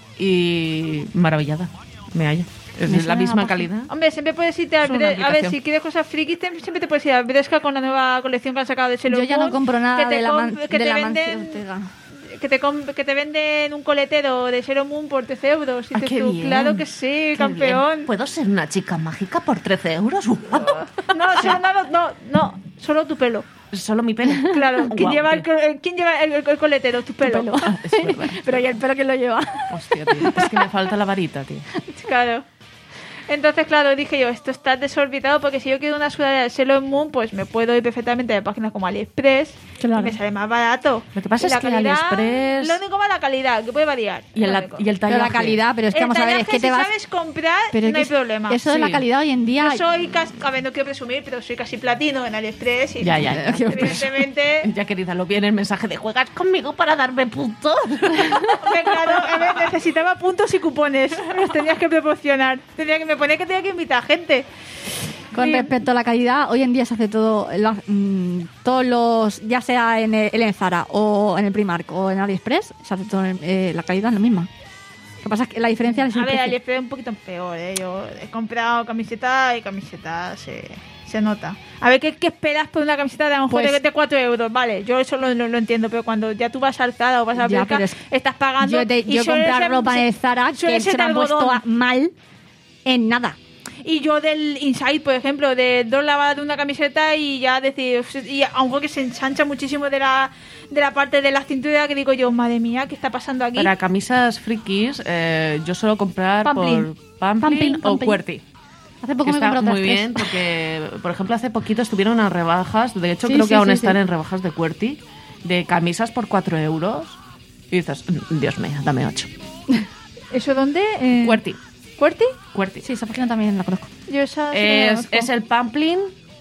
y maravillada. Me hallo. Es Me la suena la misma página. calidad. Hombre, siempre puedes irte a, Es una Bre- a ver, aplicación. si quieres cosas frikis, te- siempre te puedes ir a Bresca con la nueva colección que han sacado de Sailor Yo ya no Moon, compro nada que te de la, com- man- que de te la Mancio venden, Ortega. que te, com- que te venden un coletero de Sailor Moon por trece euros. Y Ah, dices qué tú, bien. claro que sí, Qué campeón. bien. ¿Puedo ser una chica mágica por trece euros? ¡Guau! No, solo, no, no, no, solo tu pelo. Solo mi pelo. Claro, ¿quién Guau, lleva, el, qué- co- eh, ¿quién lleva el, el coletero? Tu pelo. Ah, es verdad. Pero ¿y el pelo quién lo lleva? Hostia, tío. Es que me falta la varita, tío. Claro. Entonces, claro, dije yo, esto está desorbitado porque si yo quiero una sudadera de Sailor Moon, pues me puedo ir perfectamente a páginas como AliExpress Claro. y me sale más barato. Lo que pasa Y es la que calidad, AliExpress- Lo único más la calidad, que puede variar. Y el, Lo la- único. y el Pero tallaje. la calidad, pero es que El vamos a ver, es tallaje, que te si vas... sabes comprar, Pero no hay que problema. Eso de la Sí. calidad hoy en día... Yo soy casi, a ver, no quiero presumir, pero soy casi platino en AliExpress y Ya, ya, ya. evidentemente... Ya, querida, lo vi en el mensaje de juegas conmigo para darme puntos. Hombre, claro, a ver, necesitaba puntos y cupones. Los tenías que proporcionar. Tenía que me ponía que tenía que invitar gente. Con Sí. respecto a la calidad, hoy en día se hace todo, la- mm, todos los, ya sea en el, en Zara o en el Primark o en AliExpress, se hace todo, en- eh, la calidad es la misma. Lo que pasa es que la diferencia es el A ver, precio. AliExpress es un poquito peor, ¿eh? Yo he comprado camiseta y camiseta se, se nota. A ver, ¿qué, ¿qué esperas por una camiseta de a lo mejor Pues- de- de cuatro euros? Vale, yo eso lo, lo- lo entiendo, pero cuando ya tú vas al Zara o vas a Ya, Berca, pero es- estás pagando... Yo, te- y yo he suele comprado ser- ropa en el Zara suele que ser se de me ha puesto algodón. a- mal en nada. Y yo del Inside, por ejemplo, de dos lavadas de una camiseta y ya decir, y aunque que se ensancha muchísimo de la, de la parte de la cintura, que digo yo, madre mía, ¿qué está pasando aquí? Para camisas frikis, eh, yo suelo comprar Pamplin. por Pamplin, Pamplin, o Pamplin. Qwerty. Hace poco que me está compré otras muy tres. bien porque, por ejemplo, hace poquito estuvieron en rebajas, de hecho Sí, creo sí, que aún sí, están sí. en rebajas de QWERTY, de camisas por cuatro euros. Y dices, Dios mío, dame ocho. ¿Eso dónde? Eh, QWERTY, ¿QWERTY? QWERTY. Sí, esa página también la conozco. Yo esa sí que la Es, conozco. es el Pamplin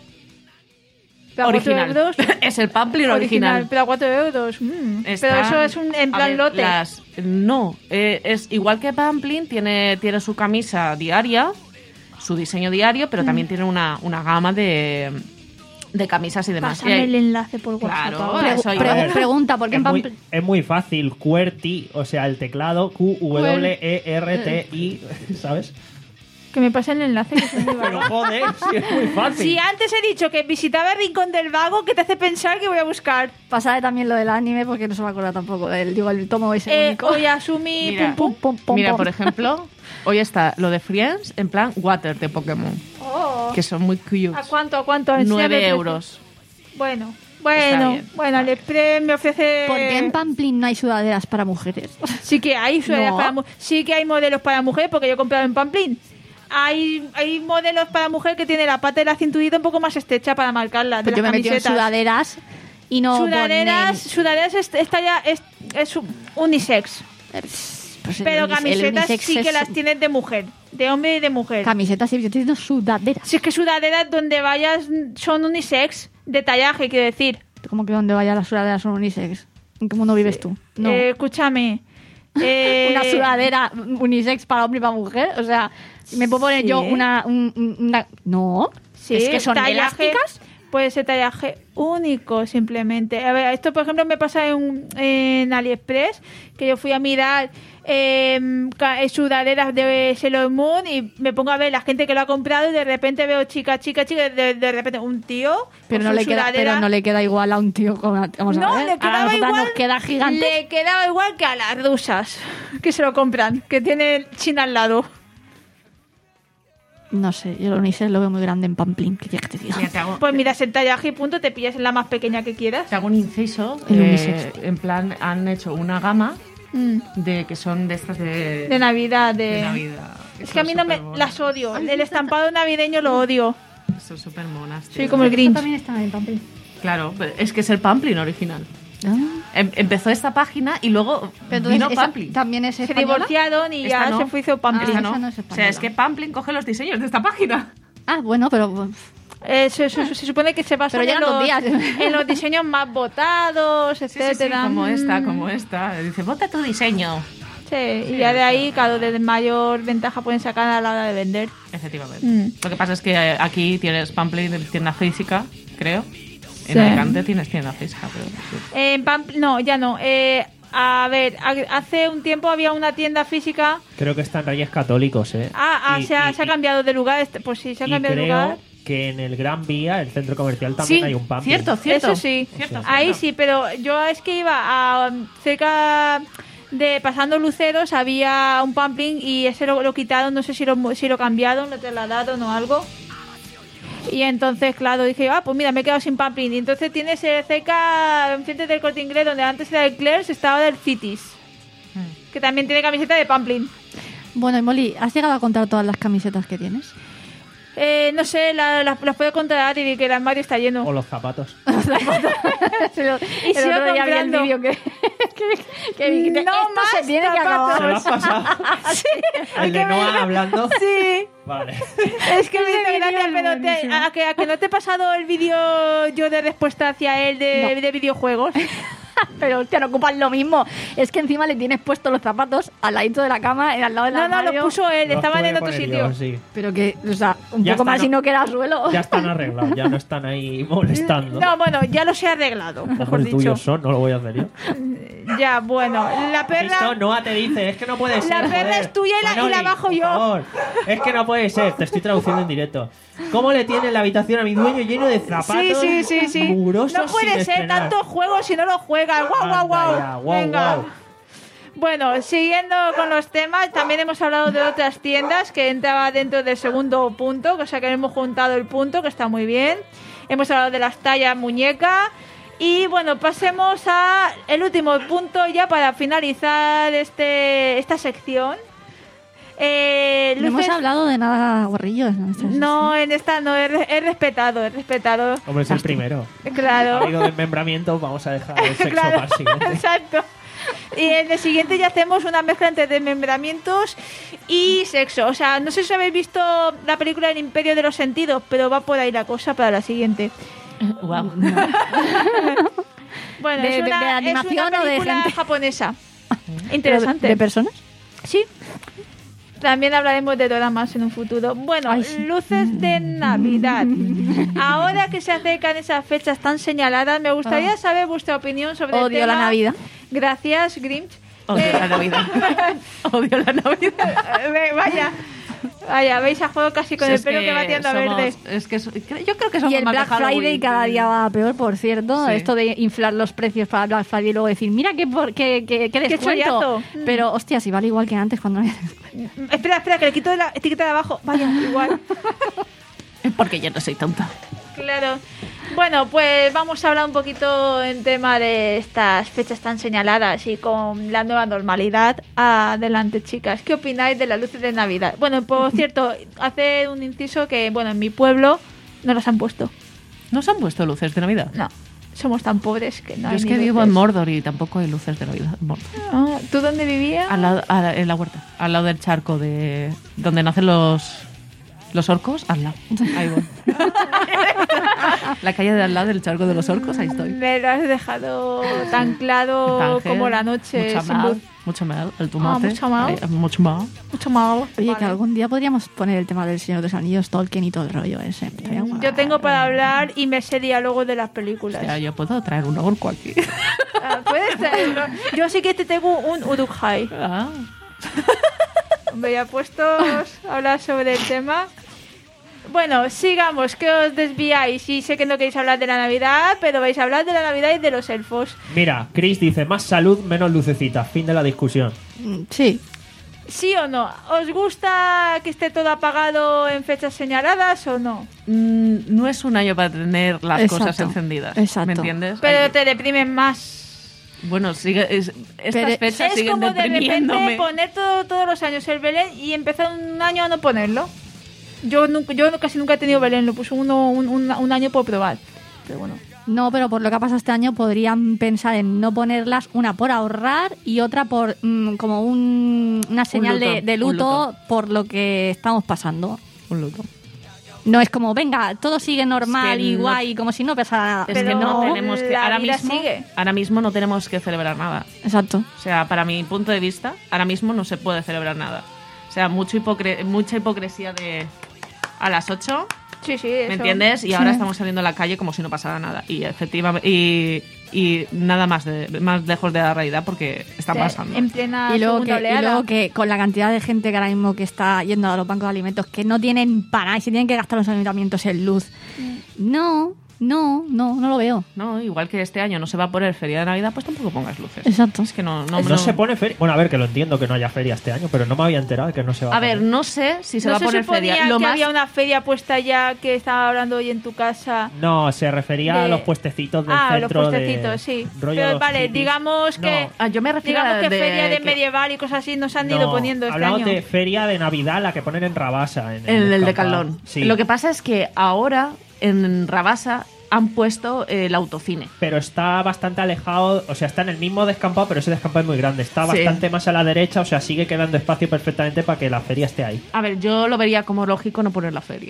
Pero a cuatro original. euros. Es el Pamplin original. Pero a cuatro euros. mm. Pero Están- eso es un, en a plan ver, lote. las- no, eh, es igual que Pamplin, tiene, tiene su camisa diaria, su diseño diario, Mm. pero también tiene una, una gama de, de camisas y demás. Pásame Y hay- el enlace por WhatsApp. Claro, ahora. eso Pregu- iba. pregu- pregunta, ¿por qué es, en muy, Pamplin? es muy fácil. QWERTY, o sea, el teclado Q W E R T I, ¿sabes? Que me pasen el enlace, que soy muy Pero vaga. joder, sí, es muy fácil. Si antes he dicho que visitaba el Rincón del Vago, ¿qué te hace pensar que voy a buscar? Pasaré también lo del anime porque no se me acuerda tampoco. El, digo, el tomo ese Eh, único. Oyasumi, Mira, pum, pum. pum, pum, Mira, pum. por ejemplo, hoy está lo de Friends en plan Water de Pokémon, Oh. que son muy cute. ¿A cuánto? ¿A cuánto? Enséñame el nueve precio. euros. Bueno, Está bueno, bien. bueno, AliExpress me ofrece... ¿Por qué en Pamplin no hay sudaderas para mujeres? Sí que hay sudaderas No. para mu- sí que hay modelos para mujer, porque yo he comprado en Pamplin. Hay, hay modelos para mujer que tiene la pata de la cinturita un poco más estrecha para marcarla. De Pues yo me las he metido en camisetas. sudaderas y no sudaderas, ponen- sudaderas es, esta ya es, es unisex. Pues el Pero unis- el camisetas unisex sí que es- las tienes de mujer, de hombre y de mujer. Camisetas, sí, yo estoy diciendo sudaderas. Si es que sudaderas donde vayas son unisex, de tallaje, quiero decir. Como que donde vaya las sudaderas son unisex. ¿En qué mundo vives tú? No. Eh, escúchame. Eh, Una sudadera unisex para hombre y para mujer. O sea, me puedo poner Sí. yo una, un- un- una. No. Sí, es que son tallaje, elásticas. Puede ser tallaje único, simplemente. A ver, esto, por ejemplo, me pasa en, en AliExpress, que yo fui a mirar eh, ca- eh, sudaderas de Sailor Moon y me pongo a ver la gente que lo ha comprado y de repente veo chica, chica, chica, de, de repente un tío Pero con no, su le queda, sudadera. pero no le queda igual a un tío con una. Vamos No, a ver. le a quedaba nosotras igual. nos queda gigante. Le quedaba igual que a las rusas que se lo compran, que tiene China al lado. No sé, yo el unisex lo veo muy grande en Pamplin. ¿Qué quieres que te diga? Mira, te hago, Pues miras el tallaje y punto, te pillas en la más pequeña que quieras. te hago un inciso. El eh, unisex. en plan, han hecho una gama Mm, de que son de estas de, de Navidad, de... de Navidad. Es que a mí no me las odio. El estampado navideño lo odio. Son súper monas. Soy tío. como el Grinch. también está en Pamplin. Claro, pero es que es el Pamplin original. Ah. Em- empezó esta página y luego Pero vino entonces, esa Pamplin. también es Se española. divorciaron y Esta ya no. se fue hizo Pamplin. Esta Ah, no. esa no es o sea, española. es que Pamplin coge los diseños de esta página. Ah, bueno, pero Eh, se, se- se supone que se basan Pero en llegan dos los, días. en los diseños más votados, Sí, sí, sí, etcétera. como esta, Mm, como esta. Dice, vota tu diseño. Sí, y ya de ahí, claro, de mayor ventaja pueden sacar a la hora de vender. Efectivamente. Mm. Lo que pasa es que eh, aquí tienes Pamplin en tienda física, creo. En Sí. Alicante tienes tienda física, pero... sí. En Pampl- no, ya no. Eh, a ver, a- hace un tiempo había una tienda física. Creo que están Reyes Católicos, ¿eh? Ah, ah, Y- se, ha, y- se ha cambiado de lugar. este- Pues sí, se ha y cambiado de creo lugar. que en el Gran Vía, el centro comercial, también Sí, hay un Pamplin. cierto, cierto. Eso sí. Cierto, Ahí cierto. sí, pero yo es que iba a cerca de pasando Luceros había un Pamplin y ese lo, lo quitaron, no sé si lo si lo cambiaron, lo trasladaron o algo. Y entonces, claro, dije, ah, pues mira, me he quedado sin Pamplin. Y entonces tienes eh, cerca, enfrente del Corte Inglés, donde antes era el Claire's, estaba del Cities, Mm. que también tiene camiseta de Pamplin. Bueno, y Molly, ¿has llegado a contar todas las camisetas que tienes? Eh, no sé, la- la- las puedo contar y que el armario está lleno. O los zapatos. el el sigo otro día vi el comprando. vídeo que, que, que vi que No esto más se tiene que zapatos. acabar. ¿Se lo has pasado? El de Noah hablando. Sí. Vale. Es que me hizo Ese gracia, vídeo es pero te- buenísimo. a, que, a que no te he pasado el vídeo yo de respuesta hacia él de, No. de videojuegos. Pero hostia, no ocupan lo mismo. Es que encima le tienes puessto los zapatos al ladito de la cama, al lado del No, no, armario. lo puso él, Los estaban tuve en que otro poner sitio. yo, sí. Pero que, o sea, un Ya poco está, más ¿no? y no queda al suelo. Ya están arreglados, ya no están ahí molestando. No, bueno, ya los he arreglado, mejor Hombre, dicho. tuyos son, no lo voy a hacer yo. Ya, bueno, la Esto perra... Noah te dice, es que no puede ser. La perra joder. es tuya y la- y la Manoli, bajo por yo. favor. Es que no puede ser, te estoy traduciendo en directo. ¿Cómo le tiene la habitación a mi dueño lleno de zapatos? Sí, sí, sí, sí. mugrosos No puede sin ser estrenar? tantos juegos si no los juegas. Guau, guau, Anda guau. ya, guau, Venga. guau. Bueno, siguiendo con los temas, también hemos hablado de otras tiendas que entraba dentro del segundo punto, o sea que hemos juntado el punto, que está muy bien. Hemos hablado de las tallas muñeca. Y bueno, pasemos a el último punto ya para finalizar este esta sección. Eh, No hemos luces- hablado de nada guarrillo. No, Esta- No, en esta no, he, he respetado, he respetado. Hombre, es el primero. Ha Claro. habido desmembramiento, vamos a dejar el sexo Claro, para el siguiente. exacto. Y en el siguiente ya hacemos una mezcla entre desmembramientos y sexo. O sea, no sé si habéis visto la película El Imperio de los Sentidos, pero va por ahí la cosa para la siguiente. Wow. Bueno, ¿De- es, de- una, de animación es una o de película gente? japonesa. ¿De, Interesante. de personas? Sí. También hablaremos de doramas en un futuro. Bueno, Ay, sí. luces de Navidad. Ahora que se acercan esas fechas tan señaladas, me gustaría Ah. saber vuestra opinión sobre el Odio tema. la Navidad. Gracias, Grinch. Odio Eh, la Navidad. Odio la Navidad. eh, Vaya. Vaya, veis a juego casi con Si el es pelo que, va tirando a somos- verde. Es que so- yo creo que somos Y el más de Black Friday Halloween cada que- día va peor, por cierto. Sí. Esto de inflar los precios para Black Friday y luego decir, mira qué, por, qué, qué, qué descuento. chollazo. Pero, hostia, si vale igual que antes cuando no había descuento. Espera, espera, que le quito la etiqueta de abajo. Vaya, igual. Porque yo no soy tonta. Claro. Bueno, pues vamos a hablar un poquito en tema de estas fechas tan señaladas y con la nueva normalidad. Adelante, chicas. ¿Qué opináis de las luces de Navidad? Bueno, por cierto, hacer un inciso que, bueno, en mi pueblo no las han puesto. ¿No se han puesto luces de Navidad? No, somos tan pobres que no Yo hay es ni que vivo luces. en Mordor y tampoco hay luces de Navidad. en Mordor. Ah, ¿tú dónde vivías? Al lado, a- en la huerta, al lado del charco de donde nacen los los orcos, al lado. Ahí voy. La calle de al lado del charco de los orcos, ahí estoy. Me lo has dejado tan claro Tánger, como la noche. Mucha sin mal, luz. mucho mal, el tomate. Ah, mucho mal. ahí, mucho mal. Mucho mal. Oye, Vale. que algún día podríamos poner el tema del Señor de los Anillos, Tolkien y todo el rollo ese. Estaría guay. Yo tengo para hablar y me sé diálogos de las películas. O sea, yo puedo traer un orco aquí. Ah, ¿puedes traerlo? Yo sí que te tengo un Uruk-hai. Ah. Hombre, ya puestos a hablar sobre el tema. Bueno, sigamos, que os desviáis. Y sé que no queréis hablar de la Navidad, pero vais a hablar de la Navidad y de los elfos. Mira, Chris dice, más salud, menos lucecitas. Fin de la discusión. Mm, Sí. ¿Sí o no? ¿Os gusta que esté todo apagado en fechas señaladas o no? Mm, no es un año para tener las Exacto. cosas encendidas. Exacto. ¿Me entiendes? Pero Hay- te deprimen más. Bueno, sigue, es- estas Pero fechas Es siguen como de repente deprimiéndome. poner todo- todos los años el Belén y empezar un año a no ponerlo. Yo nunca, yo casi nunca he tenido Belén, lo puse uno, un, un- un año por probar. Pero bueno. No, pero por lo que ha pasado este año podrían pensar en no ponerlas, una por ahorrar y otra por mm, como un- una señal luto, de, de un luto, luto. por lo que estamos pasando. Un luto. No es como, venga, todo sigue normal Es que y no- guay, como si no pasara nada. Es Pero que no tenemos que la ahora vida mismo, sigue. ahora mismo no tenemos que celebrar nada. Exacto. O sea, para mi punto de vista, ahora mismo no se puede celebrar nada. O sea, mucho hipocre- mucha hipocresía de a las ocho, Sí, sí. ¿me eso. entiendes? Y ahora Sí. estamos saliendo a la calle como si no pasara nada. Y efectivamente, y, y nada más de, más lejos de la realidad porque está Sí, pasando. En plena Y luego, segunda que, y oleada. luego que con la cantidad de gente que ahora mismo que está yendo a los bancos de alimentos que no tienen para nada y se tienen que gastar los ayuntamientos en luz. No, no, no, no lo veo. No, igual que este año no se va a poner feria de Navidad, pues tampoco pongas luces. Exacto. Es que no, no, No, no- se pone feria. Bueno, a ver, que lo entiendo que no haya feria este año, pero no me había enterado de que no se va a A ver, poner. no sé si se ¿No va a poner suponía feria. Lo que más había una feria puesta ya que estaba hablando hoy en tu casa? No, se refería De- a los puestecitos del Ah, los centro puestecitos, de... sí. rollo Pero los vale, hippies. digamos que... No. Ah, yo me refiero Digamos a que de feria de que- medieval y cosas así nos han ido No, poniendo este hablamos año. de feria de Navidad, la que ponen en Rabasa. En, En el descampado. Decathlon. Sí. Lo que pasa es que ahora en Rabasa han puesto el autocine. Pero está bastante alejado, o sea, está en el mismo descampado, pero ese descampado es muy grande. Está Sí. bastante más a la derecha, o sea, sigue quedando espacio perfectamente para que la feria esté ahí. A ver, yo lo vería como lógico no poner la feria.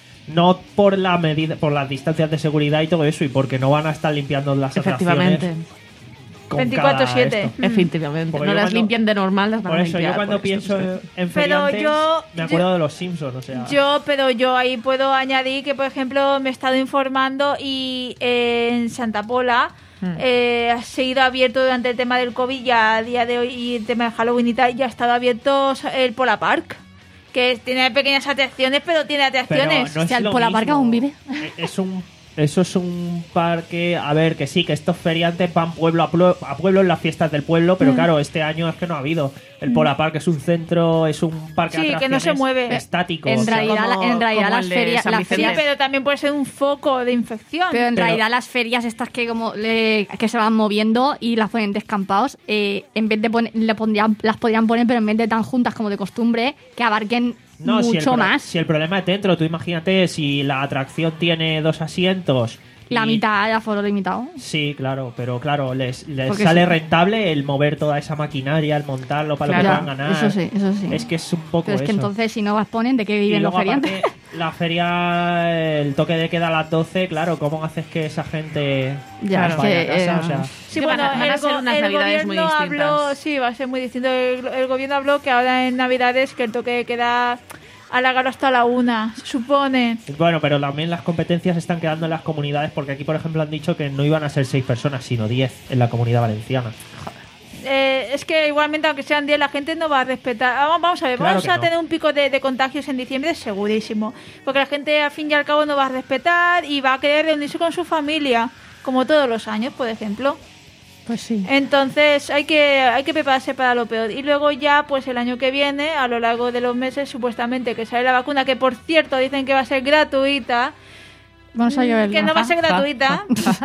No por la medida, por las distancias de seguridad y todo eso, y porque no van a estar limpiando las Efectivamente. atracciones con veinticuatro siete. cada esto. Efectivamente. Porque no yo las cuando- limpian de normal, las van Por a eso, limpiar. yo cuando por esto, pienso es que- en Pero feriantes, yo- me acuerdo yo- de los Simpsons, o sea... Yo, pero yo ahí puedo añadir que, por ejemplo, me he estado informando y eh, en Santa Pola Hmm. eh, ha seguido abierto durante el tema del COVID, ya a día de hoy, y el tema de Halloween y tal, ya ha estado abierto el Pola Park, que tiene pequeñas atracciones, pero tiene Pero atracciones. no es O sea, el lo Pola Park mismo. aún vive. Es un Eso es un parque, a ver, que sí, que estos feriantes van pueblo a pueblo, a pueblo en las fiestas del pueblo, pero Mm. claro, este año es que no ha habido. El Polar Park es un centro, es un parque de Sí, que no se atracciones mueve. estático. En o sea, realidad, como- la- en realidad como las el de ferias, San las Vicente. Sí, ferias pero también puede ser un foco de infección. Pero en Pero- realidad las ferias estas que como le- que se van moviendo y las ponen descampados, eh, en vez de poner, le pondrían, las podrían poner, pero en vez de tan juntas como de costumbre, que abarquen No, mucho si el, pro- más. si el problema es dentro, tú imagínate si la atracción tiene dos asientos. La y- mitad de aforo limitado. Sí, claro, pero claro, les, les Porque sale sí. rentable el mover toda esa maquinaria, el montarlo para Claro. lo que puedan ganar. Eso sí, eso sí. Es que es un poco Pero es que eso. entonces si no las ponen, ¿de qué Y viven los luego, feriantes? aparte, la feria, el toque de queda a las doce, claro, ¿cómo haces que esa gente Ya, vaya es que, a casa? eh, O sea, Sí, que van bueno, a- van a el, ser go- unas el navidades muy gobierno distintas. habló, sí, va a ser muy distinto. El, el gobierno habló que ahora en Navidades que el toque de queda alargarlo hasta la una, se supone. bueno, pero también las competencias están quedando en las comunidades, porque aquí, por ejemplo, han dicho que no iban a ser seis personas, sino diez en la comunidad valenciana. Eh, es que igualmente, aunque sean diez, la gente no va a respetar. Vamos, vamos a ver, Claro vamos que a no. tener un pico de, de contagios en diciembre, segurísimo. Porque la gente, al fin y al cabo, no va a respetar y va a querer reunirse con su familia, como todos los años, por ejemplo. Pues sí. Entonces hay que hay que prepararse para lo peor. Y luego ya, pues el año que viene, a lo largo de los meses, supuestamente que sale la vacuna, que por cierto dicen que va a ser gratuita. Vamos a verlo. Que no va a ser gratuita.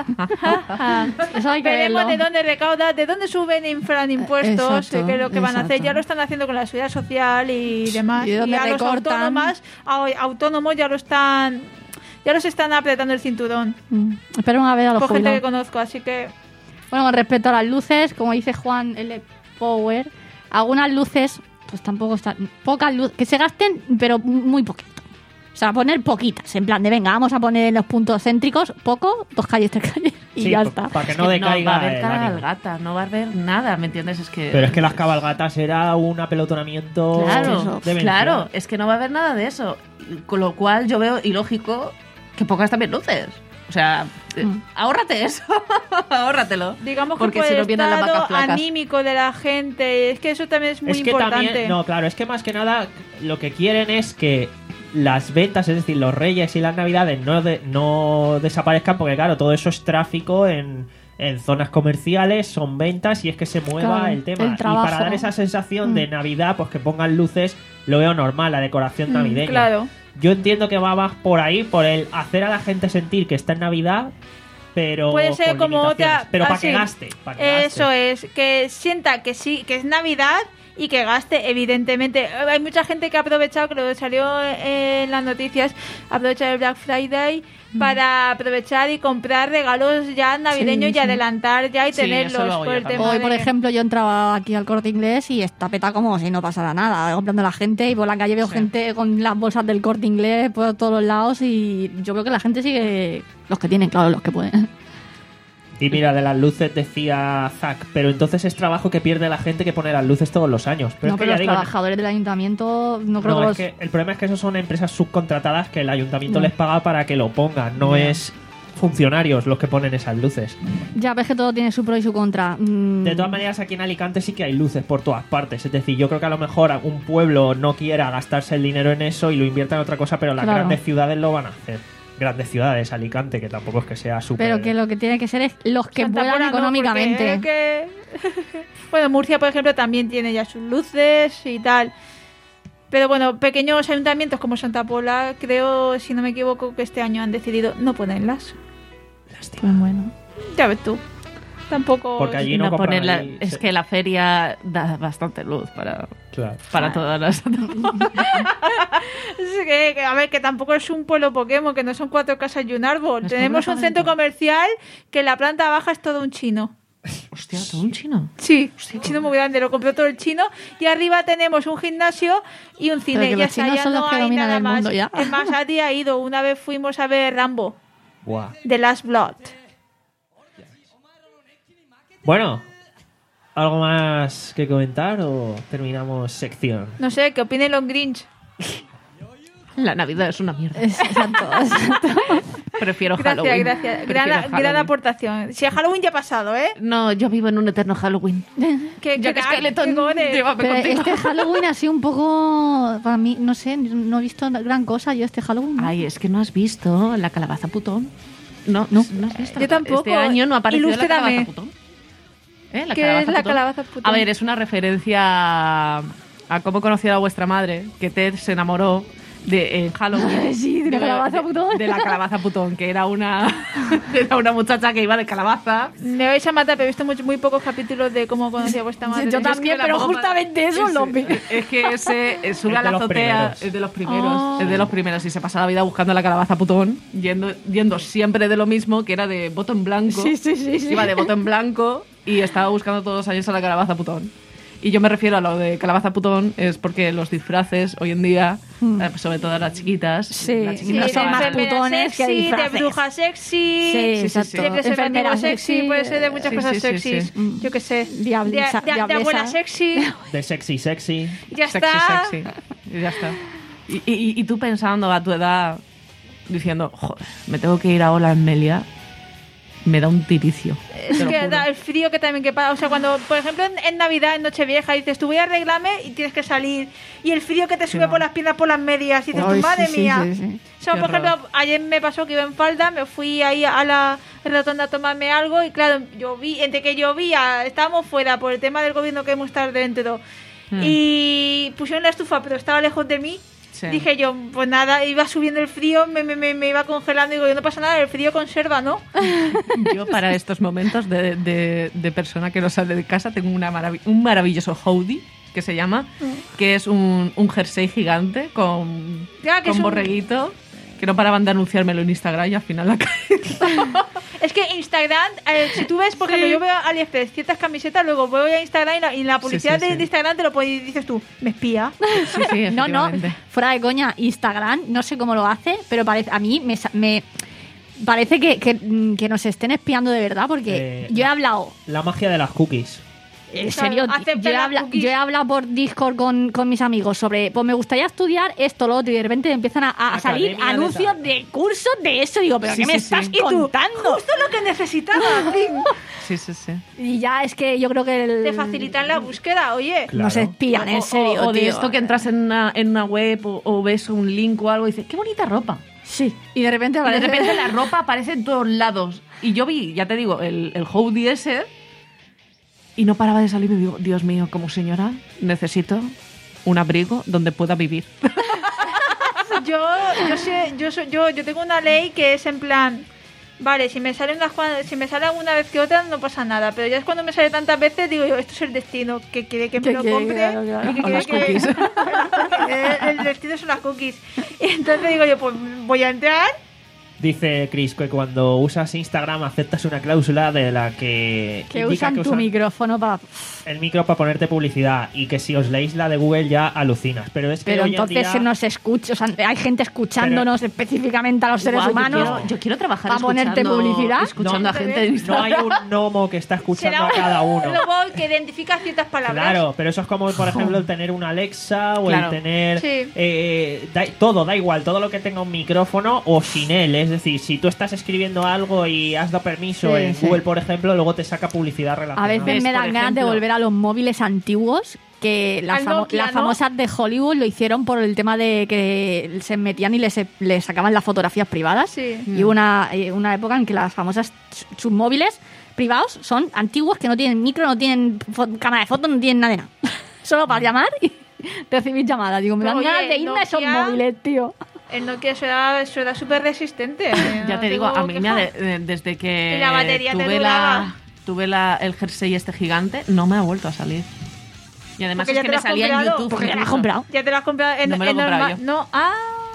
Eso hay que Veremos verlo. de dónde recauda, de dónde suben e inflan impuestos, Exacto, que es lo que van a hacer. exacto. Ya lo están haciendo con la seguridad social y demás. Y de dónde a los recortan. autónomos, a- autónomos ya lo están, ya los están apretando el cinturón. Mm. Esperemos a ver a los Por gente que jubilados. conozco, así que Bueno, con respecto a las luces, como dice Juan L. Power, algunas luces, pues tampoco están. Pocas luces, que se gasten, pero muy poquito. O sea, poner poquitas, en plan de venga, vamos a poner en los puntos céntricos, poco, dos calles, tres calles, y Sí, ya pa- está. Para que Es no que decaiga no va a haber el ánimo. cabalgata, no va a haber nada, ¿me entiendes? Es que... Pero es que las cabalgatas era un apelotonamiento Claro, demencial. claro, es que no va a haber nada de eso. Con lo cual yo veo ilógico que pongas también luces. O sea, eh, Mm. ahórrate eso, ahórratelo. digamos que Porque por si el no vienen las estado vacas flacas. anímico de la gente, es que eso también es muy es que importante. también, no, claro, es que más que nada lo que quieren es que las ventas, es decir, los Reyes y las Navidades no, de- no desaparezcan, porque claro, todo eso es tráfico en, en zonas comerciales, son ventas y es que se mueva Claro, el tema. el y trabajo. para dar esa sensación Mm. de Navidad, pues que pongan luces, lo veo normal, la decoración Mm, navideña. claro. Yo entiendo que va más por ahí, por el hacer a la gente sentir que está en Navidad, pero Puede ser con como limitaciones. otra. Pero para así. que gaste. pa' que gaste. Eso es, que sienta que sí, que es Navidad y que gaste, evidentemente. Hay mucha gente que ha aprovechado, que lo salió en las noticias, aprovecha el Black Friday para aprovechar y comprar regalos ya navideños Sí, y sí. adelantar ya y Sí, eso lo tenerlos hago por yo el también. tema Hoy, por de- ejemplo, yo entraba aquí al Corte Inglés y está peta como si no pasara nada, comprando la gente y por la calle veo Sí. gente con las bolsas del Corte Inglés por todos los lados y yo creo que la gente sigue, los que tienen, claro, los que pueden. Y mira, de las luces decía Zack, pero entonces es trabajo que pierde la gente que pone las luces todos los años. Pero no, es que pero ya los digo, trabajadores del ayuntamiento no creo no, que es los... que el problema es que esos son empresas subcontratadas que el ayuntamiento No. les paga para que lo pongan, no Ya. es funcionarios los que ponen esas luces. Ya ves que todo tiene su pro y su contra. Mm, De todas maneras, aquí en Alicante sí que hay luces por todas partes. Es decir, yo creo que a lo mejor un pueblo no quiera gastarse el dinero en eso y lo invierta en otra cosa, pero las Claro. grandes ciudades lo van a hacer. Grandes ciudades, Alicante, que tampoco es que sea súper... pero que lo que tiene que ser es los que Santa puedan Pola no, económicamente. porque, eh, que- bueno, Murcia, por ejemplo, también tiene ya sus luces y tal. Pero bueno, pequeños ayuntamientos como Santa Pola, creo, si no me equivoco, que este año han decidido no ponerlas. Pues bueno. Ya ves tú. Tampoco. Porque allí Y no no compran ponerla- ahí, es se- que la feria da bastante luz para, Claro. para todas las... Es que, que, a ver, que tampoco es un pueblo Pokémon, que no son cuatro casas y un árbol. Es Tenemos un completamente. centro comercial que en la planta baja es todo un chino. Hostia, todo un chino. Sí, un chino muy grande, lo compró todo el chino. Y arriba tenemos un gimnasio y un cine. Pero que Y los hasta chinos allá son los no que hay dominan nada el más. mundo ya. Es más, Adi ha ido. Una vez fuimos a ver Rambo, Buah. The Last Blood. Bueno, ¿algo más que comentar o terminamos sección? No sé, ¿qué opinen los Grinch? La Navidad es una mierda. Es- exacto, exacto. Prefiero Gracias, Halloween. gracias. Prefiero Gran, gran Halloween. aportación. Si el Halloween ya ha pasado, ¿eh? No, yo vivo en un eterno Halloween. Que, Ya que dark, Skeleton, qué gore. llévame Pero contigo. este Halloween ha sido un poco, para mí, no sé, no he visto gran cosa yo este Halloween. ¿no? Ay, es que no has visto la calabaza putón. No, No. no has visto. Yo tampoco. Este año no ha aparecido la Ilústrame. calabaza putón. ¿Eh? La ¿Qué calabaza es la putón. calabaza putón? A ver, es una referencia a, a cómo conoció a vuestra madre, que Ted se enamoró de en Halloween. Sí, de la calabaza putón. De, de la calabaza putón, que era una, era una muchacha que iba de calabaza. Me vais a matar, pero he visto muy, muy pocos capítulos de cómo conocía vuestra madre. Yo Es que también, me la pero pongo justamente eso es, lo vi. Es que ese eh, sube Es a de la los azotea, primeros. es de los primeros, Oh. es de los primeros y se pasa la vida buscando la calabaza putón, yendo, yendo siempre de lo mismo, que era de voto en blanco. Sí, sí, sí, sí. Iba de voto en blanco y estaba buscando todos los años a la calabaza putón. Y yo me refiero a lo de calabaza putón es porque los disfraces hoy en día, eh, sobre todo las chiquitas, Sí, las sí, chiquitas no son van- más enfermera putones que sexy, de disfraces. bruja sexy, Sí, sí, exacto. sí. de que se Enfermera mendigo sexy, sexy, puede ser de muchas sí, cosas sí, sí, sexys. sí. Yo qué sé. Diablesa- de, de, de diablesa. abuela sexy. De sexy, sexy. Ya sexy, está. sexy. Y ya está. Y, y- y tú pensando a tu edad, diciendo, joder, me tengo que ir ahora a Melia, me da un tiricio. Es Te lo que juro. da el frío que también que pasa. O sea, cuando, por ejemplo, en, en Navidad, en Nochevieja, dices, tú voy a arreglarme y tienes que salir. Y el frío que te sube no. por las piernas, por las medias. Y dices, Ay, tu madre sí, sí, mía. sí, sí. O sea, Qué por horror. ejemplo, ayer me pasó que iba en falda, me fui ahí a la rotonda a tomarme algo. Y claro, llovía, entre que llovía, estábamos fuera por el tema del gobierno que hemos estado dentro. Hmm. Y pusieron la estufa, pero estaba lejos de mí. Sí. Dije yo, pues nada, iba subiendo el frío, me, me, me, me iba congelando y digo, yo no pasa nada, el frío conserva, ¿no? Yo para estos momentos de, de- de persona que no sale de casa tengo una marav- un maravilloso hoodie que se llama, que es un, un jersey gigante con, Ya, que con es un- borreguito, que no paraban de anunciármelo en Instagram y al final la caí. Es que Instagram, eh, si tú ves, por ejemplo, yo veo a AliExpress ciertas camisetas, luego voy a Instagram y la, y la publicidad sí, de, sí. de Instagram te lo pones y dices tú, me espía. Sí, sí, No, no, efectivamente. fuera de coña, Instagram, no sé cómo lo hace, pero parece, a mí me, sa- me parece que, que, mm, que nos estén espiando de verdad, porque Eh, yo he hablado, La magia de las cookies. en Claro, serio, acepta yo he, las habla- cookies. yo he hablado por Discord con, con mis amigos sobre, pues me gustaría estudiar esto, lo otro, y de repente empiezan a, a salir Academia de anuncios tal. de, cursos de eso, digo, pero Sí, ¿qué me sí, sí. estás Y tú, contando? Justo lo que necesitaba, Tim. Sí, sí, sí. Y ya es que yo creo que el, Te facilitan la búsqueda, oye. Claro. nos espían, en O- serio, o, o de tío. esto que entras en una, en una web o, o ves un link o algo y dices, qué bonita ropa. Sí, y de repente Y de aparece... repente la ropa aparece en todos lados. Y yo vi, ya te digo, el, el hoodie ese y no paraba de salir y digo, Dios mío, como señora, necesito un abrigo donde pueda vivir. Yo, yo sé, yo soy, yo, yo tengo una ley que es en plan, vale, si me sale una si me sale alguna vez que otra no pasa nada, pero ya es cuando me sale tantas veces digo yo, esto es el destino, que quiere que me Que lo quiere, compre claro, claro. y que O quiere las que cookies. el, el destino son las cookies. Y entonces digo yo, pues voy a entrar. Dice Chris que cuando usas Instagram aceptas una cláusula de la que, que indica usan que tu usan micrófono para... el micro para ponerte publicidad y que si os leéis la de Google ya alucinas. Pero es que Pero hoy en entonces día- se nos escucha, o sea, hay gente escuchándonos específicamente a los seres Guau, yo humanos. quiero- Yo quiero trabajar ¿Para ponerte escuchando- publicidad? escuchando No, a gente en no Instagram. hay un gnomo que está escuchando Será a cada un uno. robot que identifica ciertas palabras. Claro, pero eso es como, por ejemplo, el tener una Alexa o Claro. el tener Sí. eh, da- todo, da igual, todo lo que tenga un micrófono o sin él. Es decir, si tú estás escribiendo algo y has dado permiso Sí, en sí. Google, por ejemplo, luego te saca publicidad A relacionada. veces ¿Ves? me Por dan ganas de ejemplo. volver a los móviles antiguos, que las, Al famo- Nokia, las ¿no? famosas de Hollywood lo hicieron por el tema de que se metían y les, les sacaban las fotografías privadas. Sí. Y hubo una, eh, una época en que las famosas ch- sus móviles privados son antiguos, que no tienen micro, no tienen fo- cámara de fotos, no tienen nada de nada. Solo para llamar y recibir llamadas. Digo, me dan Oye, ganas de irme a esos Nokia- móviles, tío. El Nokia eso era eso era súper resistente. Ya No te digo, tengo a mí me ha queja. de- eh, desde que Y la batería te tuve duraba. la tuve la, el jersey este gigante, no me ha vuelto a salir. Y además Porque es ya que te me lo has salía en comprado. YouTube. Porque ya lo has incluso. comprado. Ya te lo has comprado en, No me lo he en comprado normal- yo. No, ah.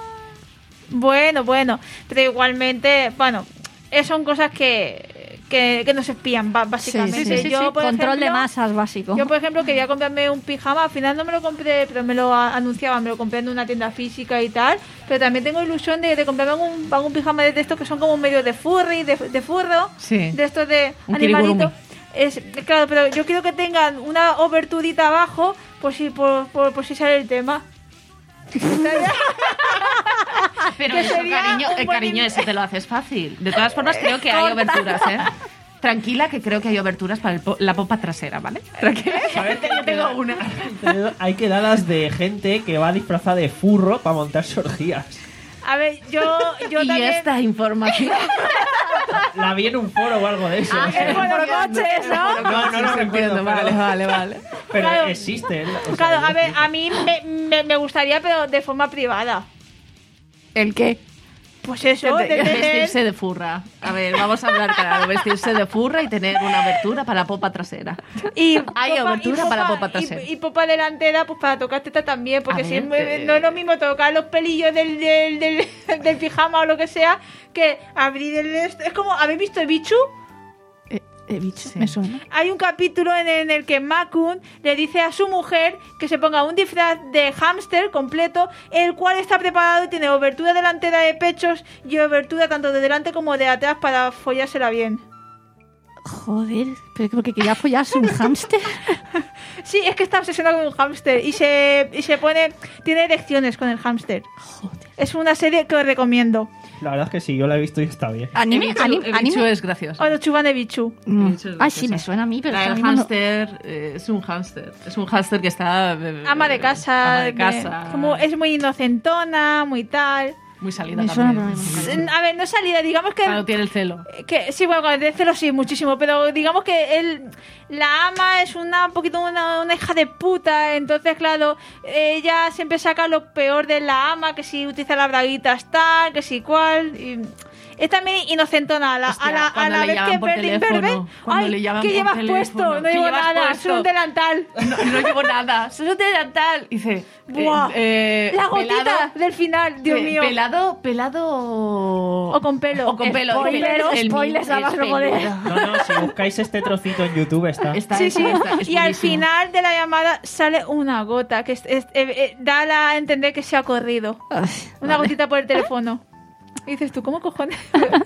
Bueno, bueno. Pero igualmente, bueno, eh, son cosas que, que, que nos espían, ba- básicamente. Sí, sí, sí, yo, sí. por Control de ejemplo, masas básico. Yo, por ejemplo, quería comprarme un pijama. Al final no me lo compré, pero me lo a- anunciaban. Me lo compré en una tienda física y tal. Pero también tengo ilusión de, de comprarme algún, algún pijama de estos que son como medio de furry, de, de furro. Sí. De estos de Un animalito. kirigurumi. Es, claro, pero yo quiero que tengan una oberturita abajo por si, por, por, por si sale el tema. Pero Que eso, sería cariño, un eh, buen cariño, in- eso te lo haces fácil. De todas formas, creo que hay oberturas, ¿eh? Tranquila, que creo que hay oberturas para el po- la popa trasera, ¿vale? Tranquila, que yo tengo una. Hay quedadas de gente que va disfrazada de furro para montarse orgías. A ver, yo, yo y también... esta información. La vi en un foro o algo de eso. Ah, o sea, el foro coches, ¿no? No, no lo Sí, recuerdo, entiendo, vale, pero- vale, vale. Pero Claro. existe. ¿eh? O sea, Claro, a ver, existe. a mí me, me, me gustaría, pero de forma privada. ¿El qué? Pues eso, de tener... Vestirse de furra. A ver, vamos a hablar claro. Vestirse de furra y tener una abertura para la popa trasera. Y Hay popa- abertura y para popa- popa trasera. Y, y popa delantera, pues para tocar teta también, porque A si ver, es muy- eh, no es lo mismo tocar los pelillos del, del, del, del pijama o lo que sea, que abrir el... est- Es como, ¿habéis visto el bichu? Eh, eh, bicho, Sí. me suena. Hay un capítulo en, en el que Makun le dice a su mujer que se ponga un disfraz de hámster completo, el cual está preparado y tiene obertura delantera de pechos y obertura tanto de delante como de atrás para follársela bien. Joder, pero porque quería follarse un hámster. Sí, es que está obsesionado con un hámster y se, y se pone... Tiene erecciones con el hámster. Joder. Es una serie que os recomiendo. La verdad es que sí, yo la he visto y está bien. Anime, Ebichu- anime, Ebichu anime. es gracioso. O Chubane Bichu. Mm. Ebichu es Ay, sí, graciosa. me suena a mí, pero La es que del ahora mismo no- hámster eh, es un hámster. Es un hámster que está... eh, Ama de casa. Ama de de- casa. como es muy inocentona, muy tal. Muy salida Me suena, también. pero no me A ver, no salida, digamos que... Claro, tiene el celo. Que, sí, bueno, con el de celo sí, muchísimo, pero digamos que él, la ama es una un poquito una, una hija de puta, entonces claro, ella siempre saca lo peor de la ama, que si utiliza las braguitas tal, que si cual, y es también inocentona a la, Hostia, a la, a cuando la le vez llaman que por Berlin teléfono, Berber. cuando Ay, le llaman ¿qué por llevas teléfono? puesto? No ¿Qué llevo llevas nada, puesto? solo un delantal. No, no llevo nada, solo delantal. Dice... Buah, eh, la gotita pelado- del final, Dios Pe- mío. Pelado, pelado... O con pelo. O con pelo. Spoiler, El spoilers, mío a más es no poder. peludo. No, no, si buscáis este trocito en YouTube está. Está, Sí, está, sí, está, es y al buenísimo. final de la llamada sale una gota, que es, es- eh, eh, da a entender que se ha corrido. Ay, Una vale. gotita por el teléfono. Y dices tú, ¿cómo cojones?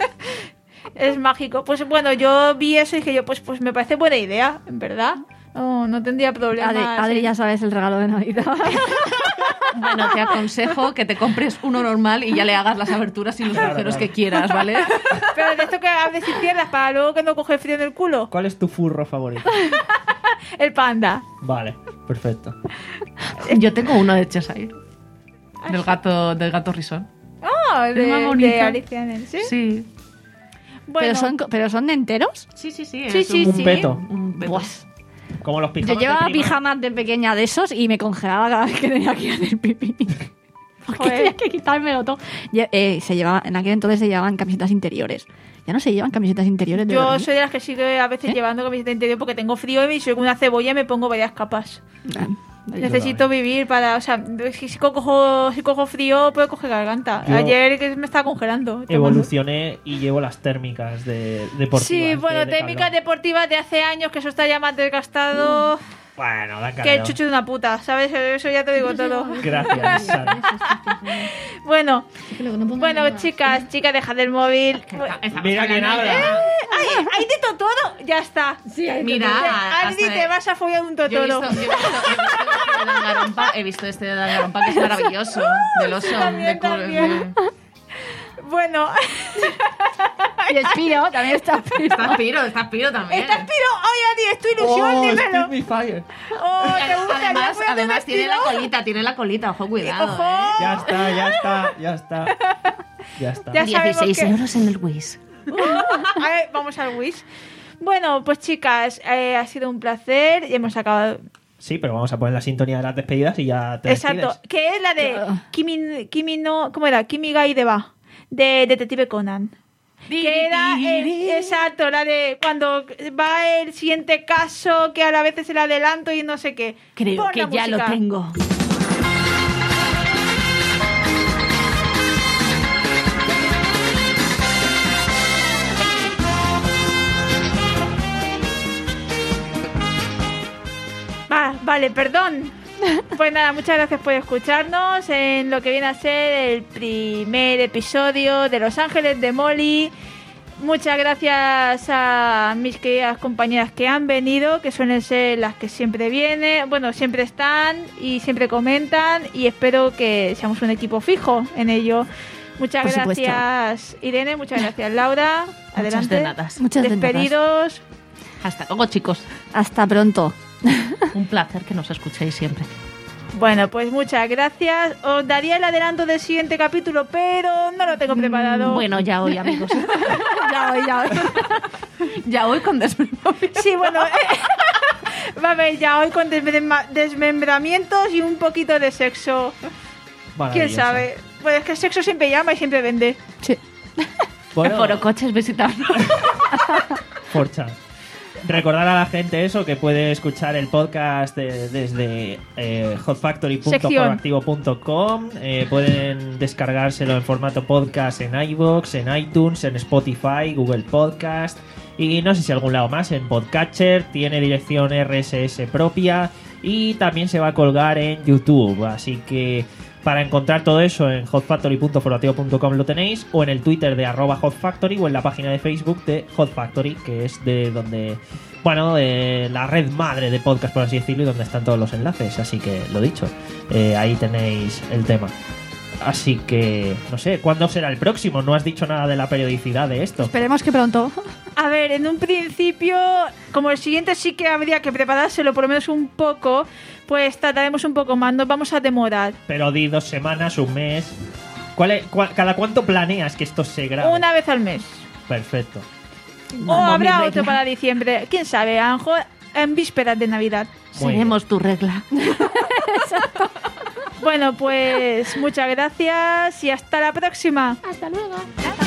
Es mágico. Pues bueno, yo vi eso y dije yo, pues, pues me parece buena idea, en verdad. No, no tendría problema. Adri, Adri, ya sabes el regalo de Navidad. Bueno, te aconsejo que te compres uno normal y ya le hagas las aberturas y los Claro, agujeros claro. que quieras, ¿vale? Pero de esto que abres y cierras para luego que no coge frío en el culo. ¿Cuál es tu furro favorito? El panda. Vale, perfecto. Yo tengo uno de Cheshire. Del gato, del gato risón. Oh, de, más bonito. de Alicia en el- ¿sí? Sí. Bueno, ¿Pero, son, ¿Pero son de enteros? Sí, sí, sí. Sí, es sí, un, Un sí. peto. un peto. Pues, Como los yo pijamas. de llevaba prima. pijamas de pequeña de esos y me congelaba cada vez que tenía que ir a hacer pipí. Porque Joder. tenía que quitármelo todo. Y, eh, se llevaba, en aquel entonces se llevaban camisetas interiores. Ya no se llevan camisetas interiores de yo dormir. soy de las que sigue a veces ¿Eh? llevando camiseta interior porque tengo frío y soy una cebolla y me pongo varias capas. Ah, Necesito vivir para, o sea, si si cojo, si cojo frío puedo coger garganta. Yo- Ayer que me estaba congelando. Evolucioné y llevo las térmicas de deportivas. Sí, de- bueno, de técnicas calor. deportivas de hace años, que eso está ya más desgastado Bueno, da que calor. chucho de una puta, ¿sabes? Eso ya te digo todo. Gracias, Sara. Bueno, bueno, chicas, chicas, dejad el móvil. Mira quién habla. ¡Ay, hay de Totoro! Ya está. Mira, Aldi, hasta- te vas a follar un Yo he Totoro. visto, yo he visto- yo he visto este de Danganronpa, he visto este de Danganronpa que es maravilloso, del oso. También, de cu- también. de- Bueno, Y Espiro, también está Espiro. Está Piro, está Piro también. ¿estás piro? ¡Ay, Adi, es tu ilusión! Oh, dímelo. Speed Me Fire. Oh, ¿te gustaría Además, follarte un además tiene la Speedo? colita, tiene la colita, ojo, cuidado. Ojo. ¿eh? Ya está, ya está, ya está. Ya está. Ya sabemos dieciséis que- euros en el Wish. A ver, vamos al Wish. Bueno, pues chicas, eh, ha sido un placer y hemos acabado. Sí, pero vamos a poner la sintonía de las despedidas y ya te Exacto, despides. que es la de Kimi, Kimi no, ¿cómo era? Kimi Gai Deba, de Detective Conan. Que era, eh, exacto, la de cuando va el siguiente caso, que a la vez es el adelanto y no sé qué. Creo Pon que la ya lo música. tengo. Va, vale, perdón. Pues nada, muchas gracias por escucharnos en lo que viene a ser el primer episodio de Los Ángeles de Molly. Muchas gracias a mis queridas compañeras que han venido, que suelen ser las que siempre vienen, bueno, siempre están y siempre comentan, y espero que seamos un equipo fijo en ello. Muchas Por supuesto. gracias, Irene, muchas gracias, Laura. Adelante. de nada. Muchas de nada. Despedidos. Hasta luego, chicos. Hasta pronto. Un placer que nos escuchéis siempre. Bueno, pues muchas gracias. Os daría el adelanto del siguiente capítulo, pero no lo tengo preparado. Bueno, ya hoy, amigos. Ya voy, ya voy. Ya voy con desmembramiento. Sí, bueno, eh, va a haber ya hoy con desmembra- desmembramientos y un poquito de sexo. ¿Quién Maravilloso. sabe? Pues es que el sexo siempre llama y siempre vende. Sí. Bueno, Foro Coches visitando. Forcha. Recordar a la gente eso, que puede escuchar el podcast de- desde eh, hot factory punto foroactivo punto com. Eh, pueden descargárselo en formato podcast en iVoox, en iTunes, en Spotify, Google Podcast y no sé si algún lado más, en Podcatcher. Tiene dirección R S S propia y también se va a colgar en YouTube. Así que para encontrar todo eso en hot factory punto foroactivo punto com lo tenéis, o en el Twitter de arroba hotfactory, o en la página de Facebook de Hot Factory, que es de donde, bueno, de la red madre de podcast, por así decirlo, y donde están todos los enlaces. Así que, lo dicho, eh, ahí tenéis el tema. Así que, no sé, ¿cuándo será el próximo? No has dicho nada de la periodicidad de esto. Esperemos que pronto. A ver, en un principio, como el siguiente sí que habría que preparárselo por lo menos un poco, pues trataremos un poco más, nos vamos a demorar. Pero di dos semanas, un mes. ¿Cuál es- cua- ¿Cada cuánto planeas que esto se grabe? Una vez al mes. Perfecto. O Vamos, habrá mi otro regla. para diciembre. ¿Quién sabe? A lo mejor en vísperas de Navidad. Muy Seremos tu regla. Bueno, pues muchas gracias y hasta la próxima. Hasta luego.